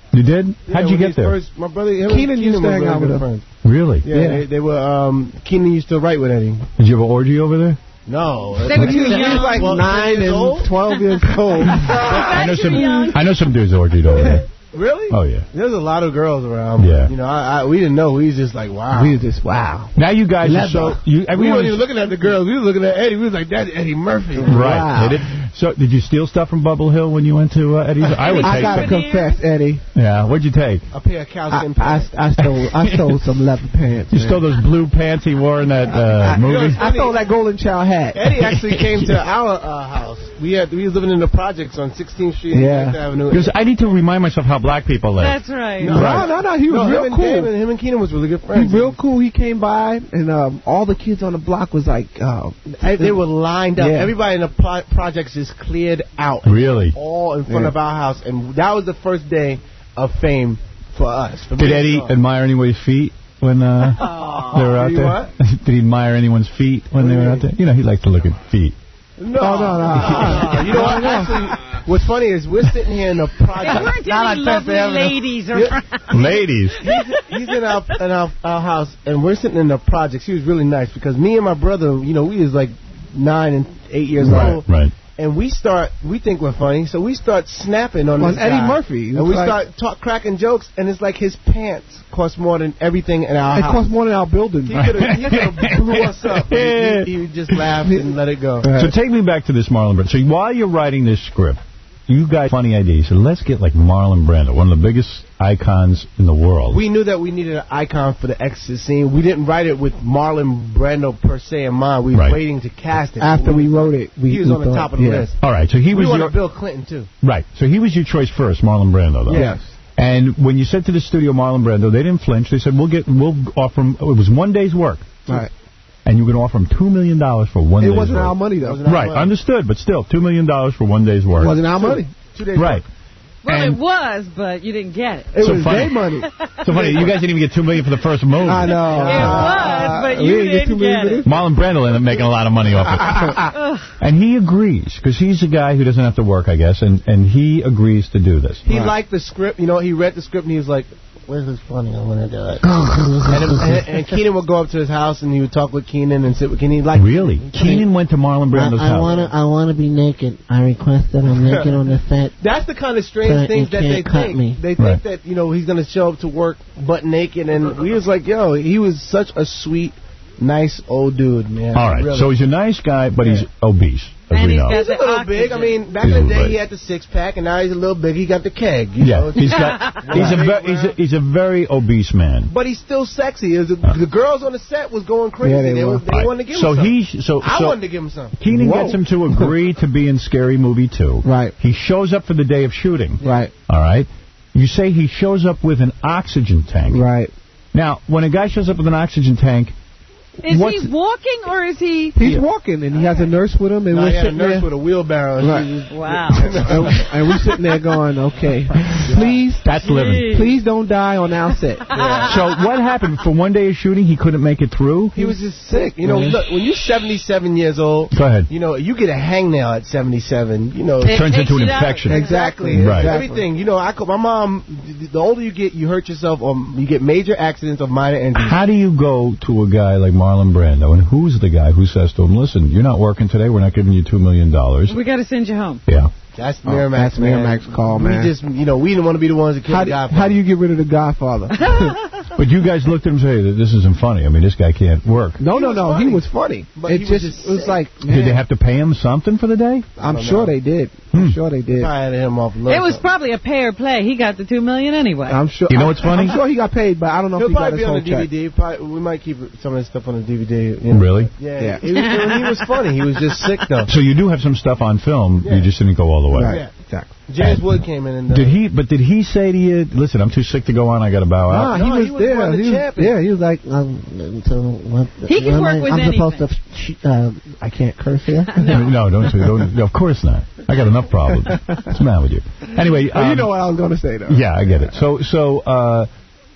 You did? Yeah, How'd you when get he's there? First, my brother, him Keenan and used to were hang really out with good him. friends. Really? Yeah, They, they were. Um, Keenan used to write with Eddie. Did you have an orgy over there? No, They were too he young. was like Well, nine nine years and old. twelve years old. I know too some. young. I know some dudes orgied over there. Really? Oh yeah. There's a lot of girls around. Yeah. You know, I, I, we didn't know. We was just like, wow. We were just, wow. Now you guys are so. You, we everyone weren't is- even looking at the girls. We were looking at Eddie. We was like, that's Eddie Murphy. Right. Wow. Did it? So, did you steal stuff from Bubble Hill when you went to uh, Eddie's? I would I take. gotta some. confess, Eddie. Yeah. What'd you take? A pair of I, cowskin I, pants. I stole I stole some leather pants. You man. stole those blue pants he wore in that uh, I, movie. I stole that Golden Child hat. Eddie actually came to our uh, house. We had we was living in the projects on sixteenth Street and Yeah. ninth Avenue. Because I need to remind myself how black people live. That's right. No, Right. No, no, no. He was no, real him and cool. Dave and him and Keenan was really good He friends. real cool. He came by, and um, all the kids on the block was like, uh, They, they were lined up. Yeah. Everybody in the pro- projects just cleared out. Really? All in front Yeah. of our house, and that was the first day of fame for us. For Did me, Eddie so. admire anybody's feet when uh, they were out Did he there? what? Did he admire anyone's feet when What they do were you out there? You know, he liked to look at feet. No, Oh, no, no. Uh, you know what? Actually, what's funny is we're sitting here in the There project. weren't Not any on lovely Tenth Avenue. ladies Yeah. around. Ladies. He's, he's in our in our, our house, and we're sitting in the projects. He was really nice because me and my brother, you know, we was like nine and eight years Right, old, right. and we start, we think we're funny, so we start snapping on, On this Eddie guy. Murphy. It and was we like- start talk, cracking jokes, and it's like his pants cost more than everything in our It house. cost more than our building. He could have he could have blew us up. But he, he, he just laughed and let it go. So take me back to this Marlon Brando. So while you're writing this script, you got funny idea. You said, let's get like Marlon Brando, one of the biggest icons in the world. We knew that we needed an icon for the exit scene. We didn't write it with Marlon Brando per se in mind. We were Right. waiting to cast it. After we wrote it, we he was we on the thought, top of the yeah. list. All right, so he We was wanted your Bill Clinton too. right. So he was your choice first, Marlon Brando, though. Yes. And when you said to the studio Marlon Brando, they didn't flinch. They said, "We'll get, we'll offer him." It was one day's work, Right. and you were going to offer him two million dollars for one. It day's wasn't work. our money though. Wasn't our Right, money. understood, but still, two million dollars for one day's work. It wasn't our money. Two days. Right. Well, And- it was, but you didn't get it. It So was funny. their money. So funny, you guys didn't even get two million dollars for the first movie. I know. It was, but we you didn't get two didn't million get for it. this. Marlon Brando ended up making a lot of money off it. And he agrees, because he's a guy who doesn't have to work, I guess, and, and he agrees to do this. He liked the script. You know, he read the script and he was like, "Where's this funny? I want to do it." and, and, and Keenan would go up to his house and he would talk with Keenan and sit with Keenan. He liked Really? Keenan went to Marlon Brando's I house. want to. I want to be naked. I request that I'm naked on the set. That's the kind of strange But things you that they can't cut think. me. They think Right. that, you know, he's going to show up to work butt naked. And we was like, yo, he was such a sweet, nice old dude, man. All right, Really. so he's a nice guy, but he's obese, as And we he's know. got He's a the little big. I oxygen. mean, back He's a in the little day, big. he had the six pack, and now he's a little big. He got the keg. You Yeah, know? he's got he's a ve- he's a he's a very obese man. But he's still sexy. It was- the girls on the set was going crazy. Yeah, they they were. were- they wanted to give So him some. he so I so wanted to give him some. Keenan Whoa. gets him to agree to be in Scary Movie two. Right. He shows up for the day of shooting. Right. All right. You say he shows up with an oxygen tank. Right. Now, when a guy shows up with an oxygen tank, Is What's- he walking or is he? He's walking, and he has a nurse with him, and No, we're he had a sitting nurse there. with a wheelbarrow. Right. She just- Wow. and, and we're sitting there going, okay, please, that's living. please don't die on our set. So what happened? For one day of shooting, he couldn't make it through? He was just sick. You know, Yeah. look, when you're seventy-seven years old, Go ahead. you know, you get a hangnail at seventy-seven, you know. It turns into an infection. Exactly. Right. Everything. You know, I call, my mom, the older you get, you hurt yourself, or you get major accidents or minor injuries. How do you go to a guy like Marlon Brando, and who's the guy who says to him, listen, you're not working today, we're not giving you two million dollars. We got to send you home. Yeah. That's Oh, Miramax, that's man. Miramax call, we man. just, you know, we didn't want to be the ones that killed How the do, guy. how do you get rid of the Godfather? But you guys looked at him and say, this isn't funny. I mean, this guy can't work. No, He no, was no. funny. He was funny. But it he was just, just it was sick. like, Did they man, have to pay him something for the day? I'm don't sure know. they did. Hmm. I'm sure they did. I had him off a little It was something. probably a pay or play. He got the two million anyway. I'm sure. You know what's funny? I'm sure he got paid, but I don't know He'll if he got probably his be on whole the D V check. D. Probably, we might keep some of his stuff on the D V D. You know. Really? Yeah. Yeah. He, was, he was funny. He was just sick, though. So you do have some stuff on film, Yeah. you just didn't go all the way. Right. Yeah. Exactly. James Wood came in and... Uh, Did he? But did he say to you, listen, I'm too sick to go on, I got to bow Nah, out? he No, was he was there. one of the he was, champions. yeah, he was like, Um, so what, He can am work I, with I'm supposed anything. to. Sh- uh, I can't curse here. no, don't, don't. Of course not. I got enough problems. What's the matter with you? Anyway, oh, you um, know what I was going to say, though. yeah, I get it. So, so uh,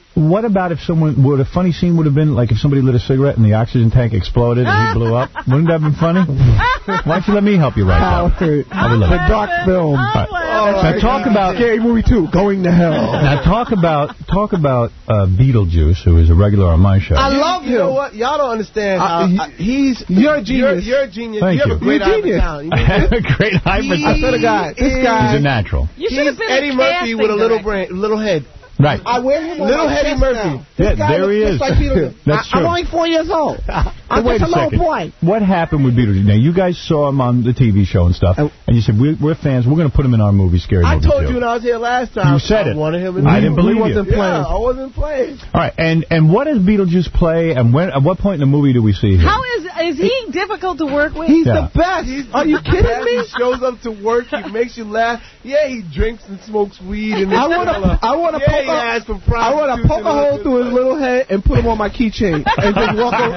What about if someone, would a funny scene would have been, like if somebody lit a cigarette and the oxygen tank exploded and he blew up? Wouldn't that have been funny? Why don't you let me help you right now? I would love The it. dark film. Right. Now talk about... Scary Movie two, Going to Hell. Now talk about talk about uh, Beetlejuice, who is a regular on my show. I love you. You know what? Y'all don't understand. Uh, how, he- uh, he's You're a genius. You're, you're a genius. Thank you have you. a great You're a eye for genius. talent. You know? Great eye for He- I swear to God, this guy... He's a natural. You should have He's been Eddie a Murphy with a casting little director. brain, little head. Right. I wear him on Little my Eddie chest Murphy. now. Yeah, This guy there he looks is. just like Beetlejuice. That's I, I'm true. only four years old. I'm Wait just a a little second. boy. What happened with Beetlejuice? Now, you guys saw him on the T V show and stuff, and you said, we're, we're fans, we're going to put him in our movie, Scary I Movie told two. you when I was here last time. You said I it. wanted him in I the didn't movie. believe wasn't you. playing. Yeah, I wasn't playing. All right, and, and what does Beetlejuice play, and when, at what point in the movie do we see him? How is is he difficult to work with? He's Yeah. the best. Are you kidding me? He shows up to work. He makes you laugh. Yeah, he drinks and smokes weed. And I want to. I want to yeah, poke. he a- has some I want to poke a hole through his little head and put him on my keychain and just walk over.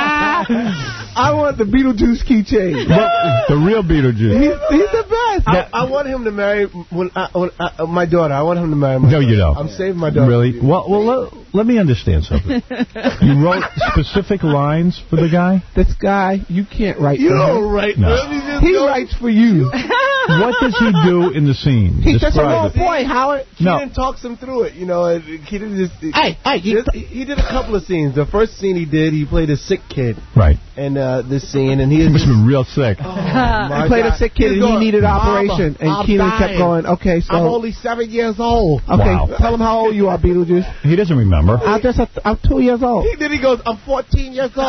I want the Beetlejuice keychain. Well, the real Beetlejuice. He's, he's the best. I, I want him to marry when I, when I, uh, my daughter. I want him to marry my No, daughter. you don't. I'm saving my daughter. Really? Well, well let, let me understand something. You wrote specific lines for the guy? This guy, you can't write You for don't him. write. No. Really, just He go- writes for you. What does he do in the scene? He's just a Describe little it. boy, Howard. No. Keaton talks him through it. You know, and Keaton just. Hey, hey, you- just- he did a couple of scenes. The first scene he did, he played a sick kid. Right. And uh, this scene, and he He is must have been real sick. He played a sick kid and he needed operation. And I'm Keenan dying. kept going, okay, so... I'm only seven years old. Okay, Wow. tell him how old you are, Beetlejuice. He doesn't remember. I'm just, a, I'm two years old. He, then he goes, I'm fourteen years old.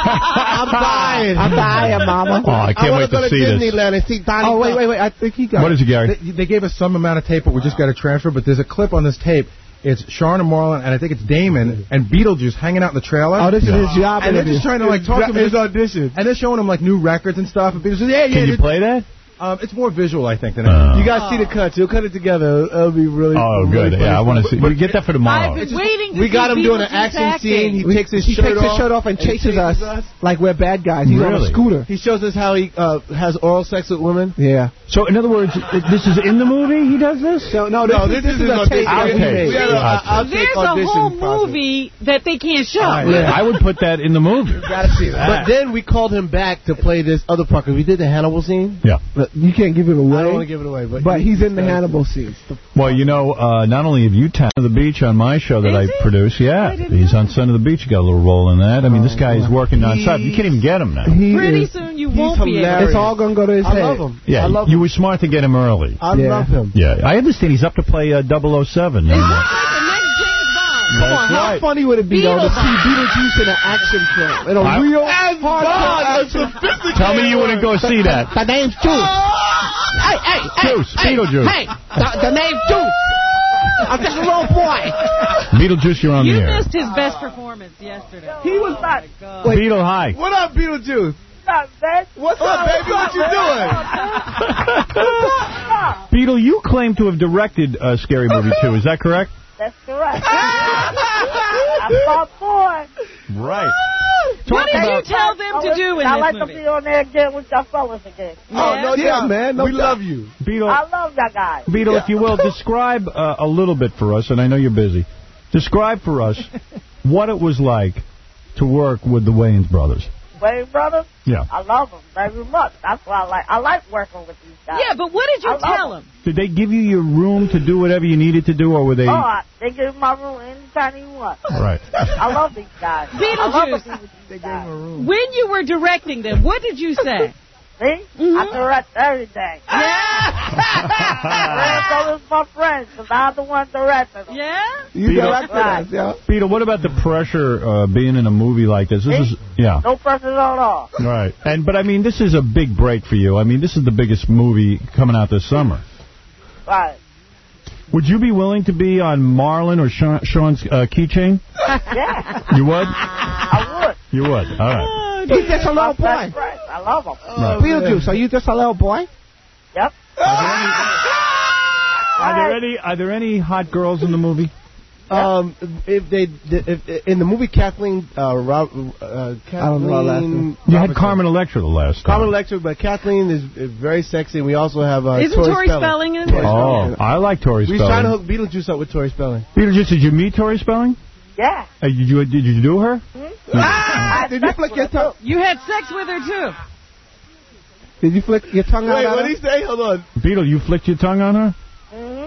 I'm dying. I'm dying, Mama. Oh, I can't I wait want to to go see to this. Disneyland and see Donnie Oh, wait, Duck. wait, wait. I think he got What is it, Gary? They, they gave us some amount of tape, but we just got to transfer. But there's a clip on this tape. It's Sean and Marlon, and I think it's Damon and Beetlejuice hanging out in the trailer. Oh, this Yeah. is his job And they're interview. just trying to like talk to him. His audition. And they're showing him like new records and stuff. And Beetlejuice says, yeah, yeah. Can you it- play that? Um, it's more visual, I think, than Uh. You guys see the cuts. You'll cut it together. It'll be really. Oh, really good. funny. Yeah, I want to see. We get that for tomorrow. I've been waiting to We got see him doing an Beetlejuice action acting. scene. He We- takes his he shirt takes off. his shirt off and chases us like we're bad guys. He's on a Really? scooter. He shows us how he uh, has oral sex with women. Yeah. So, in other words, i- this is in the movie? He does this? So, no, this, No, is, this this is is a audition. tape that we Okay. made. We had a, Gotcha. I'll take There's a audition whole process. movie that they can't show. Yeah, I would put that in the movie. Gotta see that. But then we called him back to play this other part. 'Cause we did the Hannibal scene. Yeah. But you can't give it away. I don't want to give it away, but, But he's in the Hannibal scenes. Well, you know, uh, not only have you Son of the Beach on my show that Is I he? produce, yeah. He's on Son of the Beach. He got a little role in that. I mean, this guy is working nonstop. You can't even get him now. He Pretty is, soon you won't be able hilarious. it's all going to go to his I head. love him. Yeah, I love you him. were smart to get him early. I Yeah. love him. Yeah, I understand he's up to play uh, double oh seven. It's like the next James Bond. Come on, That's how right. funny would it be, though, to see Beetlejuice in an action film? In a I- real As hardcore Bond, a action. sophisticated Tell me you wouldn't go see that. The name's Juice. Hey, hey, hey. Juice, hey, Beetlejuice. Hey, the, the name's Juice. I'm just a little boy. Beetlejuice, you're on You the air. missed his best performance yesterday. He was not. God. Beetle, hi. What up, Beetlejuice? What's up, baby? What you doing? Beetle, you claim to have directed uh, Scary Movie two. Is that correct? That's correct. I fought for it. Right. What did you about- tell them to do in I this like movie? to be on there again with y'all fellas again. Oh, no Yeah, doubt. man, no we doubt. love you. Beetle, I love that guy. Beetle, if you will, describe uh, a little bit for us, and I know you're busy. Describe for us what it was like to work with the Wayans brothers. Wayne brothers, Yeah. I love them very much. That's why I like. I like working with these guys. Yeah, but what did you I love tell them. him? Did they give you your room to do whatever you needed to do, or were they... Oh, I, they give me my room anytime you want. Right. I love these guys. I love Beetlejuice. to be with these guys. When you were directing them, what did you say? See? I direct everything. Yeah. So is my friends, because I'm the one directing them. Yeah? You Beetle- directed us, yo. Beetle, what about the pressure uh, being in a movie like this? This Me? is... Yeah. No pressure at all. Right. And But, I mean, this is a big break for you. I mean, this is the biggest movie coming out this summer. Right. Would you be willing to be on Marlon or Sean, Sean's uh, keychain? Yeah. You would? I would. You would. All right. He's just a little My best boy. friends. I love them. Right. Beetlejuice, are you just a little boy? Yep. Are there any Are there any hot girls in the movie? Um, if they, if, in the movie Kathleen, uh, Rob, uh, Kathleen, I don't know her last name. You had Robertson. Carmen Electra the last time. Carmen Electra, but Kathleen is, is very sexy. And we also have uh, Isn't Tori Tori Spelling in it? Oh, I like Tori We was trying to Spelling. hook Beetlejuice up with Tori Spelling. Beetlejuice, did you meet Tori Spelling? Yeah. Uh, did you did you do her? Hmm? Ah, did you flick your tongue? You had sex with her, too. Did you flick your tongue out? Wait, at what her? did he say? Hold on. Beetle, you flicked your tongue on her? Mm-hmm.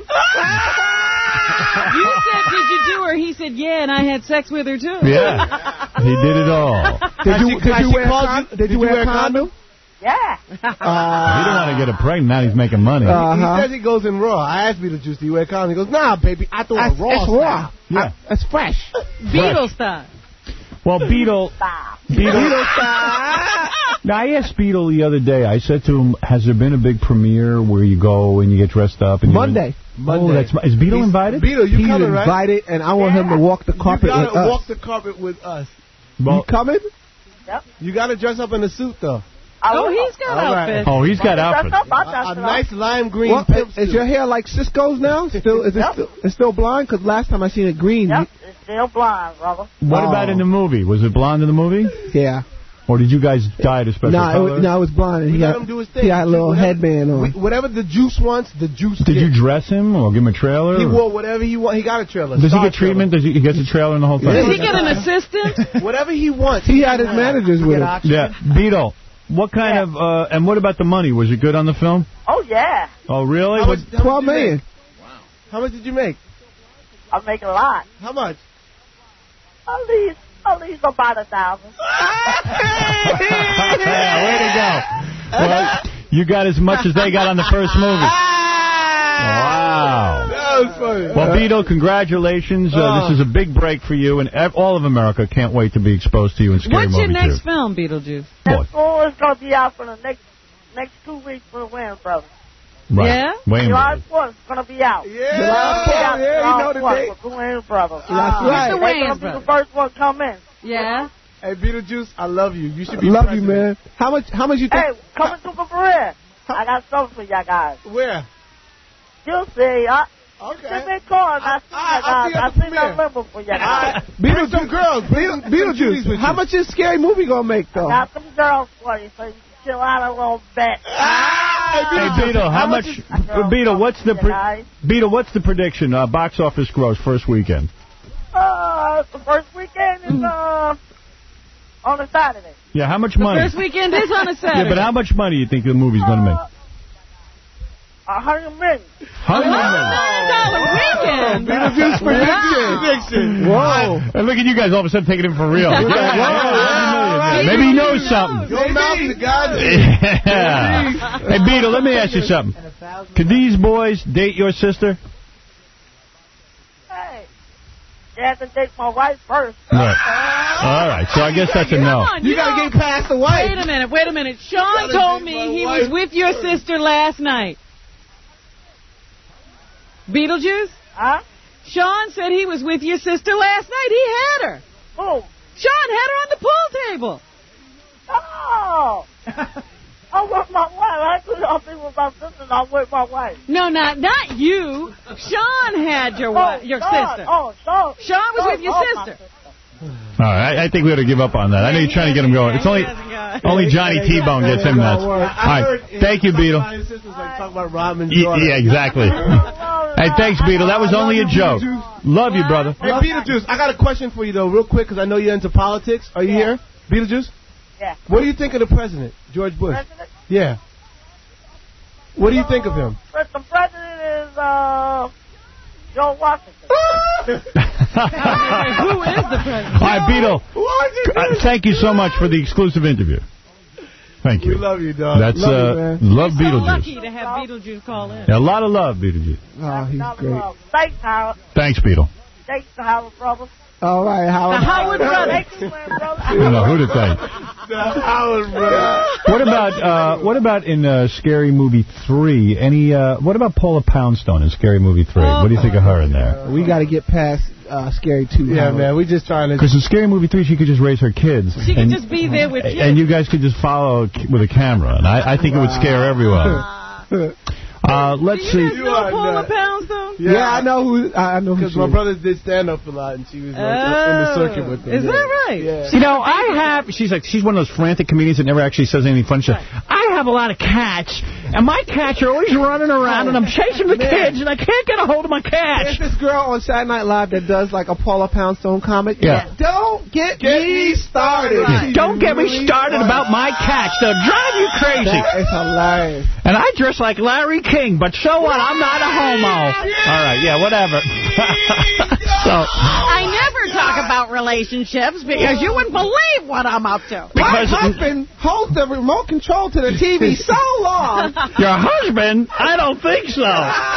You said, did you do her? He said, yeah, and I had sex with her, too. Yeah. He did it all. Did you, did you wear a called condom? you- Did you wear a condom? Yeah. he didn't want to get her pregnant. Now he's making money. Uh, He Uh-huh. says he goes in raw. I asked Beetlejuice, do you wear a condom? He goes, nah, baby, I throw That's, a raw it's style. raw. Yeah. I, it's fresh. Beetle style. Well, Beetle... Stop. Beetle... Now, I asked Beetle the other day, I said to him, has there been a big premiere where you go and you get dressed up? And Monday. You, oh, that's, is Beetle He's- invited? Beetle, you He's coming, right? invited, and I want him to walk the carpet You gotta with us. walk the carpet with us. Well, You coming? Yep. You gotta dress up in a suit, though. Oh, he's got All right. outfits. oh, he's got Dress outfits. up, I'll A, dress a it nice up. lime green What, pimp is suit. your hair like Cisco's now? Still, is it Yep. still, it's still blonde? Because last time I seen it green. Yep, it's still blonde, brother. What Oh. about in the movie? Was it blonde in the movie? Yeah. Or did you guys dye it a special No, it color? was, no, it was blonde. And We he let got, him do his thing. he got a little Whatever- headband on. we- Whatever the juice wants, the juice Did gets. you dress him or give him a trailer? He or- wore whatever he want. He got a trailer. Does he Star get treatment? Does he, he gets a trailer and the whole thing? Does he get an assistant? trailer. Whatever he wants. He had his managers with him. Yeah. Beetle, what kind of, uh, and what about the money? Was it good on the film? Oh, yeah. Oh, really? How What- much, how Twelve much did you million. make? How much did you make? I'm making a lot. How much? At least, at least about a thousand. yeah, way to go. Well, you got as much as they got on the first movie. Wow. That was funny. Well, Beetle, congratulations. Uh, Oh. this is a big break for you, and ev- all of America can't wait to be exposed to you in Scary What's your Movie next two. film, Beetlejuice? What? That fool is going to be out for the next next two weeks for the Wayans Brothers. Right. Yeah? Wayne July Brothers. fourth is going to be out. Yeah. July fourth, yeah, you know the date. For the Wayans Brothers. That's right. The They're Wayans going to be the Brothers. first one to come in. Yeah? Hey, Beetlejuice, I love you. You should be Love you, president. man. How much? How much you think? Hey, come to the career. I got something for y'all guys. Where? You'll see. I, Okay. Give me a call. I see I- y'all I'll see guys. you at I the see premiere. that number for y'all guys. Bring some girls. Bring some Beetlejuice. cuties with How you. much is Scary Movie gonna make though? Got some girls for you, so you can chill out a little bit. Hey, Beetle, how much? uh, Beetle, what's the pre- Beetle? What's the prediction? Uh, box office gross first weekend. Uh, the first weekend is uh on a Saturday. Yeah, how much The money? first weekend is on a Saturday. Yeah, but how much money do you think the movie's going to make? A hundred million. Hundred million. dollar weekend. Beetlejuice prediction. Whoa! And look at you guys all of a sudden taking him for real. Whoa, maybe he knows something. Your mouth is God. Yeah. Hey, Beetle, let me ask you something. Could these boys date your sister? Hey, you have to date my wife first. Right. All right, so I guess that's a no. Come on, You gotta know- get past the wife. Wait a minute, wait a minute. Sean gotta told date me my he wife was with your first. sister last night. Beetlejuice? Huh? Sean said he was with your sister last night. He had her. Who? Sean had her on the pool table. Oh. I'm with my wife. I could not be with my sister. I'm with my wife. No, not not you. Sean had your Oh, wi- your Sean. sister. Oh, Sean. Sean was Sean with your loved my sister. All right, I, I think we ought to give up on that. I know you're trying to get him going. It's only only Johnny T-Bone gets him nuts. All right, thank you, Beetle. My sisters like talk about Robin's Y- daughter. Yeah, exactly. Hey, thanks, Beetle. That was only a joke. Love you, brother. Hey, Beetlejuice, I got a question for you, though, real quick, because I know you're into politics. Are you here? Beetlejuice? Yeah. What do you think of the president, George Bush? President? Yeah. What do you think of him? But the president is uh Joe Washington. Who is the president? All right, Beetle. Uh, thank you so much for the exclusive interview. Thank We you. love you, dog. That's Love you, uh, man. love So Beetlejuice. lucky to have Beetlejuice call in. Yeah, a lot of love, Beetlejuice. Oh, he's great. Thanks, Howard. Thanks, Beetle. Thanks to Howard Brothers. All right, Howard. The Howard brothers. Thanks to Wayne Brothers. I don't know who to thank. The Howard brother. What about uh, what about in uh, Scary Movie three? Any? Uh, what about Paula Poundstone in Scary Movie three? What do you think of her in there? We got to get past uh, Scary two. Yeah, Howard. man, we just trying to... Because in Scary Movie three, she could just raise her kids. She and, could just be there with you. and you guys could just follow with a camera, and I, I think it would scare everyone. Uh, let's Do see. you guys know are Paula nuts. Poundstone? Yeah, I know who. I I know who Because she my is. brothers did stand up a lot, and she was like, in the circuit with them. Is yeah. that right? Yeah. You know, I have. She's like she's one of those frantic comedians that never actually says anything funny. She said, I have a lot of cats, and my cats are always running around, and I'm chasing the Man. kids, and I can't get a hold of my cats. There's this girl on Saturday Night Live that does like a Paula Poundstone comic. Yeah. Don't get, get me started. Yeah. Don't get me started about my cats. They'll drive you crazy. That is hilarious. And I dress like Larry King, but so what? I'm not a homo. All right, yeah, whatever. So I never talk about relationships because you wouldn't believe what I'm up to. My husband holds the remote control to the T V so long. Your husband? I don't think so.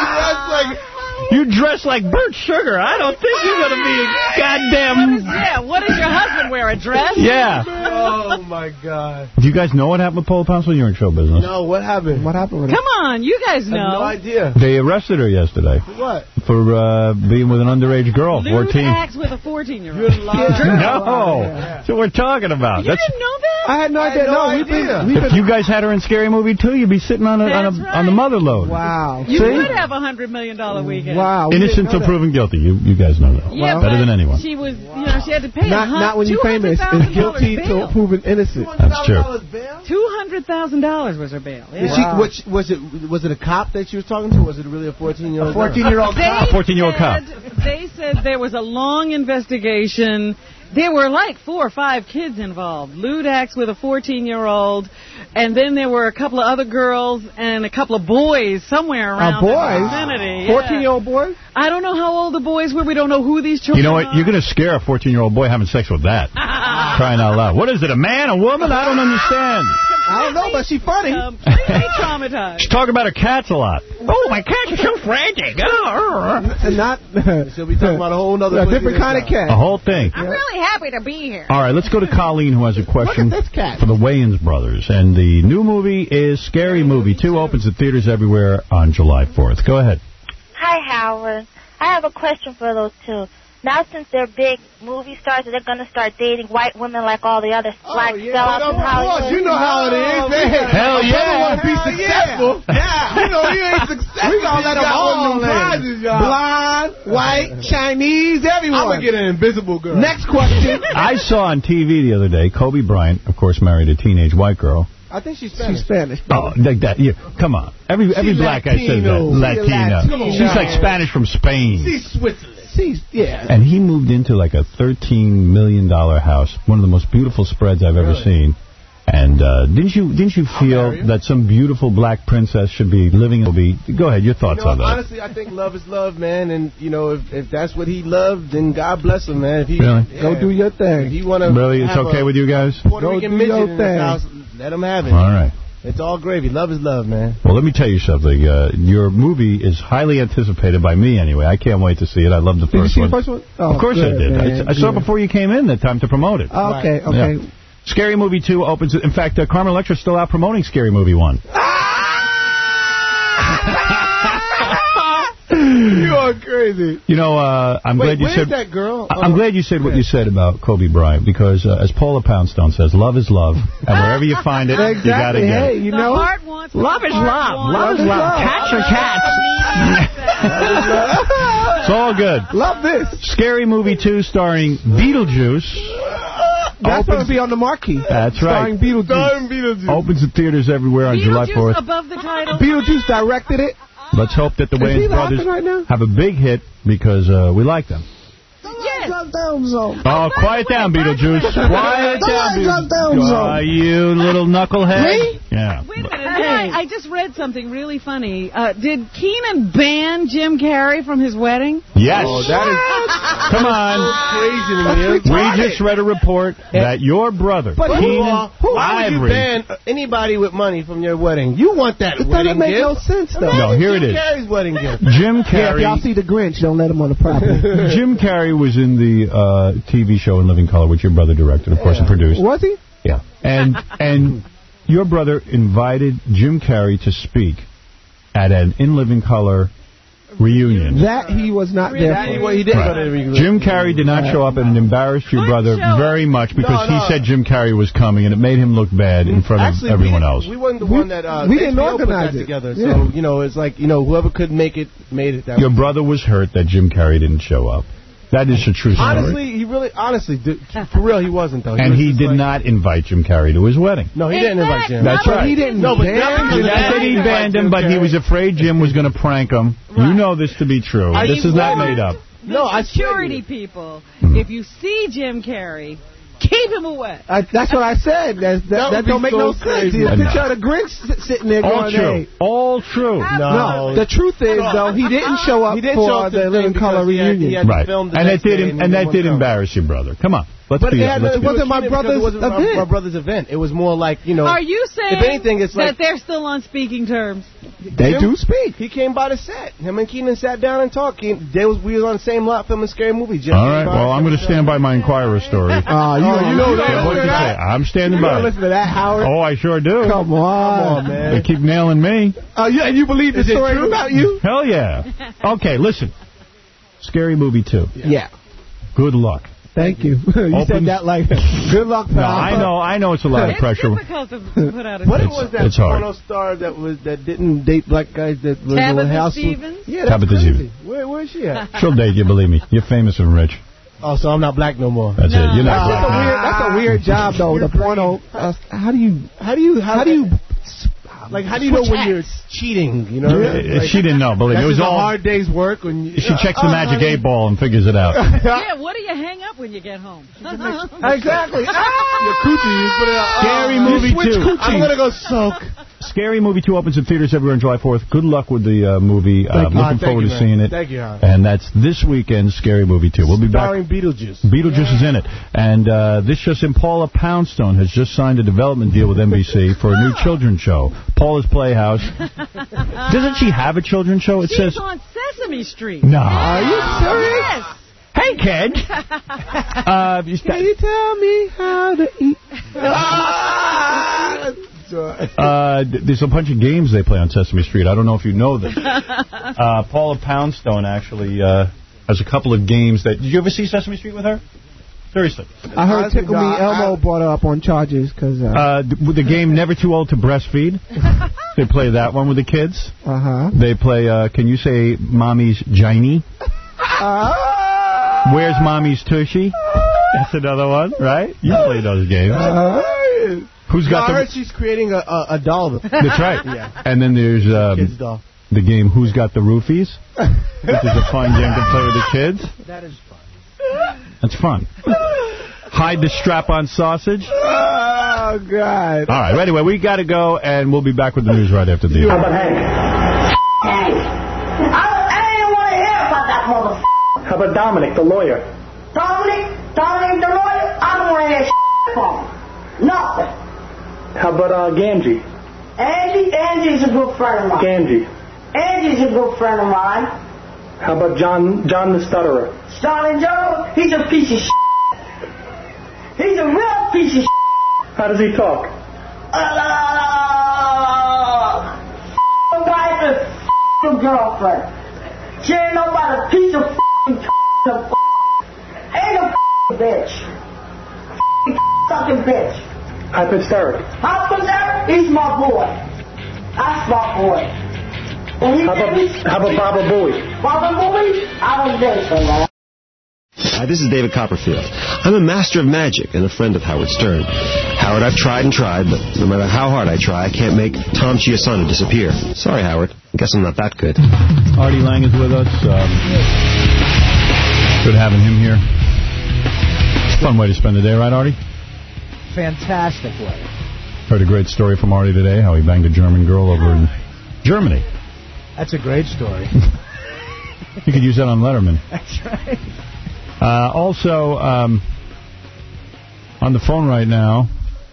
You dress like Bert Sugar. I don't think you're going to be a goddamn... Yeah, what does your husband wear, a dress? Yeah. Oh, my God. Do you guys know what happened with Paula Poundstone? You're in show business. No, what happened? What happened with Come on, you guys know. I have no idea. They arrested her yesterday. What? For uh, being with an underage girl, Lewd fourteen. acts with a fourteen-year-old. No. That's what we're talking about. You That's, didn't know that? I had no idea. no No, we've been, we've if been... you guys had her in Scary Movie two, you'd be sitting on a, on, a, on the mother load. Wow. You See? could have a one hundred million dollar weekend. Wow. Innocent until proven guilty. You you guys know that. Yeah, Better but than anyone. She was, you know, she had to pay Not, a not when you're famous. It's guilty till proven innocent. That's true. Two hundred thousand dollars was her bail. Yeah. Did she, which, was it was it a cop that she was talking to, or was it really a fourteen-year-old? A fourteen-year-old cop. A fourteen-year-old cop. They said there was a long investigation. There were like four or five kids involved. Lewd acts with a fourteen-year-old, and then there were a couple of other girls and a couple of boys somewhere around Uh, boys? the vicinity. fourteen-year-old boys? I don't know how old the boys were. We don't know who these children You know what? are. You're going to scare a fourteen-year-old boy having sex with that. Crying out loud. What is it, a man, a woman? I don't understand. I don't know, but she's funny. Completely traumatized. She's talking about her cats a lot. Oh, my cats are so frantic. And not... She'll be talking about a whole other... A different kind of cat. A whole thing. I'm really happy to be here. All right, let's go to Colleen, who has a question Look at this cat. for the Wayans brothers. And the new movie is Scary Movie two, opens at theaters everywhere on July fourth. Go ahead. Hi, Howard. I have a question for those two. Now, since they're big movie stars, they're going to start dating white women like all the other black Oh, yeah, stars but in of Hollywood. course, you know how it is, man. Hell yeah. If want to be successful, yeah. You know, you ain't successful. We going to let them all prizes, y'all. Blonde, white, Chinese, everyone. I'm going to get an invisible girl. Next question. I saw on T V the other day, Kobe Bryant, of course, married a teenage white girl. I think she's Spanish. She's Spanish. Oh, like that. Yeah, come on. Every every She's black guy says that. Latino. She's Latina. Latino. She's like Spanish from Spain. She's Switzerland. She's, yeah. And he moved into like a thirteen million dollar house, one of the most beautiful spreads I've ever Really? seen. And uh, didn't you didn't you feel that some beautiful black princess should be living in be? Go ahead, your thoughts You know, on that. honestly, I think love is love, man. And, you know, if, if that's what he loved, then God bless him, man. If he, Really? yeah, Go do your thing. If he wanna Really, it's have okay a with you guys? Puerto Go Rican do midget your in his thing. house, let him have it. All right. It's all gravy. Love is love, man. Well, let me tell you something. Uh, your movie is highly anticipated by me anyway. I can't wait to see it. I love the Did you first see one. the first one? Oh, of course good, I did. man. I, I saw it Yeah. before you came in that time to promote it. Oh, okay, okay. Yeah. Scary Movie two opens... In fact, uh, Carmen Electra's still out promoting Scary Movie one. You are crazy. You know, uh, I'm Wait, glad you where's said... that girl? I- I'm glad you said what you said about Kobe Bryant because, uh, as Paula Poundstone says, love is love, and wherever you find it, Exactly. you got to get Hey, it. you The know, heart wants what Love the is heart love. wants. Love is love. Cats are cats. It's all good. Love this. Scary Movie two starring Beetlejuice. That's supposed to be on the marquee. That's right. Starring Beetlejuice. Starring Beetlejuice. Opens in theaters everywhere on July Beetlejuice fourth. above the title. Beetlejuice directed it. Let's hope that the Is he Wayans laughing brothers right now? have a big hit because uh, we like them. Yes. Oh, quiet down, Beetlejuice. Quiet down, Down Beetlejuice. zone. Oh, you little knucklehead. Me? Yeah. Wait a minute. I, I just read something really funny. Uh, did Keenan ban Jim Carrey from his wedding? Yes. Oh, that is Come on. crazy to me. We just read a report that your brother, But who, Keenan uh, who, why would you Ivory... ban anybody with money from your wedding? You want that It wedding doesn't make gift. no sense, though. No, here it Jim is. Carrey's wedding gift. Jim Yeah, if y'all Carrey... see the Grinch, don't let him on the property. Jim Carrey was in the uh, T V show In Living Color, which your brother directed, of course, and produced. Was he? Yeah. And and your brother invited Jim Carrey to speak at an In Living Color reunion. That he was not there That for. he, well, he did Right. go to the reunion. Jim Carrey did not show up, and it embarrassed your Couldn't brother show up. very much because No, no. he said Jim Carrey was coming, and it made him look bad in front Actually, of everyone we, else. We wasn't the We- one that uh, we didn't H B O put organize that it. together. Yeah. So, you know, it's like, you know, whoever could make it, made it that Your way. brother was hurt that Jim Carrey didn't show up. That is a true story. Honestly, he really, honestly, dude, for real, he wasn't, though. He and was he just did like, not invite Jim Carrey to his wedding. No, he didn't invite Jim. That's right. He didn't. No, but nothing. That's it. He banned him, but he was afraid Jim was going to prank him. You know this to be true. I This is not made up. No, I security people. If you see Jim Carrey, keep him away. I, that's what I said. That's, that That that, would be don't make so no sense. crazy. The No. picture of the Grinch sit- sitting there All going, true. hey. All true. No, the truth is, though, he didn't show up He didn't for show up to the the Living thing Color because he had- reunion. he had to Right. film the And that next did day him, and and no that one did come. embarrass your brother. Come on. Let's But be it, had, let's it be- wasn't my brother's it wasn't my- event. my My brother's event. It was more like, you know. Are you saying if anything, it's like that they're still on speaking terms? They Jim- do speak. He came by the set. Him and Keenan sat down and talked. He, they was we was on the same lot filming Scary Movie. Jim All came right. by Well, and I'm going to stand by my Inquirer story. Uh, you, Oh, you know that. Yeah, what did you say? I'm standing You by. don't listen to that, Howard. Oh, I sure do. Come on. Come on, man. They keep nailing me. Uh, yeah, and you believe the Is it story true? about you? Hell yeah. Okay, listen. Scary Movie two. Yeah. Good luck. Thank you. you Opens- said that like, good luck, pal. No, I know. I know it's a lot of It's pressure. difficult to put out a What It's- was that it's hard. porno star that was that didn't date black guys that was in Tabitha the house? Stevens? Yeah, that's Tabitha crazy. Stevens. Where where is she at? She'll date you, believe me. You're famous and rich. Oh, so I'm not black no more. That's it. You're not That's a black. weird. That's a weird job, though. The porno. Uh, how do you? How do you how, How do you? like how do you know switch when you're hats? cheating? You know, Uh, Like, she didn't know. Believe me. that's It was just a all. hard day's work. When you, She checks the Oh, magic honey. eight ball and figures it out. Yeah, what do you hang up when you get home? Exactly. Your coochie, you put it out. Scary You Movie switch two. coochies. I'm gonna go soak. Scary Movie two opens in theaters everywhere on July fourth. Good luck with the uh, movie. Uh, Thank you. looking Ah, thank forward you, to man. seeing it. Thank you, Howard. And that's this weekend, Scary Movie two. We'll be back. Starring Beetlejuice. Beetlejuice is in it. And uh, this just in, Paula Poundstone has just signed a development deal with N B C for a new children's show, Paula's Playhouse. Doesn't she have a children's show? It She's says... on Sesame Street. No. Are you serious? Yes. Hey, kid. uh, you Can you tell me how to eat? Uh, th- there's a bunch of games they play on Sesame Street. I don't know if you know this. Uh, Paula Poundstone actually uh, has a couple of games that... Did you ever see Sesame Street with her? Seriously. I heard Honestly, Tickle Me no, I- Elmo brought her up on charges because. Uh Uh, th- with the game Never Too Old to Breastfeed. They play that one with the kids. huh. They play, uh, can you say Mommy's Giny? Uh, Where's Mommy's Tushy? That's another one, right? You play those games. uh, Who's No, got I heard the... she's creating a, a, a doll. That's right. Yeah. And then there's Kids um, doll. the game Who's Got the Roofies, which is a fun game to play with the kids. That is fun. That's fun. Hide the strap-on sausage. oh God. All right. Anyway, we got to go, and we'll be back with the news right after the. How about Hank? Hank. I, I didn't want to hear about that motherfucker. How about Dominic, the lawyer? Dominic, Dominic the lawyer, I don't want to hear from him. Nothing. How about uh, Gamgee? Angie, Angie's a good friend of mine. Gamgee. Angie's a good friend of mine. How about John John the Stutterer? Starling Joe, he's a piece of shit. He's a real piece of shit. How does he talk? Uh, f***ing wife and f***ing girlfriend. She ain't nobody piece of f***ing ain't a f***ing bitch. F***ing sucking bitch. Hypersteric. Hopkins, he's my boy. That's my boy. And he How about, did how about Baba Booey? Baba Booey? I don't think so, man. Hi, this is David Copperfield. I'm a master of magic and a friend of Howard Stern. Howard, I've tried and tried, but no matter how hard I try, I can't make Tom Chiasano disappear. Sorry, Howard. I guess I'm not that good. Artie Lang is with us. Um, good having him here. Fun way to spend the day, right, Artie? Fantastic way. Heard a great story from Artie today, how he banged a German girl over in Germany. That's a great story. You could use that on Letterman. That's right. Uh, also, um, on the phone right now,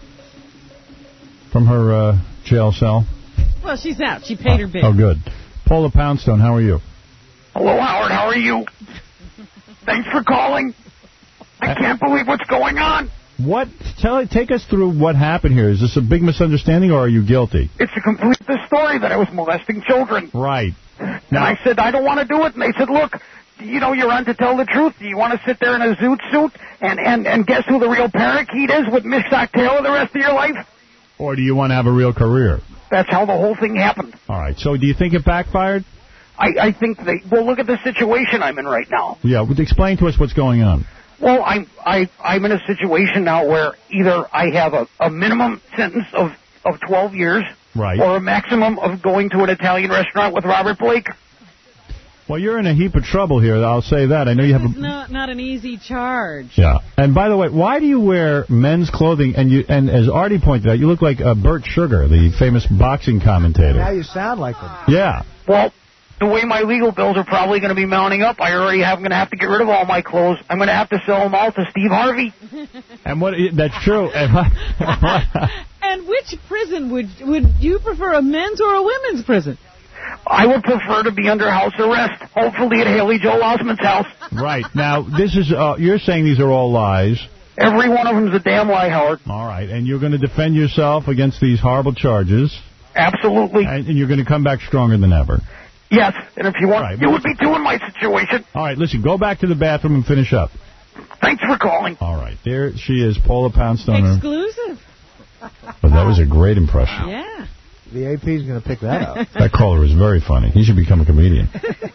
from her uh, jail cell. Well, she's out. She paid her bill. Oh, good. Paula Poundstone, how are you? Hello, Howard. How are you? Thanks for calling. I can't believe what's going on. What? Tell Take us through what happened here. Is this a big misunderstanding, or are you guilty? It's to complete the story that I was molesting children. Right. And I said, I don't want to do it. And they said, look, you know, you're on to tell the truth. Do you want to sit there in a zoot suit and, and, and guess who the real parakeet is with Miss Sock Taylor the rest of your life? Or do you want to have a real career? That's how the whole thing happened. All right. So do you think it backfired? I, I think they, well, look at the situation I'm in right now. Yeah, would explain to us what's going on. Well, I'm, I, I'm in a situation now where either I have a, a minimum sentence of, of twelve years, right, or a maximum of going to an Italian restaurant with Robert Blake. Well, you're in a heap of trouble here, I'll say that. I know you have It's a... not, not an easy charge. Yeah. And by the way, why do you wear men's clothing? And you, and as Artie pointed out, you look like uh, Bert Sugar, the famous boxing commentator. Now you sound like them. Yeah. Well, the way my legal bills are probably going to be mounting up, I already have going to have to get rid of all my clothes. I'm going to have to sell them all to Steve Harvey. And what? That's true. And, and which prison would would you prefer, a men's or a women's prison? I would prefer to be under house arrest, hopefully at Haley Joel Osment's house. Right. Now, this is, uh, you're saying these are all lies. Every one of them is a damn lie, Howard. All right. And you're going to defend yourself against these horrible charges. Absolutely. And, and you're going to come back stronger than ever. Yes. And if you want, right, you would be too in my situation. All right. Listen, go back to the bathroom and finish up. Thanks for calling. All right. There she is, Paula Poundstone. Exclusive. Well, that was a great impression. Yeah. The A P's going to pick that up. That caller was very funny. He should become a comedian.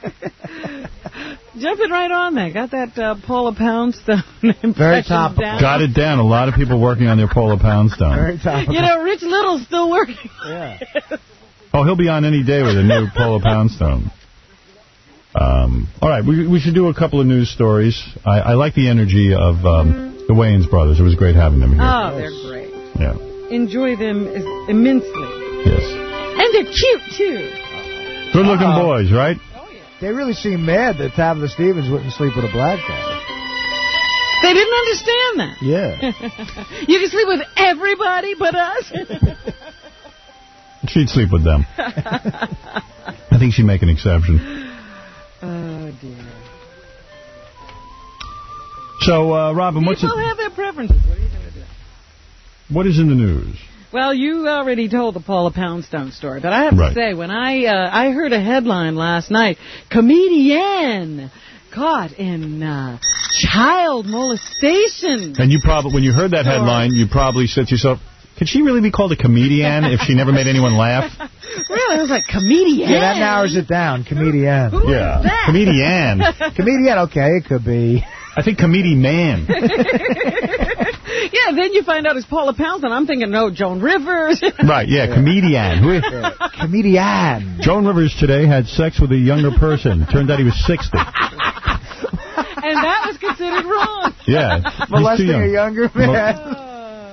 Jumping right on there. Got that uh, Paula Poundstone impression Very topical. down. Got it down. A lot of people working on their Paula Poundstone. Very topical. You know, Rich Little's still working. Yeah. Oh, he'll be on any day with a new Paula Poundstone. Um, all right, we, we should do a couple of news stories. I, I like the energy of um, the Wayans brothers. It was great having them here. Oh, they're great. Yeah. Enjoy them is- immensely. Yes. And they're cute, too. Good-looking Uh-oh. boys, right? They really seem mad that Tabitha Stevens wouldn't sleep with a black guy. They didn't understand that. Yeah. You can sleep with everybody but us. She'd sleep with them. I think she'd make an exception. Oh, dear. So, uh, Robin, what's People it, have their preferences. What are you going to do? what is in the news? Well, you already told the Paula Poundstone story, but I have Right. to say, when I uh, I heard a headline last night, comedian caught in uh, child molestation. And you probably, when you heard that headline, you probably said to yourself, could she really be called a comedian if she never made anyone laugh? Really? I was like, comedian? Yeah, that narrows it down. Comedian. Who yeah. is that? Comedian. Comedian, okay, it could be. I think comedian man. Yeah, then you find out it's Paula Poundstone. I'm thinking, no, Joan Rivers. Right, yeah, yeah. Comedian. Who is yeah. Comedian. Joan Rivers today had sex with a younger person. Turned out he was sixty. And that was considered wrong. Yeah. Molesting a younger man.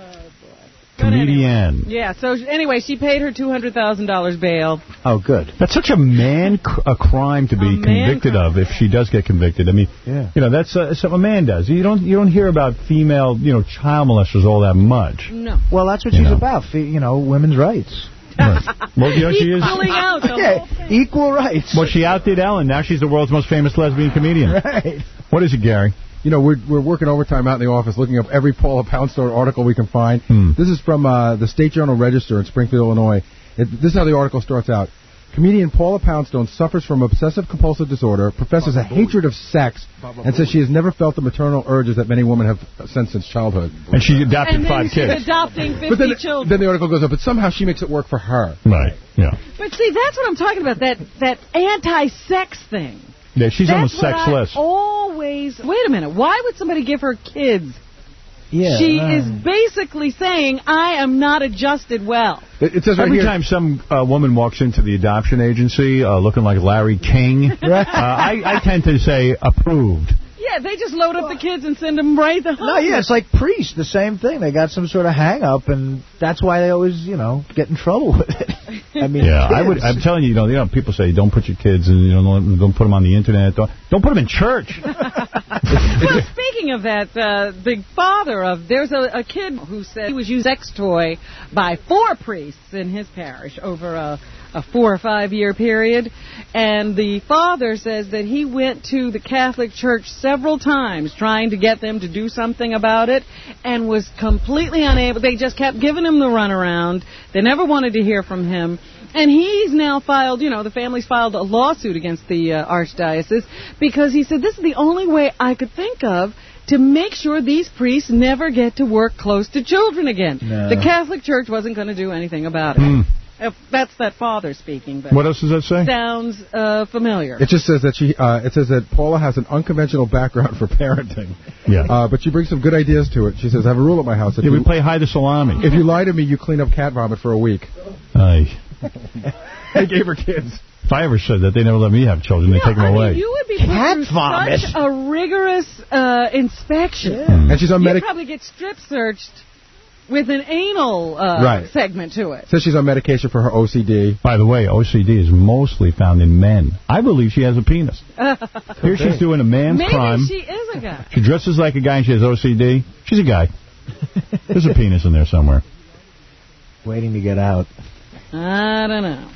Comedian. Yeah, so anyway, she paid her two hundred thousand dollars bail. Oh, good. That's such a man cr- a crime to be A man convicted of if she does get convicted. I mean, yeah. you know, that's uh, something a man does. You don't you don't hear about female, you know, child molesters all that much. No. Well, that's what You she's know. about, fe- you know, women's rights. Right. Well, you know, she is. Equaling out the Yeah, whole thing. equal rights. Well, she outdid Ellen. Now she's the world's most famous lesbian comedian. Right. What is it, Gary? You know, we're we're working overtime out in the office looking up every Paula Poundstone article we can find. Hmm. This is from uh, the State Journal Register in Springfield, Illinois. It, this is how the article starts out. Comedian Paula Poundstone suffers from obsessive-compulsive disorder, professes a hatred of sex, and says she has never felt the maternal urges that many women have sensed since childhood. And she adopted And then five she's kids. adopting fifty But then, children. then the article goes up, but somehow she makes it work for her. Right, yeah. But see, that's what I'm talking about, that, that anti-sex thing. Yeah, she's That's almost what I sexless. always... Wait a minute. Why would somebody give her kids? Yeah. She uh, is basically saying, I am not adjusted well. It, it says right Every here, time some uh, woman walks into the adoption agency uh, looking like Larry King, uh, I, I tend to say approved. Yeah, they just load up the kids and send them right to No, yeah, it's like priests, the same thing. They got some sort of hang-up, and that's why they always, you know, get in trouble with it. I mean, Yeah, I kids. would. I'm telling you, you know, you know, people say don't put your kids, and you know, don't, don't put them on the internet. Don't, don't put them in church. Well, speaking of that, uh, the father of, there's a, a kid who said he was used sex toy by four priests in his parish over a, a four or five year period. And the father says that he went to the Catholic Church several times trying to get them to do something about it and was completely unable. They just kept giving him the runaround. They never wanted to hear from him. And he's now filed, you know, the family's filed a lawsuit against the uh, archdiocese because he said, this is the only way I could think of to make sure these priests never get to work close to children again. No. The Catholic Church wasn't going to do anything about it. Hmm. If that's that father speaking. But What else does that say? Sounds uh, familiar. It just says that she. Uh, it says that Paula has an unconventional background for parenting. Yeah. Uh, but she brings some good ideas to it. She says, "I have a rule at my house. If Yeah, we you, play hide the salami. if you lie to me, you clean up cat vomit for a week." Aye. They gave her kids. If I ever said that, they never let me have children. They Yeah, take them I mean, away. you would be put through vomit. such a rigorous uh, inspection. Mm. And she's on You'd medic. probably get strip searched with an anal uh, Right. segment to it. Says she's on medication for her O C D. By the way, O C D is mostly found in men. I believe she has a penis. Here she's doing a man's Maybe crime. she is a guy. She dresses like a guy and she has O C D. She's a guy. There's a penis in there somewhere. Waiting to get out. I don't know.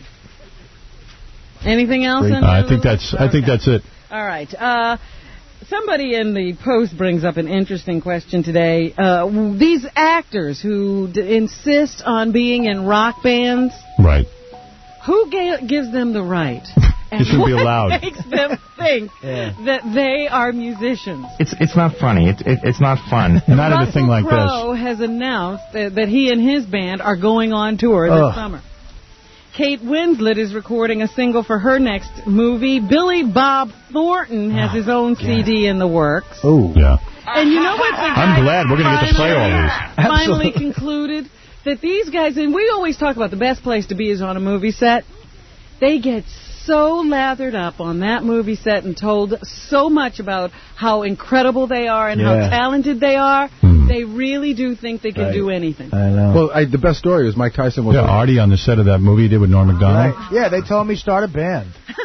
Anything else? Uh, in I there, think Louis? that's. I think that's it. All right. Uh, somebody in the Post brings up an interesting question today. Uh, w- these actors who d- insist on being in rock bands, Right. who ga- gives them the right? You shouldn't be what allowed. makes them think Yeah. that they are musicians? It's it's not funny. It, it it's not fun. Not in a thing like this. Crowe has announced that, that he and his band are going on tour this Ugh. summer. Kate Winslet is recording a single for her next movie. Billy Bob Thornton has his own C D in the works. Oh. Yeah. And you know what? The I'm guy glad we're going to get to play all these. Finally Absolutely. concluded that these guys, and we always talk about the best place to be is on a movie set. They get so lathered up on that movie set and told so much about how incredible they are and how Yeah. talented they are. They really do think they can Right. do anything. I know. Well, I, the best story was Mike Tyson was. Yeah, Artie on the set of that movie he did with Norm Macdonald. Right. Yeah, they told me start a band.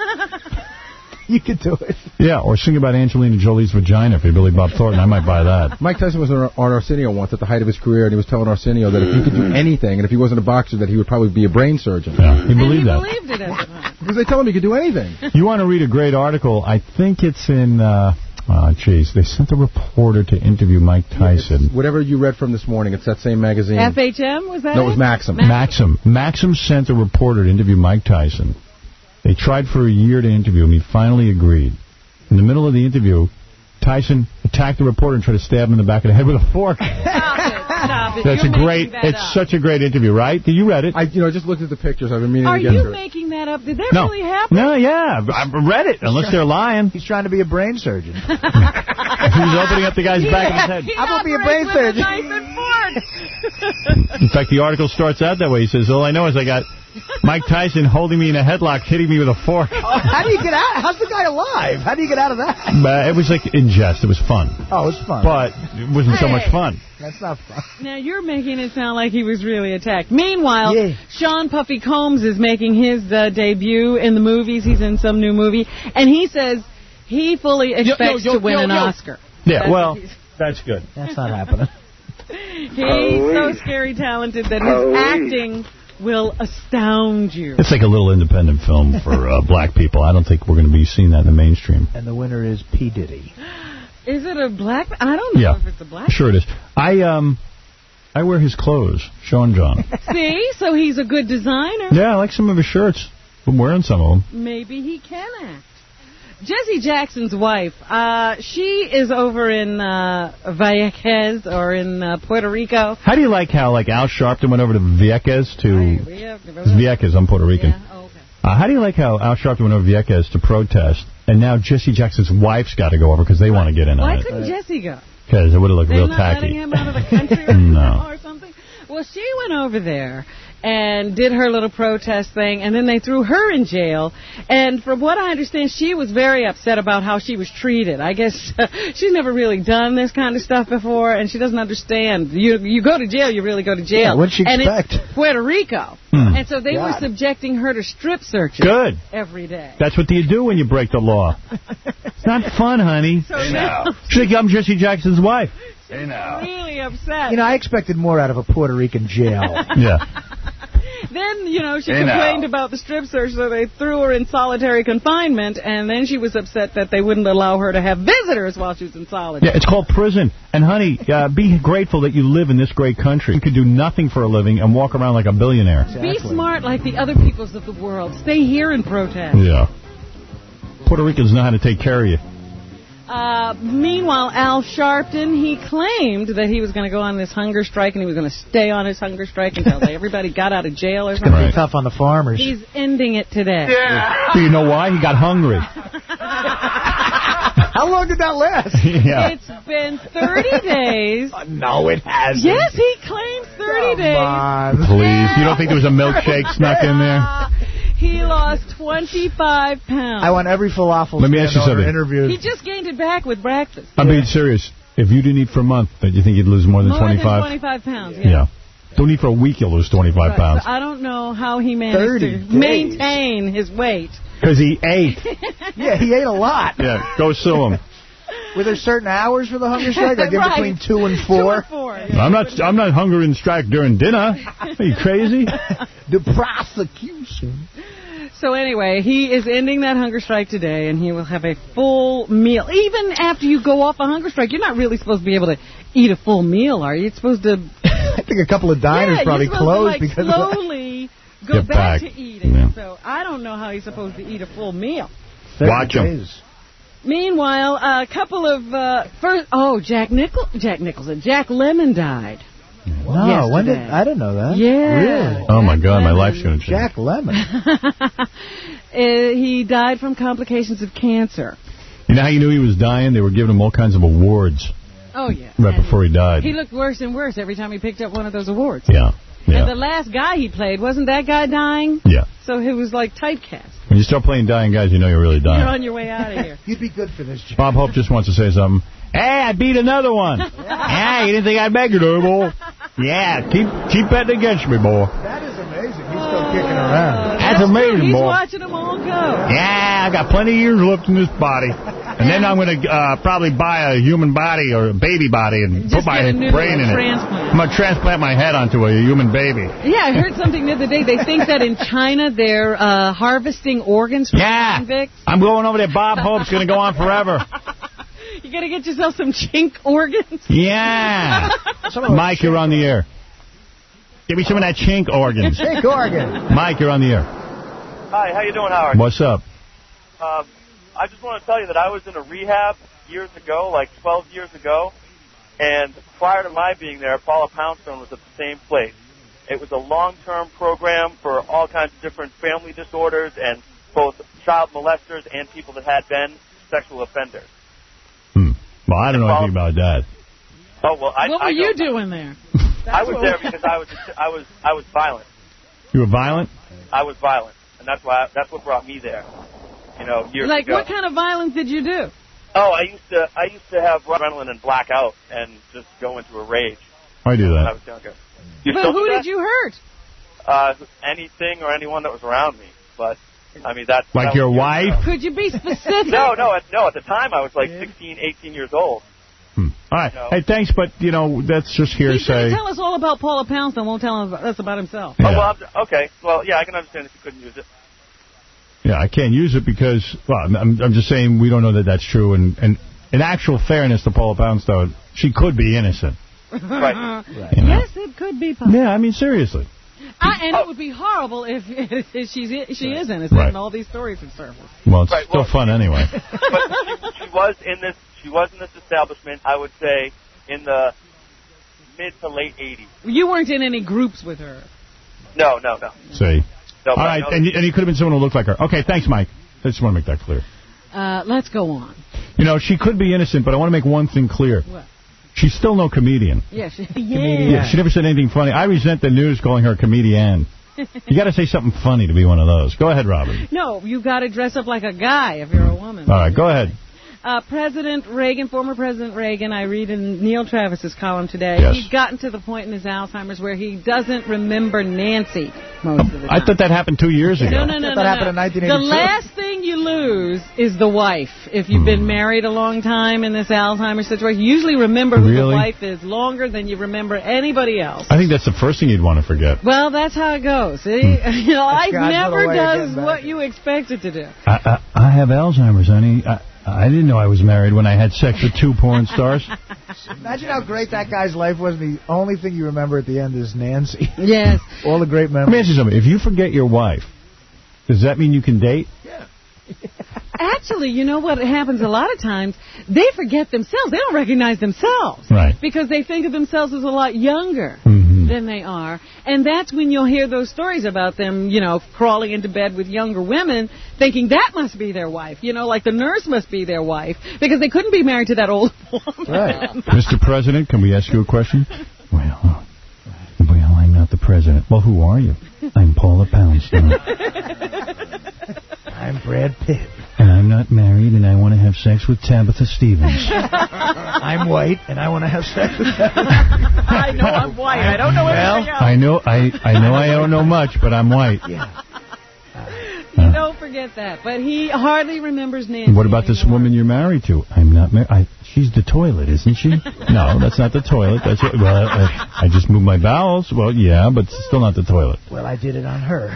You could do it. Yeah, or sing about Angelina Jolie's vagina for Billy Bob Thornton. I might buy that. Mike Tyson was on, on Arsenio once at the height of his career, and he was telling Arsenio that if he could do anything, and if he wasn't a boxer, that he would probably be a brain surgeon. Yeah, he believed that. Believed it at the time. Because they tell him he could do anything. You want to read a great article? I think it's in, uh, oh, jeez, they sent a reporter to interview Mike Tyson. Whatever you read from this morning, it's that same magazine. F H M, was that No, it it? was Maxim. Maxim. Maxim sent a reporter to interview Mike Tyson. They tried for a year to interview him. He finally agreed. In the middle of the interview, Tyson attacked the reporter and tried to stab him in the back of the head with a fork. Stop it. Stop it. That's You're a great, making that it's up. such a great interview, right? Did you read it? I, you know, I just looked at the pictures. I've been meaning Are to get you to it. making that up? Did that No. really happen? No, yeah, I read it, unless they're lying. He's trying to be a brain surgeon. He's opening up the guy's back of his head. I'm gonna be a brain surgeon. In fact, the article starts out that way. He says, all I know is I got Mike Tyson holding me in a headlock, hitting me with a fork. Oh, how do you get out? How's the guy alive? How do you get out of that? But it was like in jest. It was fun. Oh, it's fun. But it wasn't so much fun. That's not fun. Now you're making it sound like he was really attacked. Meanwhile, Sean Puffy Combs is making his uh, debut in the movies. He's in some new movie, and he says he fully expects yo, yo, to win yo, an yo. Oscar. Yeah, That's well, what he's- that's good. That's not happening. He's so scary talented that his acting will astound you. It's like a little independent film for uh, black people. I don't think we're going to be seeing that in the mainstream. And the winner is P. Diddy. Is it a black? I don't know Yeah, if it's a black. sure it is. I um, I wear his clothes, Sean John. See, so he's a good designer. Yeah, I like some of his shirts. I'm wearing some of them. Maybe he can act. Jesse Jackson's wife, uh, she is over in uh, Vieques or in uh, Puerto Rico. How do you like how like Al Sharpton went over to Vieques to Yeah, it's Vieques? I'm Puerto Rican. Uh, how do you like how Al Sharpton went over to Vieques to protest, and now Jesse Jackson's wife's got to go over because they want to get in Why on it? couldn't Jesse go? Because it would have looked They're real not tacky. letting him out of the country or, No. or something? Well, she went over there and did her little protest thing, and then they threw her in jail. And from what I understand, she was very upset about how she was treated. I guess uh, she's never really done this kind of stuff before, and she doesn't understand. You you go to jail, you really go to jail. Yeah, what'd she and expect? it's Puerto Rico. Hmm. And so they God. were subjecting her to strip searches Good. every day. That's what you do when you break the law. It's not fun, honey. So now She's like, I'm Jesse Jackson's wife. she's really upset. You know, I expected more out of a Puerto Rican jail. Yeah. Then, you know, she Hey, complained now. about the strip search, so they threw her in solitary confinement, and then she was upset that they wouldn't allow her to have visitors while she was in solitary. Yeah, it's called prison. And, honey, uh, be grateful that you live in this great country. You could do nothing for a living and walk around like a billionaire. Be smart like the other peoples of the world. Stay here and protest. Yeah. Puerto Ricans know how to take care of you. Uh, meanwhile, Al Sharpton, he claimed that he was going to go on this hunger strike and he was going to stay on his hunger strike until everybody got out of jail or It's something. going to be tough on the farmers. He's ending it today. Yeah. Do you know why? He got hungry. How long did that last? Yeah. It's been thirty days. No, it hasn't. Yes, he claims thirty days. on. Please. You don't think there was a milkshake snuck in there? He lost twenty-five pounds. I want every falafel Let me ask you stand owner something. interviewed. He just gained it back with breakfast. I'm being serious. If you didn't eat for a month, do you think you'd lose more than More twenty-five? than twenty-five pounds, yeah. Yeah. Don't eat for a week, you'll lose twenty-five Right, pounds. so I don't know how he managed thirty to days. maintain his weight. Because he ate. Yeah, he ate a lot. Yeah, go sue him. Were there certain hours for the hunger strike? Like in Right. between two and four? Two and four. Yeah. I'm not I'm not hungry and strike during dinner. Are you crazy? The prosecution. So anyway, he is ending that hunger strike today, and he will have a full meal. Even after you go off a hunger strike, you're not really supposed to be able to eat a full meal, are you? You're supposed to... I think a couple of diners yeah, probably you're supposed closed to, like, because slowly go Get back, back. to eating. Yeah. So I don't know how he's supposed to eat a full meal. Watch him. Meanwhile, a couple of uh, first. Oh, Jack Nichol, Jack Nicholson, Jack Lemmon died. No, when did yesterday. I didn't know that. Yeah. Really? Oh, my God, my life's going to change. Jack Lemmon. uh, he died from complications of cancer. You know how you knew he was dying? They were giving him all kinds of awards Oh yeah. right And before he died. He looked worse and worse every time he picked up one of those awards. Yeah. Yeah. And the last guy he played, wasn't that guy dying? Yeah. So he was like typecast. When you start playing dying guys, you know you're really dying. You're on your way out of here. You'd be good for this job. Bob Hope just wants to say something. Hey, I beat another one. Yeah, you didn't think I'd make it, eh, boy? Yeah, keep keep betting against me, boy. That is amazing. He's still kicking around. That's amazing, He's boy. watching them all go. Yeah, I got plenty of years left in this body. And then I'm going to uh, probably buy a human body or a baby body and Just put my get a new brain in it. transplant. I'm going to transplant my head onto a human baby. Yeah, I heard something the other day. They think that in China they're uh, harvesting organs from Yeah. convicts. I'm going over there. Bob Hope's going to go on forever. You got to get yourself some chink organs. Yeah. Mike, you're on the air. Give me some of that chink organs. Chink organ. Mike, you're on the air. Hi, how you doing, Howard? What's up? Um, I just want to tell you that I was in a rehab years ago, like twelve years ago, and prior to my being there, Paula Poundstone was at the same place. It was a long-term program for all kinds of different family disorders and both child molesters and people that had been sexual offenders. Hmm. Well, I don't know anything about that. Oh well, I. What were I you don't- doing there? I was there because I was I was I was violent. You were violent? I was violent, and that's why that's what brought me there. You know, years Like, ago. what kind of violence did you do? Oh, I used to I used to have adrenaline and black out and just go into a rage I do when I that. was younger. You But still who do did that? you hurt? Uh, anything or anyone that was around me, but I mean that's Like that your was years wife? ago. Could you be specific? No, no, at, no. At the time, I was like sixteen, eighteen years old. Hmm. All right. No. Hey, thanks, but, you know, that's just He's going hearsay. to tell us all about Paula Poundstone, won't tell us about himself. Yeah. Oh well, I'm, okay. Well, yeah, I can understand if you couldn't use it. Yeah, I can't use it because, well, I'm, I'm just saying we don't know that that's true. And, and in actual fairness to Paula Poundstone, she could be innocent. Right. You know? Yes, it could be possible. Yeah, I mean, seriously. I, and it would be horrible if, if she's she is innocent Right. and all these stories would surface. Well, it's Right, still well- fun anyway. But she, she was in this. She was in this establishment. I would say in the mid to late eighties. You weren't in any groups with her. No, no, no. See. No, All but I right, know and you, and you could have been someone who looked like her. Okay, thanks, Mike. I just want to make that clear. Uh, let's go on. You know, she could be innocent, but I want to make one thing clear. What? She's still no comedian. Yeah, she, Yeah, yeah. she never said anything funny. I resent the news calling her a comedian. You got to say something funny to be one of those. Go ahead, Robin. No, you got to dress up like a guy if you're a woman. All right, go ahead. Uh, President Reagan, former President Reagan, I read in Neil Travis's column today, Yes. he's gotten to the point in his Alzheimer's where he doesn't remember Nancy most of the I time. thought that happened two years ago. No, no, no, That no, happened no. in nineteen The eighty-two. last thing you lose is the wife. If you've been married a long time in this Alzheimer's situation, you usually remember who Really? the wife is longer than you remember anybody else. I think that's the first thing you'd want to forget. Well, that's how it goes. See? you know, life God's never little way of does getting back. what you expect it to do. I, I, I have Alzheimer's, honey. I, I didn't know I was married when I had sex with two porn stars. Imagine how great that guy's life was, and the only thing you remember at the end is Nancy. Yes. All the great Let me memories. ask you something. If you forget your wife, does that mean you can date? Yeah. Actually, you know what happens a lot of times? They forget themselves. They don't recognize themselves. Right. Because they think of themselves as a lot younger Mm-hmm. than they are. And that's when you'll hear those stories about them, you know, crawling into bed with younger women, thinking that must be their wife. You know, like the nurse must be their wife. Because they couldn't be married to that old woman. Right. Mister President, can we ask you a question? Well, uh, well, I'm not the president. Well, who are you? I'm Paula Poundstone. I'm Brad Pitt. And I'm not married, and I want to have sex with Tabitha Stevens. I'm white, and I want to have sex with her. I know I'm white. I don't know well, anything else. I know I, I know I don't know much, but I'm white. Yeah. You don't forget that. But he hardly remembers Nancy. What about this woman you're married to? I'm not married. She's the toilet, isn't she? No, that's not the toilet. That's what, well, I, I just moved my bowels. Well, yeah, but it's still not the toilet. Well, I did it on her.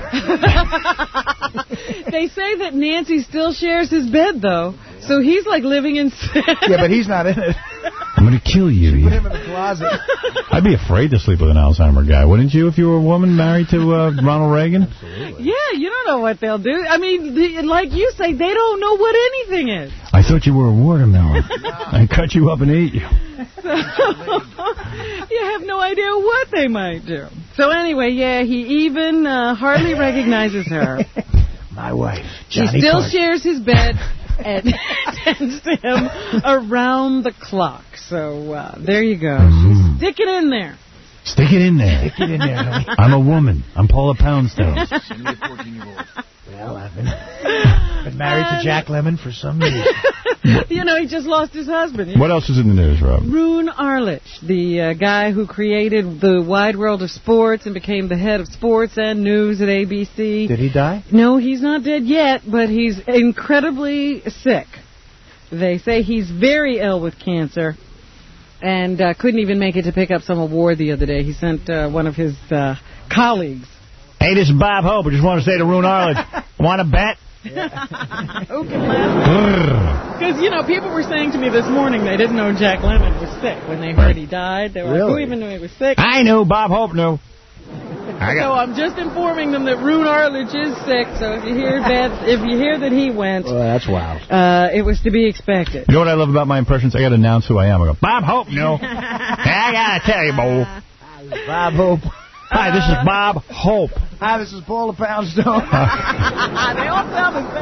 They say that Nancy still shares his bed, though. So he's like living in sin. Yeah, but he's not in it. I'm going to kill you. Put him in the closet. I'd be afraid to sleep with an Alzheimer guy, wouldn't you, if you were a woman married to uh, Ronald Reagan? Yeah, you don't know what they'll do. I mean, the, like you say, they don't know what anything is. I thought you were a watermelon. I cut you up and ate you. So, you have no idea what they might do. So anyway, yeah, he even uh, hardly recognizes her. My wife, He Johnny still Carson. shares his bed and tends to him around the clock. So uh, there you go. Mm. Stick it in there. Stick it in there. Stick it in there, honey. I'm a woman. I'm Paula Poundstone. Well, I've been, been married to Jack Lemmon for some years. You know, he just lost his husband. What else is in the news, Rob? Roone Arledge, the uh, guy who created the wide world of sports and became the head of sports and news at A B C. Did he die? No, he's not dead yet, but he's incredibly sick. They say he's very ill with cancer and uh, couldn't even make it to pick up some award the other day. He sent uh, one of his uh, colleagues. Hey, this is Bob Hope. I just want to say to Roone Arledge, want to bet? Who can laugh? Because, you know, people were saying to me this morning they didn't know Jack Lemmon was sick. When they heard he died, they were like, who Really? even knew he was sick? I knew. Bob Hope knew. I So got, I'm just informing them that Roone Arledge is sick. So if you hear bad, if you hear that he went, Well, that's wild. uh, it was to be expected. you know what I love about my impressions? I got to announce who I am. I go, Bob Hope knew. I got to tell you, Bo. Bob Hope. Hi, this is Bob Hope. Hi, this is Paula Poundstone. They all sound the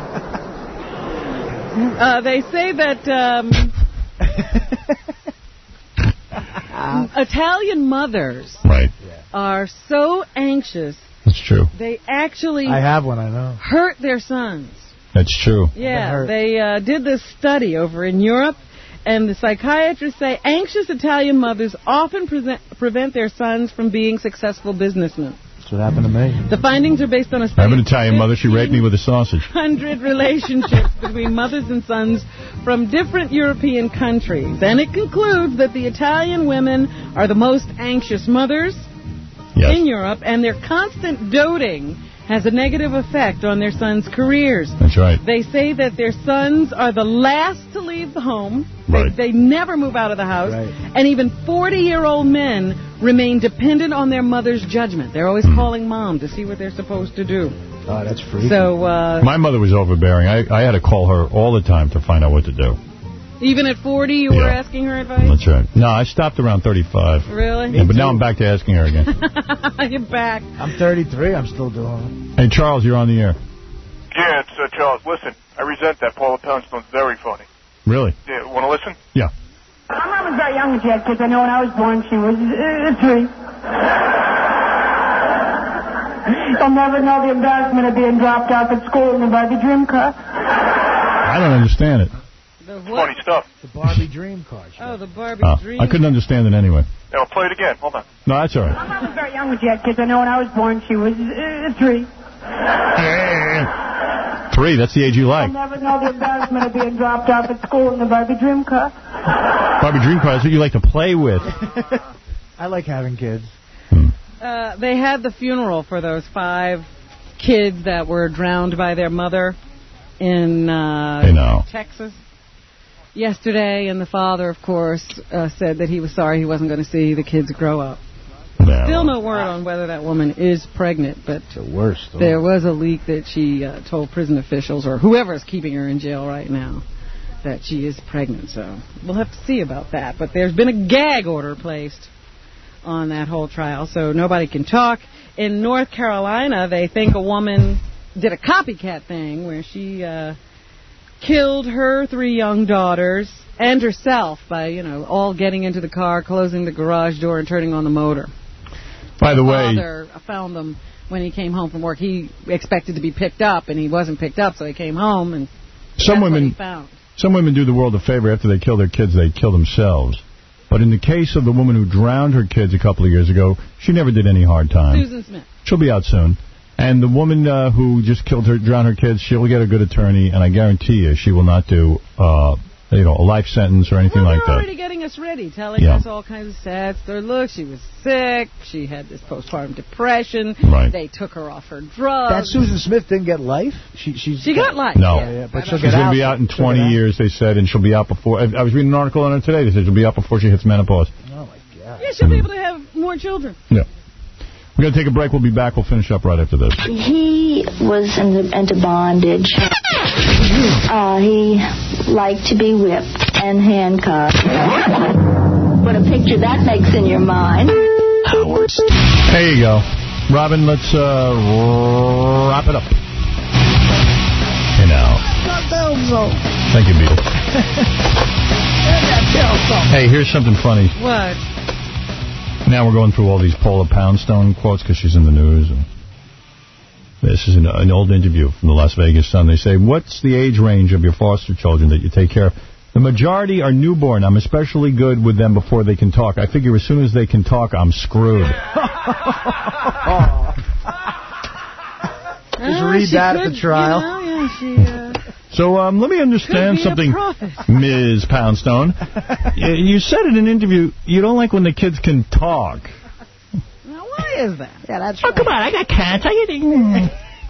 same. Uh, they say that um, Italian mothers Right. are so anxious That's true. they actually I have one, I know. hurt their sons. That's true. Yeah, hurt. they uh, did this study over in Europe, and the psychiatrists say anxious Italian mothers often present, prevent their sons from being successful businessmen. That's what happened to me. The findings are based on a I study have an of Italian mother. She raped me with a sausage. hundred relationships between mothers and sons from different European countries. And it concludes that the Italian women are the most anxious mothers Yes. in Europe, and their constant doting has a negative effect on their sons' careers. That's right. They say that their sons are the last to leave the home. Right. They, they never move out of the house. Right. And even forty-year-old men remain dependent on their mother's judgment. They're always Hmm. calling mom to see what they're supposed to do. Oh, that's freaky. So, uh, My mother was overbearing. I, I had to call her all the time to find out what to do. even at forty, you were Yeah. asking her advice? That's right. No, I stopped around thirty-five. Really? Yeah, but now I'm back to asking her again. You're back. I'm thirty-three. I'm still doing it. Hey, Charles, you're on the air. Yeah, it's uh, Charles. Listen, I resent that. Paula Poundstone's very funny. Really? Yeah, want to listen? Yeah. My mom was very young when she had kids. I know when I was born, she was uh, three. I'll never know the embarrassment of being dropped off at school in the Barbie dream car. I don't understand it. The what? Funny stuff. The Barbie dream car. Oh, the Barbie Oh, dream. I couldn't understand it anyway. Yeah, I'll play it again. Hold on. No, that's all right. My mom was very young when she had kids. I know when I was born, she was uh, three. Three, that's the age you I'll like. never know the embarrassment of being dropped off at school in the Barbie dream car. Barbie Dream Car, that's what you like to play with. I like having kids. Uh, they had the funeral for those five kids that were drowned by their mother in uh, I know. Texas yesterday, and the father, of course, uh, said that he was sorry he wasn't going to see the kids grow up. Yeah, Still no word on whether that woman is pregnant, but the worst. there was a leak that she uh, told prison officials, or whoever is keeping her in jail right now, that she is pregnant. So we'll have to see about that. But there's been a gag order placed on that whole trial, so nobody can talk. In North Carolina, they think a woman did a copycat thing where she uh, killed her three young daughters and herself by, you know, all getting into the car, closing the garage door, and turning on the motor. By the way, father found them when he came home from work. He expected to be picked up, and he wasn't picked up, so he came home, and some that's women, what he found. Some women do the world a favor. After they kill their kids, they kill themselves. But in the case of the woman who drowned her kids a couple of years ago, she never did any hard time. Susan Smith. She'll be out soon. And the woman uh, who just killed her, drowned her kids, she'll get a good attorney, and I guarantee you she will not do uh, you know, a life sentence or anything well, like that. They're already getting us ready, telling Yeah. us all kinds of sad stories. Look, she was sick. She had this postpartum depression. Right. They took her off her drugs. That Susan Smith didn't get life? She she's She got life. No. Yeah, yeah, but She's she'll going get to out. be out in She'll twenty get out. years, they said, and she'll be out before... I, I was reading an article on her today. They said she'll be out before she hits menopause. Oh, my God. Yeah, she'll be able to have more children. Yeah. We're going to take a break. We'll be back. We'll finish up right after this. He was into, into bondage. Uh, he liked to be whipped and handcuffed. What a picture that makes in your mind. There you go. Robin, let's uh, wrap it up. You know. Thank you, Beetle. Hey, here's something funny. What? Now we're going through all these Paula Poundstone quotes because she's in the news. And this is an, an old interview from the Las Vegas Sun. They say, what's the age range of your foster children that you take care of? The majority are newborn. I'm especially good with them before they can talk. I figure as soon as they can talk, I'm screwed. Just Oh, read she that could, at the trial. You know, yeah, she, uh, So um, let me understand Could be a something, prophet. Miz Poundstone. you, you said in an interview you don't like when the kids can talk. now, why is that? Yeah, that's Oh, come on, I got cats. I get...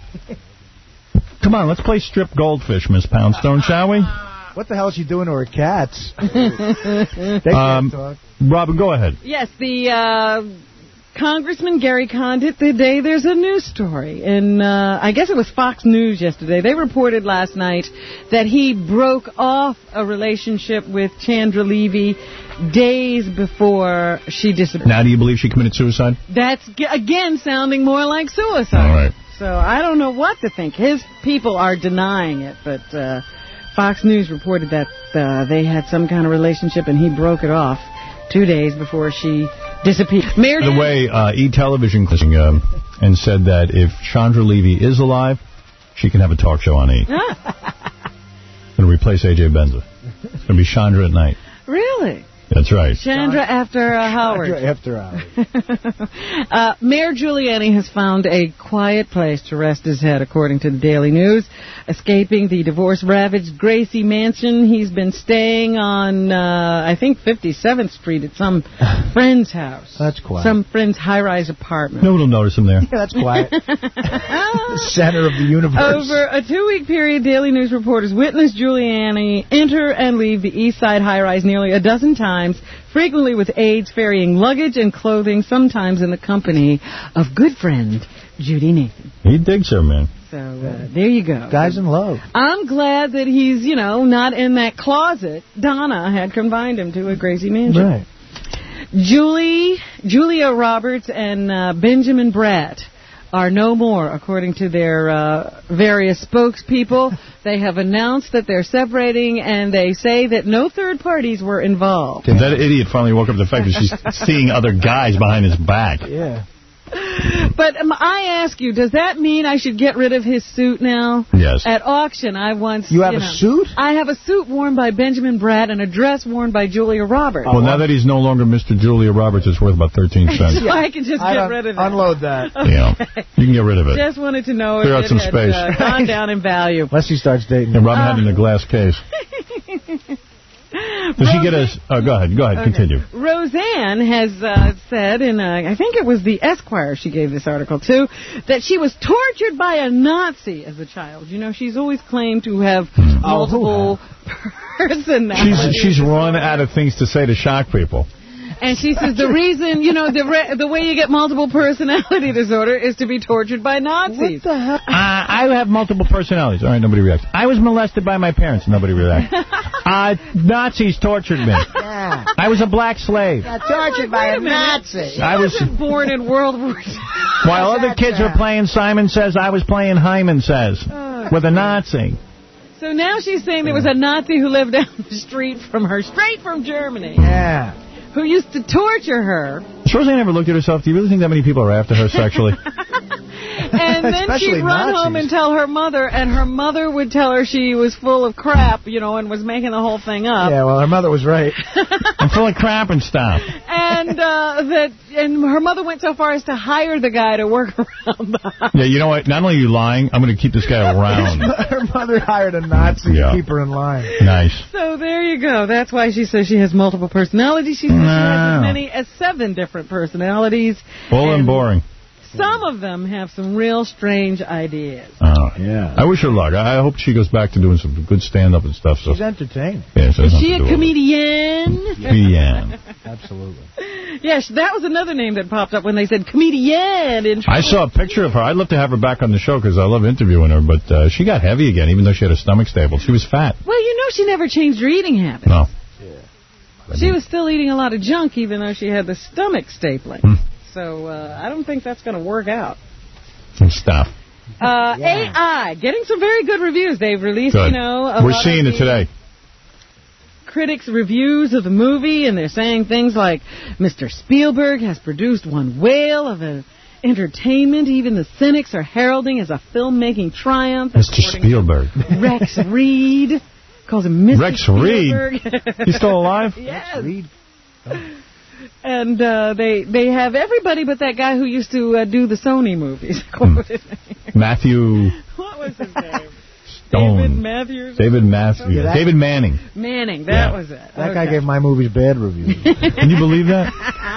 Come on, let's play strip goldfish, Miss Poundstone, shall we? What the hell is she doing to her cats? They can't Um, talk. Robin, go ahead. Yes, the uh, Congressman Gary Condit, today there's a news story. And uh, I guess it was Fox News yesterday. They reported last night that he broke off a relationship with Chandra Levy days before she disappeared. Now, do you believe she committed suicide? That's, g- again, sounding more like suicide. All right. So I don't know what to think. His people are denying it, but uh, Fox News reported that uh, they had some kind of relationship and he broke it off two days before she disappeared. Mayor By the way, uh, E! Television um, and said that if Chandra Levy is alive, she can have a talk show on E! Going to replace A J Benza. It's going to be Chandra at night. Really? That's right. Chandra after uh, Howard. After Howard. uh, Mayor Giuliani has found a quiet place to rest his head, according to the Daily News. Escaping the divorce-ravaged Gracie Mansion, he's been staying on, uh, I think, fifty-seventh Street at some friend's house. That's quiet. Some friend's high-rise apartment. No one will notice him there. Yeah, that's quiet. The center of the universe. Over a two-week period, Daily News reporters witnessed Giuliani enter and leave the East Side high-rise nearly a dozen times, frequently with aides ferrying luggage and clothing, sometimes in the company of good friend Judy Nathan. He digs her, man. So uh, there you go. Guys in love. I'm glad that he's, you know, not in that closet Donna had confined him to at Gracie Mansion. Right. Julie, Julia Roberts and uh, Benjamin Bratt are no more, according to their uh, various spokespeople. They have announced that they're separating, and they say that no third parties were involved. That idiot finally woke up to the fact that she's seeing other guys behind his back. Yeah. But um, I ask you, does that mean I should get rid of his suit now? Yes. At auction, I once... You have you a know, suit? I have a suit worn by Benjamin Bratt and a dress worn by Julia Roberts. Well, now that he's no longer Mister Julia Roberts, it's worth about thirteen cents. So I can just I get don't- rid of it. Unload that. Yeah. You can get rid of it. Just wanted to know Clear out if it some had space. uh, gone down in value. Unless he starts dating. And Robin had it in a glass case. Does she get a... Oh, go ahead. Go ahead. Okay. Continue. Roseanne has uh, said in, a, I think it was the Esquire she gave this article to, that she was tortured by a Nazi as a child. You know, she's always claimed to have multiple personalities. She's she's run out of things to say to shock people. And she says the reason, you know, the re- the way you get multiple personality disorder is to be tortured by Nazis. What the hell? Uh, I have multiple personalities. All right, nobody reacts. I was molested by my parents. Nobody reacts. Uh, Nazis tortured me. Yeah. I was a black slave. Got tortured by a Nazi. She I was wasn't born in World War Two. While other kids were playing Simon Says, I was playing Hyman Says Oh, with a Nazi. So now she's saying there was a Nazi who lived down the street from her, straight from Germany. Yeah. Who used to torture her. Roseanne never looked at herself. Do you really think that many people are after her sexually? And then Especially she'd run Nazis. home and tell her mother, and her mother would tell her she was full of crap, you know, and was making the whole thing up. Yeah, well, her mother was right. I'm full of crap and stuff. And uh, that, and her mother went so far as to hire the guy to work around the house. Yeah, you know what? Not only are you lying, I'm going to keep this guy around. Her mother hired a Nazi Yeah. to keep her in line. Nice. So there you go. That's why she says she has multiple personalities. She says she has as many as seven different personalities. Full and boring. Some of them have some real strange ideas. Oh, yeah. I wish her luck. I I hope she goes back to doing some good stand-up and stuff. So. She's entertaining. Yeah, so Is it's she a nothing to do with comedian? it. Comedian. Absolutely. Yes, that was another name that popped up when they said comedian. In I saw a picture of her. I'd love to have her back on the show because I love interviewing her, but uh, she got heavy again, even though she had her stomach stable. She was fat. Well, you know she never changed her eating habits. No. She was still eating a lot of junk even though she had the stomach stapling. Hmm. So uh, I don't think that's going to work out. Some stuff. Uh, A I, getting some very good reviews. They've released, Good. you know, a We're lot seeing of it today. critics' reviews of the movie, and they're saying things like, Mister Spielberg has produced one whale of an entertainment. Even the cynics are heralding as a filmmaking triumph. Mister Spielberg. Rex Reed calls him Mister Rex Spielberg. Reed? He's still alive? Yes. And uh, they they have everybody but that guy who used to uh, do the Sony movies. Quoted. Matthew What was his name? Stone. David Matthews? David Matthews. Yeah, that- David Manning. Manning, that Yeah. was it. That Okay. guy gave my movies bad reviews. Can you believe that?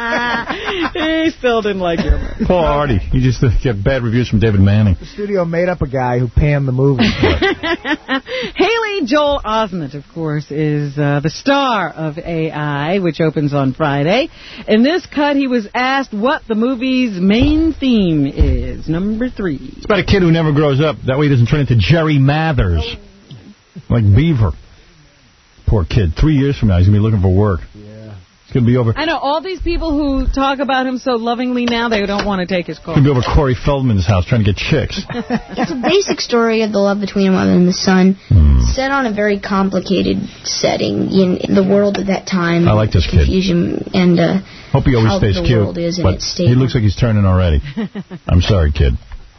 He still didn't like your movie. Poor Artie. He just uh, get bad reviews from David Manning. The studio made up a guy who panned the movie. Haley Joel Osment, of course, is uh, the star of A I, which opens on Friday. In this cut, he was asked what the movie's main theme is. Number three. It's about a kid who never grows up. That way he doesn't turn into Jerry Mathers. Like Beaver. Poor kid. Three years from now, he's going to be looking for work. Yeah. It's going to be over. I know all these people who talk about him so lovingly now, they don't want to take his call. He's going to be over Corey Feldman's house trying to get chicks. It's a basic story of the love between a mother and the son, Hmm. set on a very complicated setting in, in the world at that time. I like this kid. Confusion and uh, Hope he always how stays the cute. world is in But its state. he looks like he's turning already. I'm sorry, kid.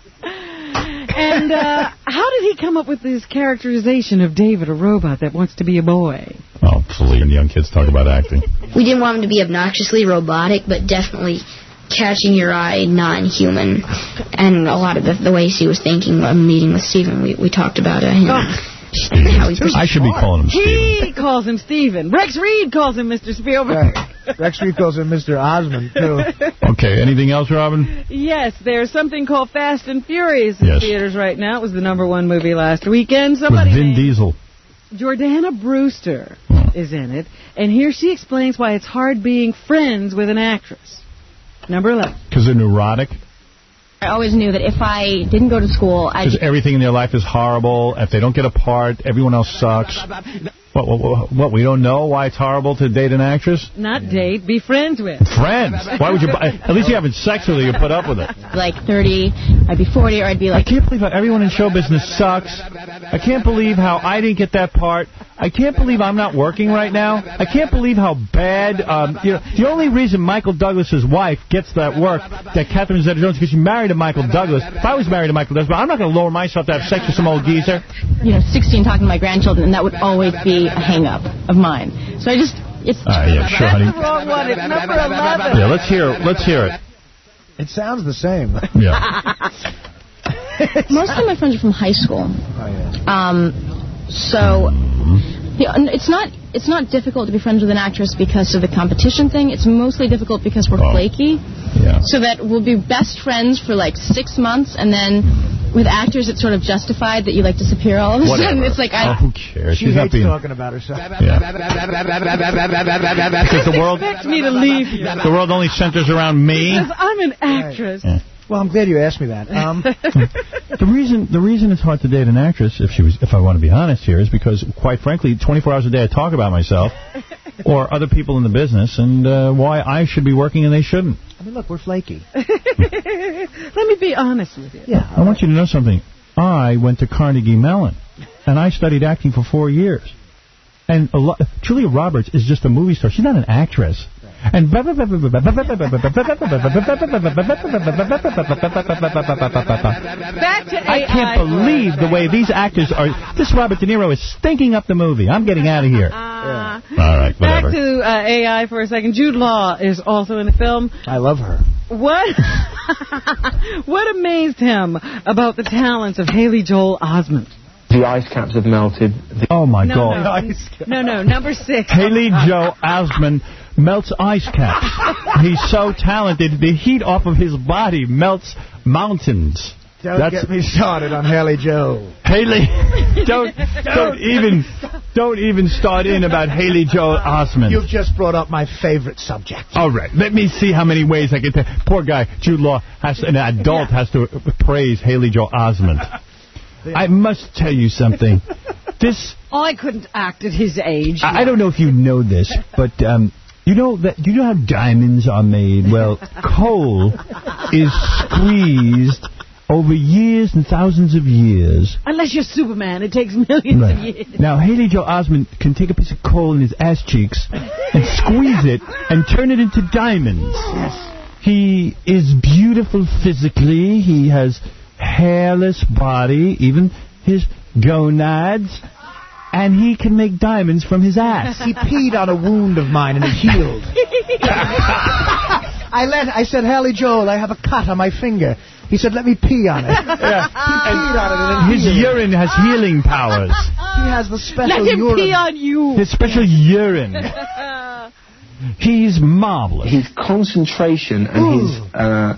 And uh, how did he come up with this characterization of David, a robot that wants to be a boy? Oh, please. Young kids talk about acting. We didn't want him to be obnoxiously robotic, but definitely catching your eye, non-human. And a lot of the, the ways he was thinking, uh, meeting with Stephen, we, we talked about uh, him. How he I should be calling him Steven. He calls him Steven. Rex Reed calls him Mister Spielberg. Rex Reed calls him Mister Osmond, too. Okay, anything else, Robin? Yes, there's something called Fast and Furious in Yes. theaters right now. It was the number one movie last weekend. With Somebody Vin named Diesel. Jordana Brewster Hmm. is in it, and here she explains why it's hard being friends with an actress. Number eleven. Because they're neurotic. I always knew that if I didn't go to school, I'd... Because everything in their life is horrible. If they don't get a part, everyone else sucks. What, what, what, we don't know why it's horrible to date an actress? Not date, be friends with. Friends. Why would you... At least you're having sex with her, you put up with it. like thirty, I'd be forty, or I'd be I like... can't believe how everyone in show business sucks. I can't believe how I didn't get that part. I can't believe I'm not working right now. I can't believe how bad... Um, you know, the only reason Michael Douglas's wife gets that work, that Catherine Zeta-Jones, because she married to Michael Douglas. If I was married to Michael Douglas, but I'm not going to lower myself to have sex with some old geezer. you know, sixteen talking to my grandchildren, and that would always be a hang-up of mine. So I just... It's All right, yeah, sure, honey. That's the wrong one. It's number eleven. Yeah, let's hear it. Let's hear it. It sounds the same. Yeah. Most of my friends are from high school. Oh, yeah. Um, so The, it's not it's not difficult to be friends with an actress because of the competition thing. It's mostly difficult because we're oh. flaky. Yeah. So that we'll be best friends for like six months, and then with actors, it's sort of justified that you like disappear all of a Whatever. sudden. It's like I. Oh, who cares? She She's hates not being talking about herself. Yeah. Because the world expect me to leave you. The world only centers around me. Because I'm an actress. Yeah. Well, I'm glad you asked me that. Um, the reason the reason it's hard to date an actress, if she was, if I want to be honest here, is because, quite frankly, twenty-four hours a day I talk about myself or other people in the business and uh, why I should be working and they shouldn't. I mean, look, we're flaky. Let me be honest with you. Yeah. I want you to know something. I went to Carnegie Mellon and I studied acting for four years. And a lo- Julia Roberts is just a movie star. She's not an actress. And back to A I. I can't believe the way these actors are. This Robert De Niro is stinking up the movie. I'm getting out of here. Uh, yeah. All right, whatever. Back to uh, A I for a second. Jude Law is also in the film. I love her. What What amazed him about the talents of Haley Joel Osment? The ice caps have melted. The oh, my no, God. No, no, no, number six. Haley Joel Osment melts ice caps. He's so talented, the heat off of his body melts mountains. Don't That's, get me started on Haley Joel. Haley, don't, don't even, don't even start in about Haley Joel Osment. You've just brought up my favorite subject. All right, let me see how many ways I can tell. Poor guy, Jude Law, has, an adult has to praise Haley Joel Osment. I must tell you something. This. Oh, I couldn't act at his age. I, I don't know if you know this, but um, you know that. Do you know how diamonds are made? Well, coal is squeezed over years and thousands of years. Unless you're Superman, it takes millions right. of years. Now, Haley Joel Osment can take a piece of coal in his ass cheeks and squeeze it and turn it into diamonds. Yes. He is beautiful physically. He has hairless body, even his gonads, and he can make diamonds from his ass. He peed on a wound of mine and it healed. I let. I said, Haley Joel, I have a cut on my finger. He said, let me pee on it. Yeah. He peed on it and it His healed. urine has healing powers. He has the special Let him urine. pee on you. His special urine. He's marvelous. His concentration and Ooh. his uh,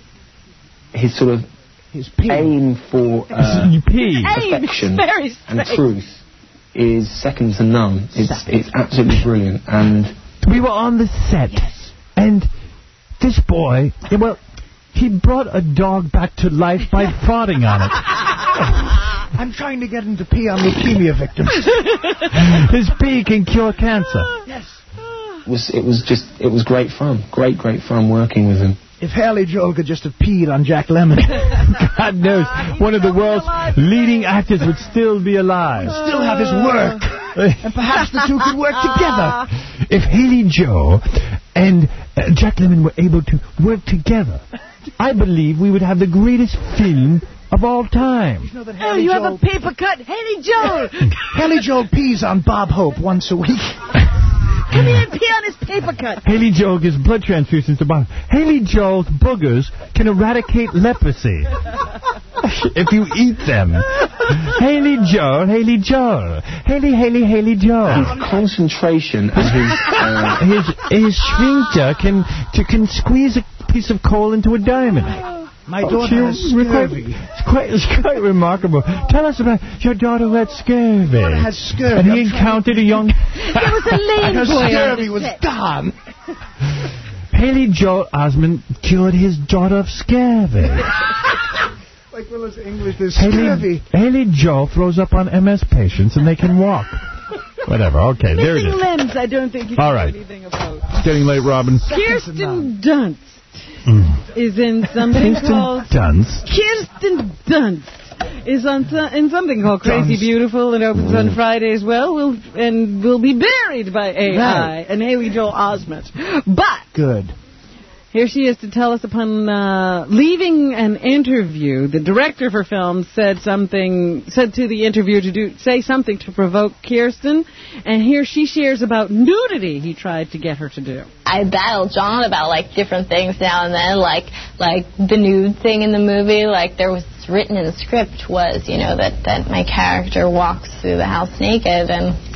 his sort of his pee. aim for uh, pee. perfection Very and truth is second to none. It's it's absolutely brilliant. And we were on the set, yes. and this boy, well, he brought a dog back to life by farting on it. I'm trying to get him to pee on leukemia victims. His pee can cure cancer. Yes. It was it was just it was great fun, great great fun working with him. If Haley Joel could just have peed on Jack Lemmon. God knows, one of the world's leading actors would still be alive. Still have his work. And perhaps the two could work together. If Haley Joel and uh, Jack Lemmon were able to work together, I believe we would have the greatest film of all time. You know that oh, you Joel have a paper cut. Haley Joel. Haley Joel pees on Bob Hope once a week. Come here and pee on his paper cut. Haley Joel gives blood transfusions to Bob. Haley Joel's boogers can eradicate leprosy if you eat them. Haley Joel, Haley Joel. Haley, Haley, Haley Joel. His concentration and his... Uh, his his sphincter can, to, can squeeze a piece of coal into a diamond. My daughter has scurvy. It's quite, it's quite remarkable. Tell us about your daughter who had scurvy. My daughter has scurvy. And he encountered a young... There was a lame Her boy scurvy was gone. Haley Joel Osment cured his daughter of scurvy. Like Willis English, there's Haley, scurvy. Haley Joel throws up on M S patients and they can walk. Whatever, okay, there it is. Missing limbs, I don't think you All can right. do anything about. It's getting late, Robin. Kirsten Dunst Mm. is in something Kirsten called... Dunst. Kirsten Dunst is on so, in something called Crazy Dunst. Beautiful. It opens on Friday as well. We'll, and will be buried by A I Right. and Haley Joel Osment. But... Good. Here she is to tell us upon uh, leaving an interview. The director for film said something, said to the interviewer to do say something to provoke Kirsten, and here she shares about nudity he tried to get her to do. I battle John about like different things now and then, like like the nude thing in the movie. Like there was written in the script was, you know, that that my character walks through the house naked, and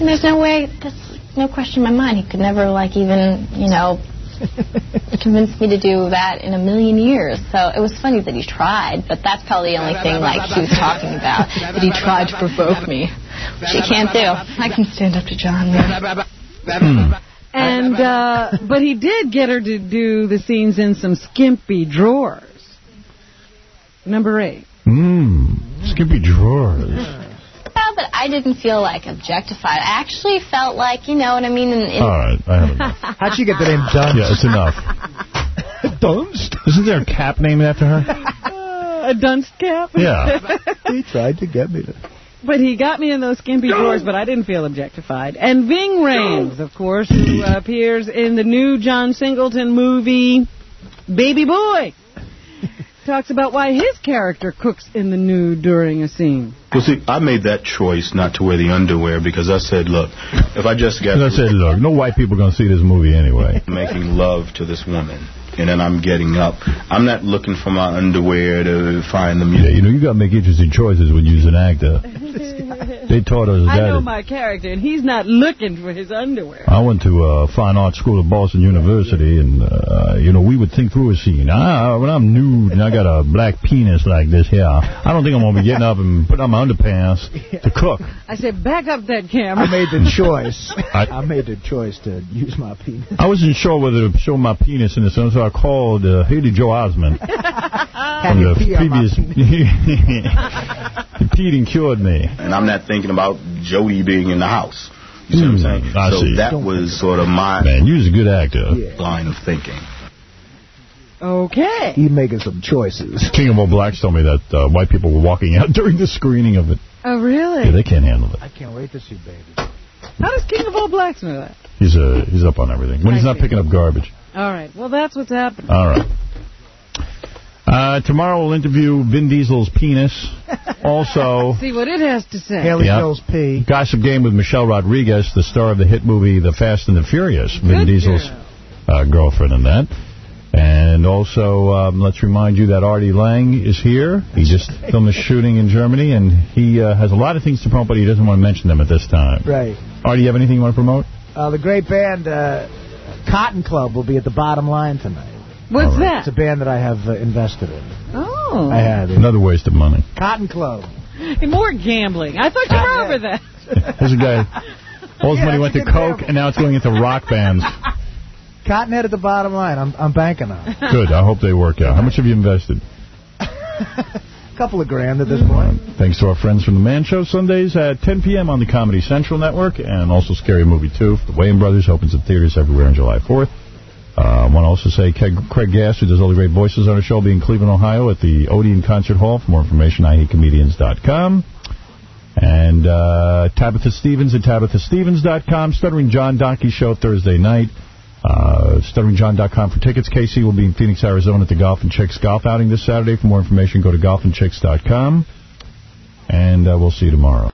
And there's no way, there's no question in my mind. He could never, like, even, you know, convince me to do that in a million years. So it was funny that he tried, but that's probably the only thing, like, he was talking about, that he tried to provoke me, which he can't do. I can stand up to John. Hmm. And, uh, but he did get her to do the scenes in some skimpy drawers. Number eight. Mmm, skimpy drawers. Well, but I didn't feel, like, objectified. I actually felt like, you know what I mean? In, in All right, I have enough. How'd she get the name Dunst? Yeah, it's enough. Dunst? Isn't there a cap named after her? Uh, a Dunst cap? Yeah. He tried to get me to... But he got me in those skimpy drawers, but I didn't feel objectified. And Ving Rhames, of course, who uh, appears in the new John Singleton movie, Baby Boy, talks about why his character cooks in the nude during a scene. Well, see, I made that choice not to wear the underwear because I said, look, if I just got... I said, look, no white people are going to see this movie anyway. Making love to this woman, and then I'm getting up. I'm not looking for my underwear to find the music. Yeah, you know, you got to make interesting choices when you're an actor. They taught us I that. know my character, and he's not looking for his underwear. I went to uh, Fine Arts School at Boston University, and, uh, you know, we would think through a scene. Ah, when I'm nude and I got a black penis like this here, I don't think I'm going to be getting up and putting on my underpants to cook. I said, back up that camera. I made the choice. I, I made the choice to use my penis. I wasn't sure whether to show my penis in this, so I called uh, Haley Joe Osment from the previous... He peed and cured me. And I'm not thinking about Jody being in the house. You see mm, what I'm saying? I so see. that was sort of my Man, you was a good actor. Yeah. line of thinking. Okay. He's making some choices. King of All Blacks told me that uh, white people were walking out during the screening of it. Oh, really? Yeah, they can't handle it. I can't wait to see Baby. How does King of All Blacks know that? He's uh, he's up on everything. When I he's not see. picking up garbage. All right. Well, that's what's happening. All right. Uh, tomorrow we'll interview Vin Diesel's penis. Also... See what it has to say. Haley yep. Joel's pee. Gossip Game with Michelle Rodriguez, the star of the hit movie The Fast and the Furious. Good Vin Diesel's uh, girlfriend in that. And also, um, let's remind you that Artie Lang is here. He just filmed a shooting in Germany, and he uh, has a lot of things to promote, but he doesn't want to mention them at this time. Right. Artie, you have anything you want to promote? Uh, the great band uh, Cotton Club will be at the Bottom Line tonight. What's right. that? It's a band that I have uh, invested in. Oh. I had it. Another waste of money. Cotton Club. More gambling. I thought you were over that. There's a guy. All his yeah, money went to Coke, gamble. And now it's going into rock bands. Cottonhead at the Bottom Line. I'm I'm banking on it. Good. I hope they work out. How much have you invested? A couple of grand at this point. Thanks to our friends from The Man Show, Sundays at ten p m on the Comedy Central Network, and also Scary Movie two. The Wayans Brothers opens at theaters everywhere on July fourth. I uh, want to also say Craig Gass, who does all the great voices on our show, will be in Cleveland, Ohio at the Odeon Concert Hall. For more information, I hate comedians dot com. And uh, Tabitha Stevens at Tabitha Stevens dot com. Stuttering John Donkey Show Thursday night. Uh, Stuttering John dot com for tickets. Casey will be in Phoenix, Arizona at the Golf and Chicks Golf Outing this Saturday. For more information, go to Golf and Chicks dot com. And uh, we'll see you tomorrow.